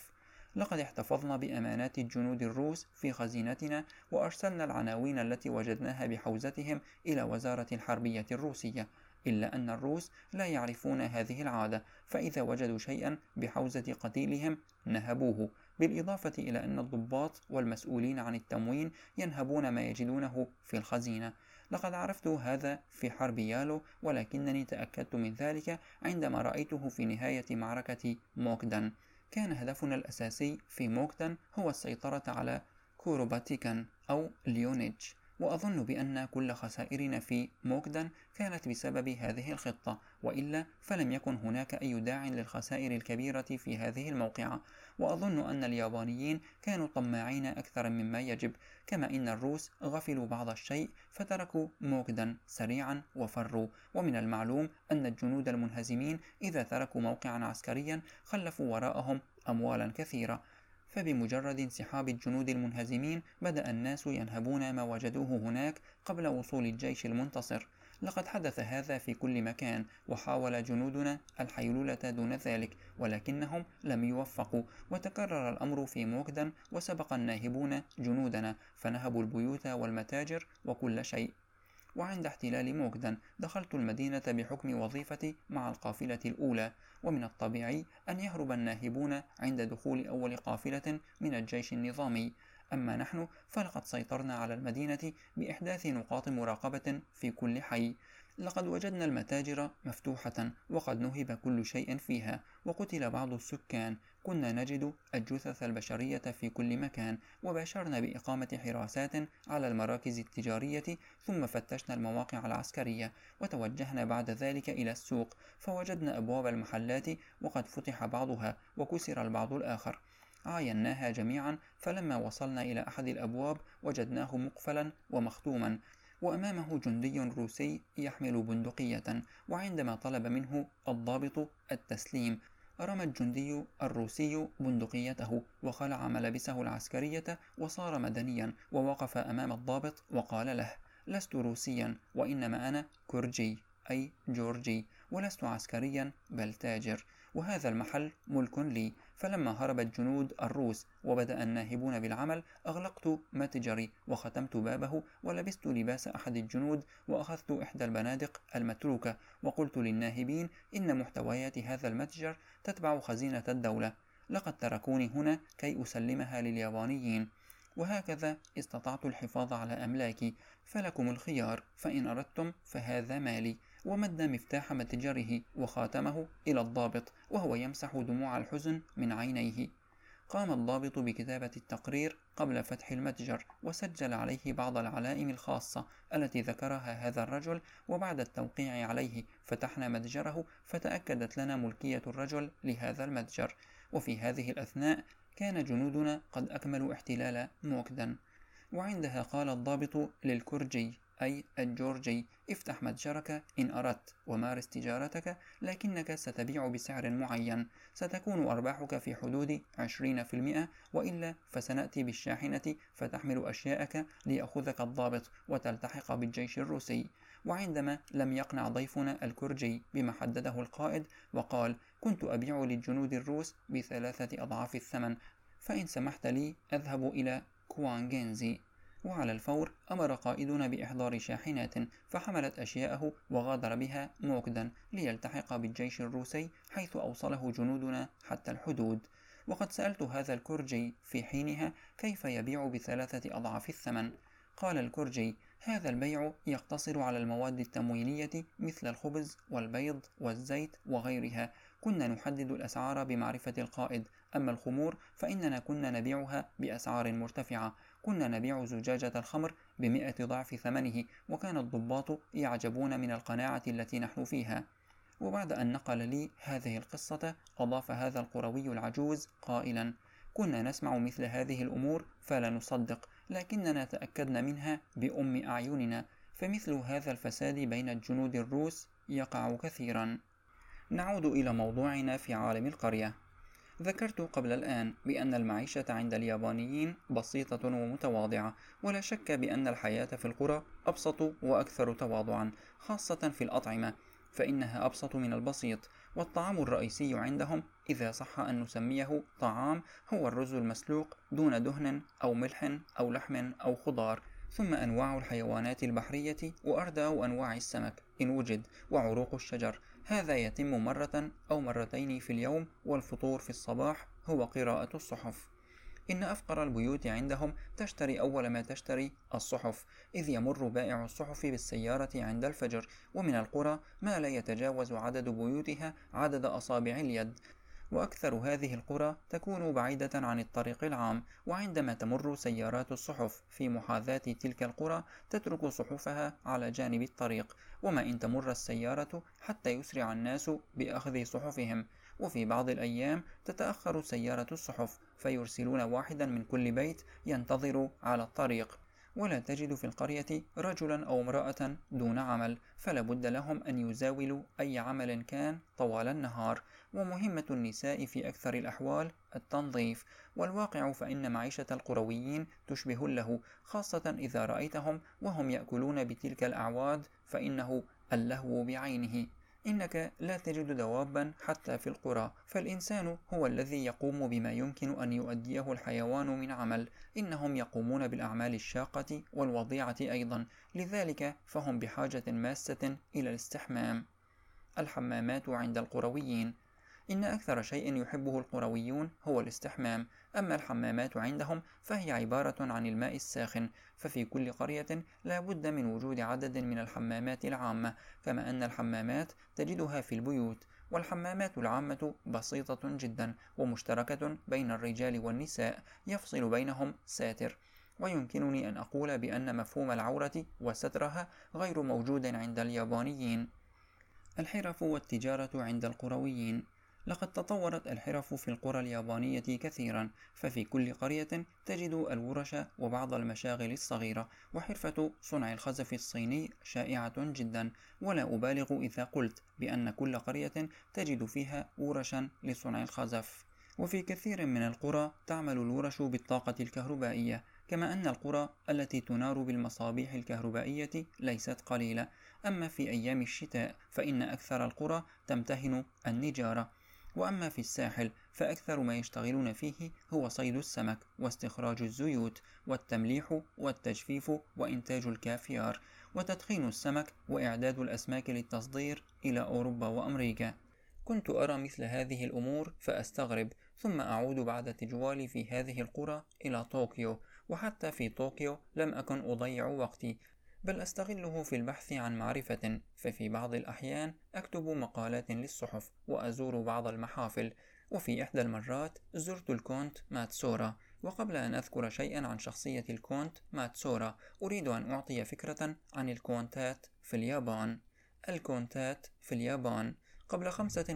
لقد احتفظنا بأمانات الجنود الروس في خزينتنا، وأرسلنا العناوين التي وجدناها بحوزتهم إلى وزارة الحربية الروسية، إلا أن الروس لا يعرفون هذه العادة، فإذا وجدوا شيئا بحوزة قتيلهم نهبوه، بالإضافة إلى أن الضباط والمسؤولين عن التموين ينهبون ما يجدونه في الخزينة. لقد عرفت هذا في حرب يالو، ولكنني تأكدت من ذلك عندما رأيته في نهاية معركة موكدن. كان هدفنا الأساسي في موكدن هو السيطرة على كوروباتيكان أو ليونيج، وأظن بأن كل خسائرنا في موكدن كانت بسبب هذه الخطة، وإلا فلم يكن هناك أي داع للخسائر الكبيرة في هذه الموقعة. وأظن أن اليابانيين كانوا طماعين أكثر مما يجب، كما إن الروس غفلوا بعض الشيء فتركوا موكدن سريعا وفروا. ومن المعلوم أن الجنود المنهزمين إذا تركوا موقعا عسكريا خلفوا وراءهم أموالا كثيرة، فبمجرد انسحاب الجنود المنهزمين بدأ الناس ينهبون ما وجدوه هناك قبل وصول الجيش المنتصر. لقد حدث هذا في كل مكان، وحاول جنودنا الحيلولة دون ذلك، ولكنهم لم يوفقوا، وتكرر الأمر في موكدن، وسبق الناهبون جنودنا فنهبوا البيوت والمتاجر وكل شيء. وعند احتلال موكدن دخلت المدينة بحكم وظيفتي مع القافلة الأولى، ومن الطبيعي أن يهرب الناهبون عند دخول أول قافلة من الجيش النظامي. أما نحن فلقد سيطرنا على المدينة بإحداث نقاط مراقبة في كل حي. لقد وجدنا المتاجر مفتوحة وقد نهب كل شيء فيها، وقتل بعض السكان. كنا نجد الجثث البشرية في كل مكان، وباشرنا بإقامة حراسات على المراكز التجارية، ثم فتشنا المواقع العسكرية، وتوجهنا بعد ذلك إلى السوق، فوجدنا أبواب المحلات وقد فتح بعضها وكسر البعض الآخر. عايناها جميعا، فلما وصلنا إلى أحد الأبواب وجدناه مقفلا ومختوما، وأمامه جندي روسي يحمل بندقية، وعندما طلب منه الضابط التسليم رمى الجندي الروسي بندقيته وخلع ملابسه العسكرية وصار مدنيا، ووقف أمام الضابط وقال له: لست روسيا، وإنما أنا كورجي أي جورجي، ولست عسكريا بل تاجر، وهذا المحل ملك لي. فلما هرب الجنود الروس وبدأ الناهبون بالعمل أغلقت متجري وختمت بابه، ولبست لباس أحد الجنود، وأخذت إحدى البنادق المتروكة، وقلت للناهبين إن محتويات هذا المتجر تتبع خزينة الدولة، لقد تركوني هنا كي أسلمها لليابانيين، وهكذا استطعت الحفاظ على أملاكي، فلكم الخيار، فإن أردتم فهذا مالي. ومد مفتاح متجره وخاتمه إلى الضابط وهو يمسح دموع الحزن من عينيه. قام الضابط بكتابة التقرير قبل فتح المتجر، وسجل عليه بعض العلائم الخاصة التي ذكرها هذا الرجل، وبعد التوقيع عليه فتحنا متجره، فتأكدت لنا ملكية الرجل لهذا المتجر. وفي هذه الأثناء كان جنودنا قد أكملوا احتلال موكدن، وعندها قال الضابط للكورجي أي الجورجي: افتح متجرك إن أردت ومارس تجارتك، لكنك ستبيع بسعر معين، ستكون أرباحك في حدود 20%، وإلا فسنأتي بالشاحنة فتحمل أشياءك ليأخذك الضابط وتلتحق بالجيش الروسي. وعندما لم يقنع ضيفنا الكورجي بما حدده القائد وقال: كنت أبيع للجنود الروس ب3 أضعاف الثمن، فإن سمحت لي أذهب إلى كوانغينزي. وعلى الفور أمر قائدنا بإحضار شاحنات، فحملت أشياءه وغادر بها موكدن ليلتحق بالجيش الروسي، حيث أوصله جنودنا حتى الحدود. وقد سألت هذا الكورجي في حينها كيف يبيع ب3 أضعاف الثمن. قال الكورجي: هذا البيع يقتصر على المواد التموينية مثل الخبز والبيض والزيت وغيرها، كنا نحدد الأسعار بمعرفة القائد، أما الخمور فإننا كنا نبيعها بأسعار مرتفعة، كنا نبيع زجاجة الخمر ب100 ضعف ثمنه، وكان الضباط يعجبون من القناعة التي نحن فيها. وبعد أن نقل لي هذه القصة أضاف هذا القروي العجوز قائلا: كنا نسمع مثل هذه الأمور فلا نصدق، لكننا تأكدنا منها بأم أعيننا، فمثل هذا الفساد بين الجنود الروس يقع كثيرا. نعود إلى موضوعنا في عالم القرية. ذكرت قبل الآن بأن المعيشة عند اليابانيين بسيطة ومتواضعة، ولا شك بأن الحياة في القرى أبسط وأكثر تواضعا، خاصة في الأطعمة. فإنها أبسط من البسيط، والطعام الرئيسي عندهم إذا صح أن نسميه طعام هو الرز المسلوق دون دهن أو ملح أو لحم أو خضار، ثم أنواع الحيوانات البحرية وأردى أنواع السمك إن وجد، وعروق الشجر. هذا يتم مرة أو مرتين في اليوم، والفطور في الصباح هو قراءة الصحف. إن أفقر البيوت عندهم تشتري أول ما تشتري الصحف، إذ يمر بائع الصحف بالسيارة عند الفجر. ومن القرى ما لا يتجاوز عدد بيوتها عدد أصابع اليد، وأكثر هذه القرى تكون بعيدة عن الطريق العام، وعندما تمر سيارات الصحف في محاذاة تلك القرى تترك صحفها على جانب الطريق، وما إن تمر السيارة حتى يسرع الناس بأخذ صحفهم. وفي بعض الأيام تتأخر سيارة الصحف، فيرسلون واحدا من كل بيت ينتظر على الطريق، ولا تجد في القرية رجلا أو امرأة دون عمل، فلا بد لهم أن يزاولوا أي عمل كان طوال النهار. ومهمة النساء في أكثر الأحوال التنظيف. والواقع فإن معيشة القرويين تشبه اللهو، خاصة إذا رأيتهم وهم يأكلون بتلك الأعواد، فإنه اللهو بعينه. إنك لا تجد دوابا حتى في القرى، فالإنسان هو الذي يقوم بما يمكن أن يؤديه الحيوان من عمل. إنهم يقومون بالأعمال الشاقة والوضيعة أيضا، لذلك فهم بحاجة ماسة إلى الاستحمام. الحمامات عند القرويين. إن أكثر شيء يحبه القرويون هو الاستحمام، أما الحمامات عندهم فهي عبارة عن الماء الساخن، ففي كل قرية لا بد من وجود عدد من الحمامات العامة، كما أن الحمامات تجدها في البيوت. والحمامات العامة بسيطة جدا ومشتركة بين الرجال والنساء، يفصل بينهم ساتر. ويمكنني أن أقول بأن مفهوم العورة وسترها غير موجود عند اليابانيين. الحرف والتجارة عند القرويين. لقد تطورت الحرف في القرى اليابانية كثيرا، ففي كل قرية تجد الورش وبعض المشاغل الصغيرة، وحرفة صنع الخزف الصيني شائعة جدا، ولا أبالغ إذا قلت بأن كل قرية تجد فيها ورشا لصنع الخزف. وفي كثير من القرى تعمل الورش بالطاقة الكهربائية، كما أن القرى التي تنار بالمصابيح الكهربائية ليست قليلة. أما في أيام الشتاء فإن أكثر القرى تمتهن النجارة. وأما في الساحل فأكثر ما يشتغلون فيه هو صيد السمك واستخراج الزيوت والتمليح والتجفيف وإنتاج الكافيار وتدخين السمك وإعداد الأسماك للتصدير إلى أوروبا وأمريكا. كنت أرى مثل هذه الأمور فأستغرب، ثم أعود بعد تجوالي في هذه القرى إلى طوكيو، وحتى في طوكيو لم أكن أضيع وقتي، بل أستغله في البحث عن معرفة. ففي بعض الأحيان أكتب مقالات للصحف وأزور بعض المحافل. وفي إحدى المرات زرت الكونت ماتسورا. وقبل أن أذكر شيئا عن شخصية الكونت ماتسورا أريد أن أعطي فكرة عن الكونتات في اليابان. الكونتات في اليابان قبل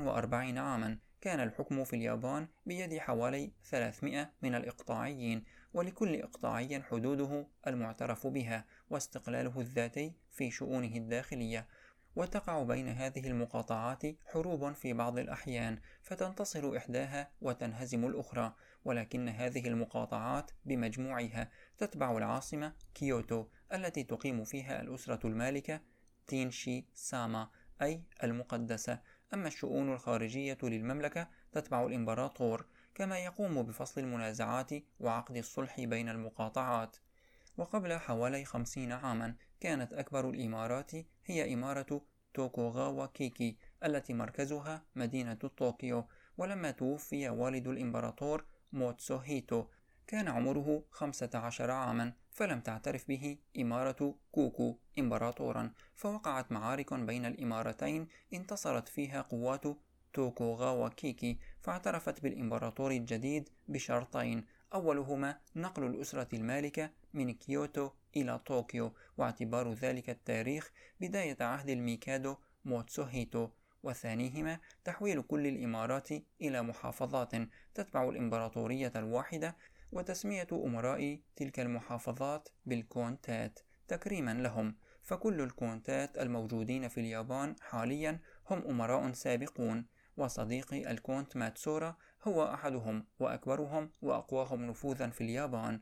45 عاما كان الحكم في اليابان بيد حوالي 300 من الإقطاعيين، ولكل إقطاعي حدوده المعترف بها واستقلاله الذاتي في شؤونه الداخلية. وتقع بين هذه المقاطعات حروب في بعض الأحيان، فتنتصر إحداها وتنهزم الأخرى، ولكن هذه المقاطعات بمجموعها تتبع العاصمة كيوتو التي تقيم فيها الأسرة المالكة تينشي ساما، أي المقدسة. أما الشؤون الخارجية للمملكة تتبع الإمبراطور، كما يقوم بفصل المنازعات وعقد الصلح بين المقاطعات. وقبل حوالي 50 عاما كانت أكبر الإمارات هي إمارة توكوغاوا كيكي التي مركزها مدينة طوكيو. ولما توفي والد الإمبراطور موتسوهيتو كان عمره 15 عاما، فلم تعترف به إمارة كوكو إمبراطورا، فوقعت معارك بين الإمارتين انتصرت فيها قوات توكوغاوا كيكي، فاعترفت بالإمبراطور الجديد بشرطين: أولهما نقل الأسرة المالكة من كيوتو إلى طوكيو، واعتبار ذلك التاريخ بداية عهد الميكادو موتسوهيتو، وثانيهما تحويل كل الإمارات إلى محافظات تتبع الإمبراطورية الواحدة، وتسمية أمراء تلك المحافظات بالكونتات تكريما لهم. فكل الكونتات الموجودين في اليابان حاليا هم أمراء سابقون، وصديقي الكونت ماتسورا هو أحدهم وأكبرهم وأقواهم نفوذا في اليابان.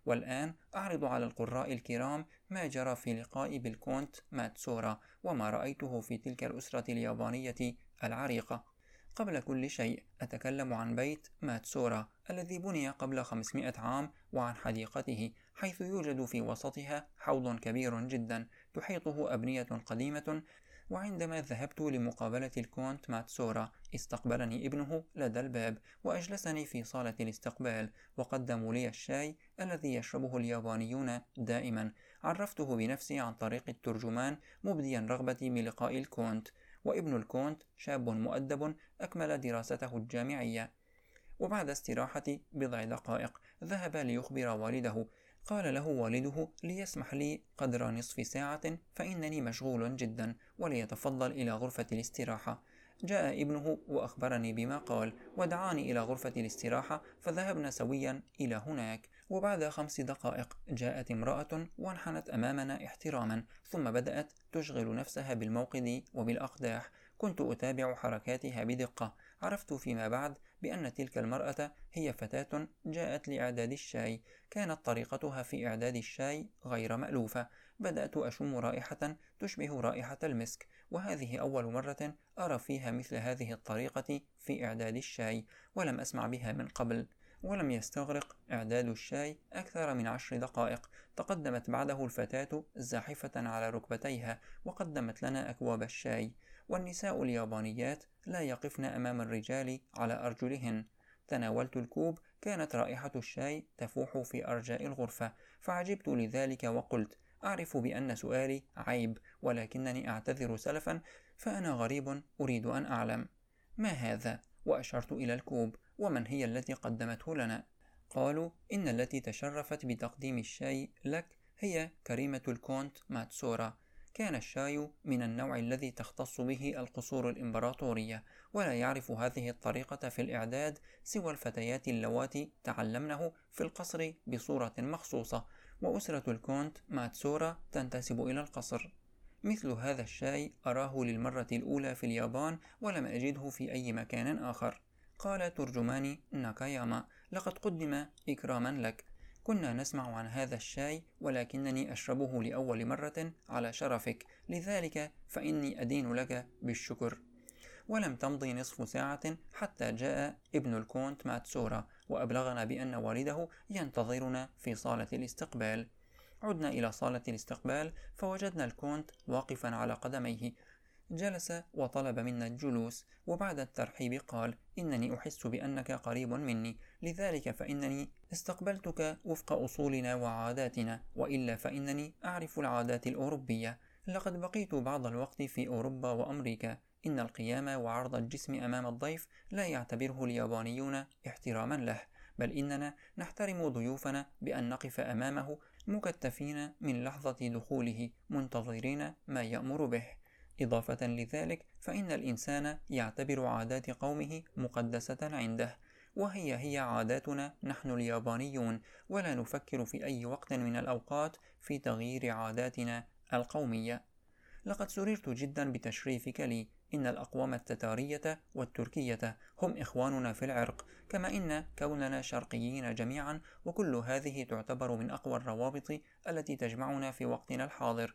والآن أعرض على القراء الكرام ما جرى في لقائي بالكونت ماتسورا وما رأيته في تلك الأسرة اليابانية العريقة. قبل كل شيء أتكلم عن بيت ماتسورا الذي بني قبل 500 عام وعن حديقته، حيث يوجد في وسطها حوض كبير جدا تحيطه أبنية قديمة. وعندما ذهبت لمقابلة الكونت ماتسورا استقبلني ابنه لدى الباب وأجلسني في صالة الاستقبال وقدموا لي الشاي الذي يشربه اليابانيون دائما. عرفته بنفسي عن طريق الترجمان مبديا رغبتي بلقاء الكونت. وابن الكونت شاب مؤدب أكمل دراسته الجامعية. وبعد استراحة بضع دقائق ذهب ليخبر والده. قال له والده ليسمح لي قدر نصف ساعة فإنني مشغول جدا وليتفضل إلى غرفة الاستراحة. جاء ابنه وأخبرني بما قال ودعاني إلى غرفة الاستراحة فذهبنا سويا إلى هناك. وبعد 5 دقائق جاءت امرأة وانحنت أمامنا احتراما ثم بدأت تشغل نفسها بالموقد وبالأقداح. كنت أتابع حركاتها بدقة. عرفت فيما بعد بأن تلك المرأة هي فتاة جاءت لإعداد الشاي. كانت طريقتها في إعداد الشاي غير مألوفة. بدأت أشم رائحة تشبه رائحة المسك، وهذه أول مرة أرى فيها مثل هذه الطريقة في إعداد الشاي، ولم أسمع بها من قبل. ولم يستغرق إعداد الشاي أكثر من 10 دقائق. تقدمت بعده الفتاة زاحفة على ركبتيها وقدمت لنا أكواب الشاي. والنساء اليابانيات لا يقفن أمام الرجال على أرجلهن. تناولت الكوب، كانت رائحة الشاي تفوح في أرجاء الغرفة، فعجبت لذلك وقلت: أعرف بأن سؤالي عيب، ولكنني أعتذر سلفا، فأنا غريب أريد أن أعلم ما هذا؟ وأشرت إلى الكوب. ومن هي التي قدمته لنا؟ قالوا: إن التي تشرفت بتقديم الشاي لك هي كريمة الكونت ماتسورا. كان الشاي من النوع الذي تختص به القصور الإمبراطورية، ولا يعرف هذه الطريقة في الإعداد سوى الفتيات اللواتي تعلمنه في القصر بصورة مخصوصة، وأسرة الكونت ماتسورا تنتسب إلى القصر. مثل هذا الشاي أراه للمرة الأولى في اليابان ولم أجده في أي مكان آخر. قال ترجماني ناكاياما: لقد قدم إكراما لك. كنا نسمع عن هذا الشاي ولكنني أشربه لأول مرة على شرفك، لذلك فإني أدين لك بالشكر. ولم تمضي نصف ساعة حتى جاء ابن الكونت ماتسورا وأبلغنا بأن والده ينتظرنا في صالة الاستقبال. عدنا إلى صالة الاستقبال فوجدنا الكونت واقفا على قدميه. جلس وطلب منا الجلوس، وبعد الترحيب قال: إنني أحس بأنك قريب مني، لذلك فإنني استقبلتك وفق أصولنا وعاداتنا، وإلا فإنني أعرف العادات الأوروبية. لقد بقيت بعض الوقت في أوروبا وأمريكا. إن القيام وعرض الجسم أمام الضيف لا يعتبره اليابانيون احتراما له، بل إننا نحترم ضيوفنا بأن نقف أمامه مكتفين من لحظة دخوله منتظرين ما يأمر به. إضافة لذلك فإن الإنسان يعتبر عادات قومه مقدسة عنده، وهي عاداتنا نحن اليابانيون، ولا نفكر في أي وقت من الأوقات في تغيير عاداتنا القومية. لقد سررت جدا بتشريفك لي. إن الأقوام التتارية والتركية هم إخواننا في العرق، كما إن كوننا شرقيين جميعا، وكل هذه تعتبر من أقوى الروابط التي تجمعنا في وقتنا الحاضر.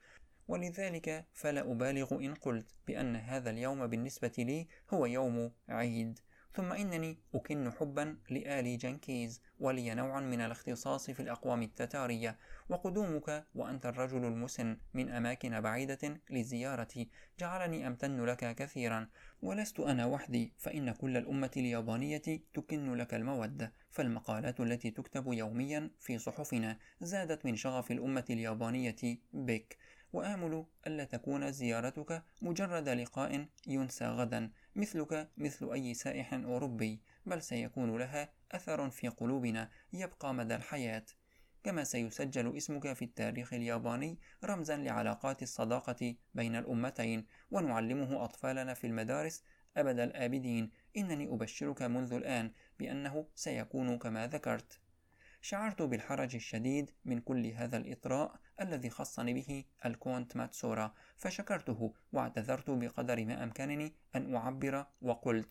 ولذلك فلا أبالغ إن قلت بأن هذا اليوم بالنسبة لي هو يوم عيد. ثم إنني أكن حبا لآل جنكيز، ولي نوع من الاختصاص في الأقوام التتارية. وقدومك وأنت الرجل المسن من أماكن بعيدة لزيارتي جعلني أمتن لك كثيرا. ولست أنا وحدي، فإن كل الأمة اليابانية تكن لك المودة، فالمقالات التي تكتب يوميا في صحفنا زادت من شغف الأمة اليابانية بك. وآمل ألا تكون زيارتك مجرد لقاء ينسى غدا، مثلك مثل أي سائح أوروبي، بل سيكون لها أثر في قلوبنا يبقى مدى الحياة. كما سيسجل اسمك في التاريخ الياباني رمزا لعلاقات الصداقة بين الأمتين، ونعلمه أطفالنا في المدارس أبد الآبدين. إنني أبشرك منذ الآن بأنه سيكون كما ذكرت. شعرت بالحرج الشديد من كل هذا الإطراء الذي خصني به الكونت ماتسورا، فشكرته واعتذرت بقدر ما أمكنني أن أعبر، وقلت: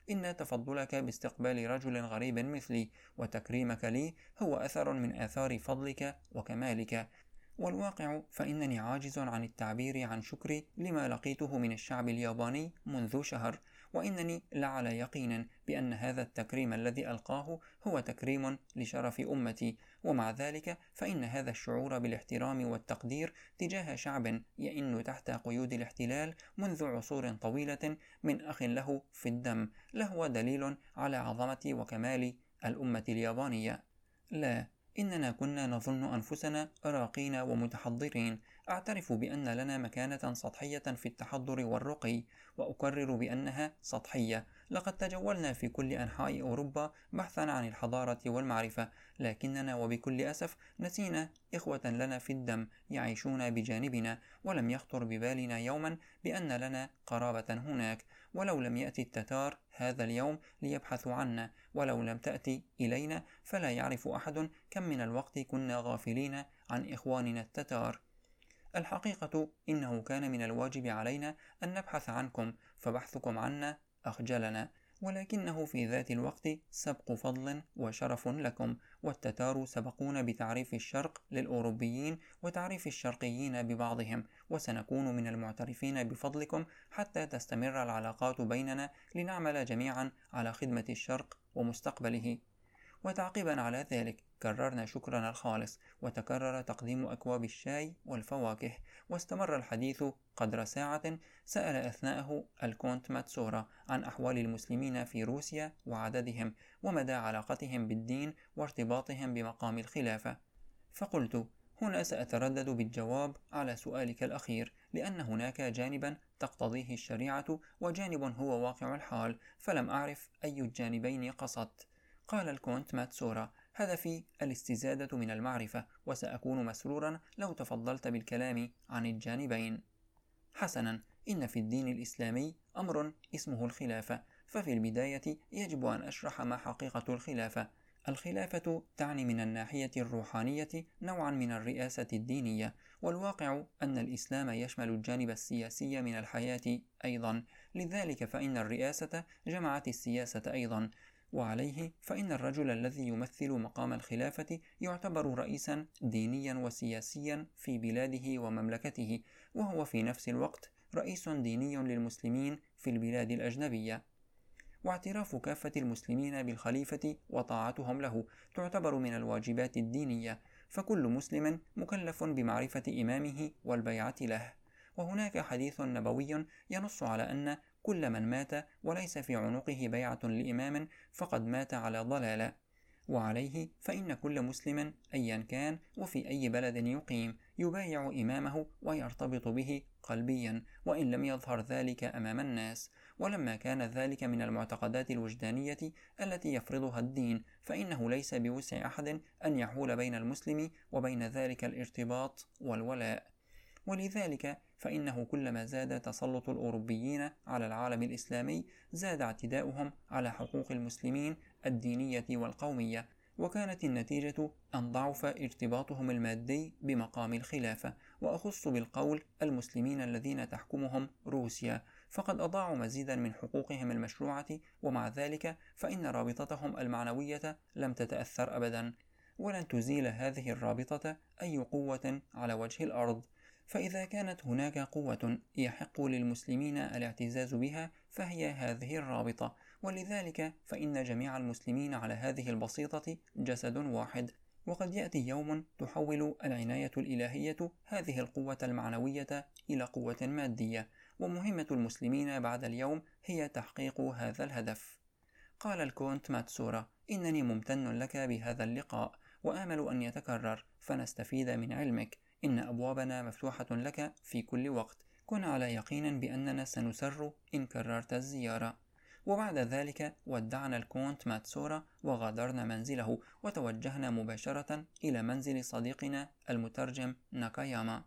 إن تفضلك باستقبال رجل غريب مثلي وتكريمك لي هو أثر من آثار فضلك وكمالك. والواقع فإنني عاجز عن التعبير عن شكري لما لقيته من الشعب الياباني منذ شهر، وإنني لعلى يقين بأن هذا التكريم الذي ألقاه هو تكريم لشرف أمتي، ومع ذلك فإن هذا الشعور بالاحترام والتقدير تجاه شعب يئن تحت قيود الاحتلال منذ عصور طويلة من أخ له في الدم لهو دليل على عظمة وكمال الأمة اليابانية. لا، إننا كنا نظن أنفسنا راقين ومتحضرين. أعترف بأن لنا مكانة سطحية في التحضر والرقي، وأكرر بأنها سطحية. لقد تجولنا في كل أنحاء أوروبا بحثا عن الحضارة والمعرفة، لكننا وبكل أسف نسينا إخوة لنا في الدم يعيشون بجانبنا، ولم يخطر ببالنا يوما بأن لنا قرابة هناك. ولو لم يأتي التتار هذا اليوم ليبحثوا عنا، ولو لم تأتي إلينا، فلا يعرف أحد كم من الوقت كنا غافلين عن إخواننا التتار. الحقيقة إنه كان من الواجب علينا أن نبحث عنكم، فبحثكم عنا أخجلنا، ولكنه في ذات الوقت سبق فضل وشرف لكم. والتتار سبقونا بتعريف الشرق للأوروبيين وتعريف الشرقيين ببعضهم، وسنكون من المعترفين بفضلكم حتى تستمر العلاقات بيننا لنعمل جميعا على خدمة الشرق ومستقبله. وتعقيبا على ذلك كررنا شكرنا الخالص، وتكرر تقديم أكواب الشاي والفواكه، واستمر الحديث قدر ساعة. سأل أثناءه الكونت ماتسورا عن أحوال المسلمين في روسيا وعددهم ومدى علاقتهم بالدين وارتباطهم بمقام الخلافة. فقلت: هنا سأتردد بالجواب على سؤالك الأخير، لأن هناك جانبا تقتضيه الشريعة وجانب هو واقع الحال، فلم أعرف أي الجانبين قصدت. قال الكونت ماتسورا: هدفي الاستزادة من المعرفة، وسأكون مسرورا لو تفضلت بالكلام عن الجانبين. حسنا، إن في الدين الإسلامي أمر اسمه الخلافة، ففي البداية يجب أن أشرح ما حقيقة الخلافة. الخلافة تعني من الناحية الروحانية نوعا من الرئاسة الدينية، والواقع أن الإسلام يشمل الجانب السياسي من الحياة أيضا، لذلك فإن الرئاسة جمعت السياسة أيضا، وعليه فإن الرجل الذي يمثل مقام الخلافة يعتبر رئيسا دينيا وسياسيا في بلاده ومملكته، وهو في نفس الوقت رئيس ديني للمسلمين في البلاد الأجنبية. واعتراف كافة المسلمين بالخليفة وطاعتهم له تعتبر من الواجبات الدينية، فكل مسلم مكلف بمعرفة إمامه والبيعة له. وهناك حديث نبوي ينص على أن كل من مات وليس في عنقه بيعة لإمام فقد مات على ضلالة، وعليه فإن كل مسلم أيا كان وفي أي بلد يقيم يبايع إمامه ويرتبط به قلبيا، وإن لم يظهر ذلك أمام الناس. ولما كان ذلك من المعتقدات الوجدانية التي يفرضها الدين، فإنه ليس بوسع أحد أن يحول بين المسلم وبين ذلك الارتباط والولاء. ولذلك فإنه كلما زاد تسلط الأوروبيين على العالم الإسلامي زاد اعتداؤهم على حقوق المسلمين الدينية والقومية، وكانت النتيجة أن ضعف ارتباطهم المادي بمقام الخلافة. وأخص بالقول المسلمين الذين تحكمهم روسيا، فقد أضاعوا مزيدا من حقوقهم المشروعة، ومع ذلك فإن رابطتهم المعنوية لم تتأثر أبدا، ولن تزيل هذه الرابطة أي قوة على وجه الأرض. فإذا كانت هناك قوة يحق للمسلمين الاعتزاز بها فهي هذه الرابطة، ولذلك فإن جميع المسلمين على هذه البسيطة جسد واحد. وقد يأتي يوم تحول العناية الإلهية هذه القوة المعنوية إلى قوة مادية، ومهمة المسلمين بعد اليوم هي تحقيق هذا الهدف. قال الكونت ماتسورا: إنني ممتن لك بهذا اللقاء، وآمل أن يتكرر فنستفيد من علمك. إن أبوابنا مفتوحة لك في كل وقت. كن على يقين بأننا سنسر إن كررت الزيارة. وبعد ذلك ودعنا الكونت ماتسورا وغادرنا منزله، وتوجهنا مباشرة إلى منزل صديقنا المترجم ناكاياما.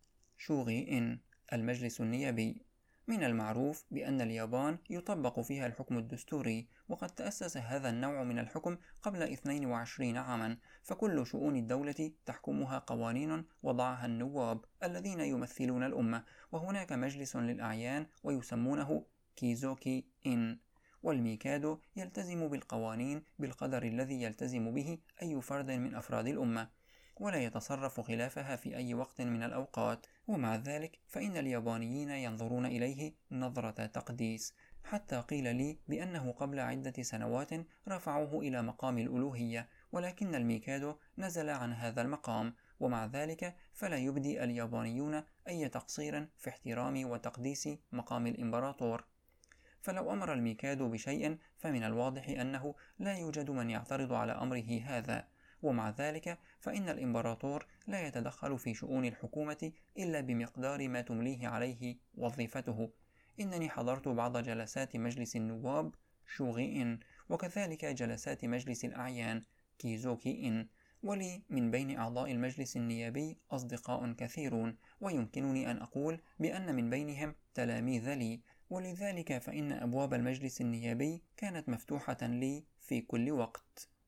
شوغي إن المجلس النيابي. من المعروف بأن اليابان يطبق فيها الحكم الدستوري، وقد تأسس هذا النوع من الحكم قبل 22 عاما، فكل شؤون الدولة تحكمها قوانين وضعها النواب الذين يمثلون الأمة، وهناك مجلس للأعيان ويسمونه كيزوكي إن، والميكادو يلتزم بالقوانين بالقدر الذي يلتزم به أي فرد من أفراد الأمة، ولا يتصرف خلافها في أي وقت من الأوقات. ومع ذلك فإن اليابانيين ينظرون إليه نظرة تقديس، حتى قيل لي بأنه قبل عدة سنوات رفعوه إلى مقام الألوهية، ولكن الميكادو نزل عن هذا المقام، ومع ذلك فلا يبدي اليابانيون أي تقصير في احترام وتقديس مقام الإمبراطور. فلو أمر الميكادو بشيء فمن الواضح أنه لا يوجد من يعترض على أمره هذا، ومع ذلك فإن الإمبراطور لا يتدخل في شؤون الحكومة إلا بمقدار ما تمليه عليه وظيفته. إنني حضرت بعض جلسات مجلس النواب شوغي إن، وكذلك جلسات مجلس الأعيان كيزوكي إن، ولي من بين أعضاء المجلس النيابي أصدقاء كثيرون، ويمكنني أن أقول بأن من بينهم تلاميذ لي، ولذلك فإن أبواب المجلس النيابي كانت مفتوحة لي في كل وقت.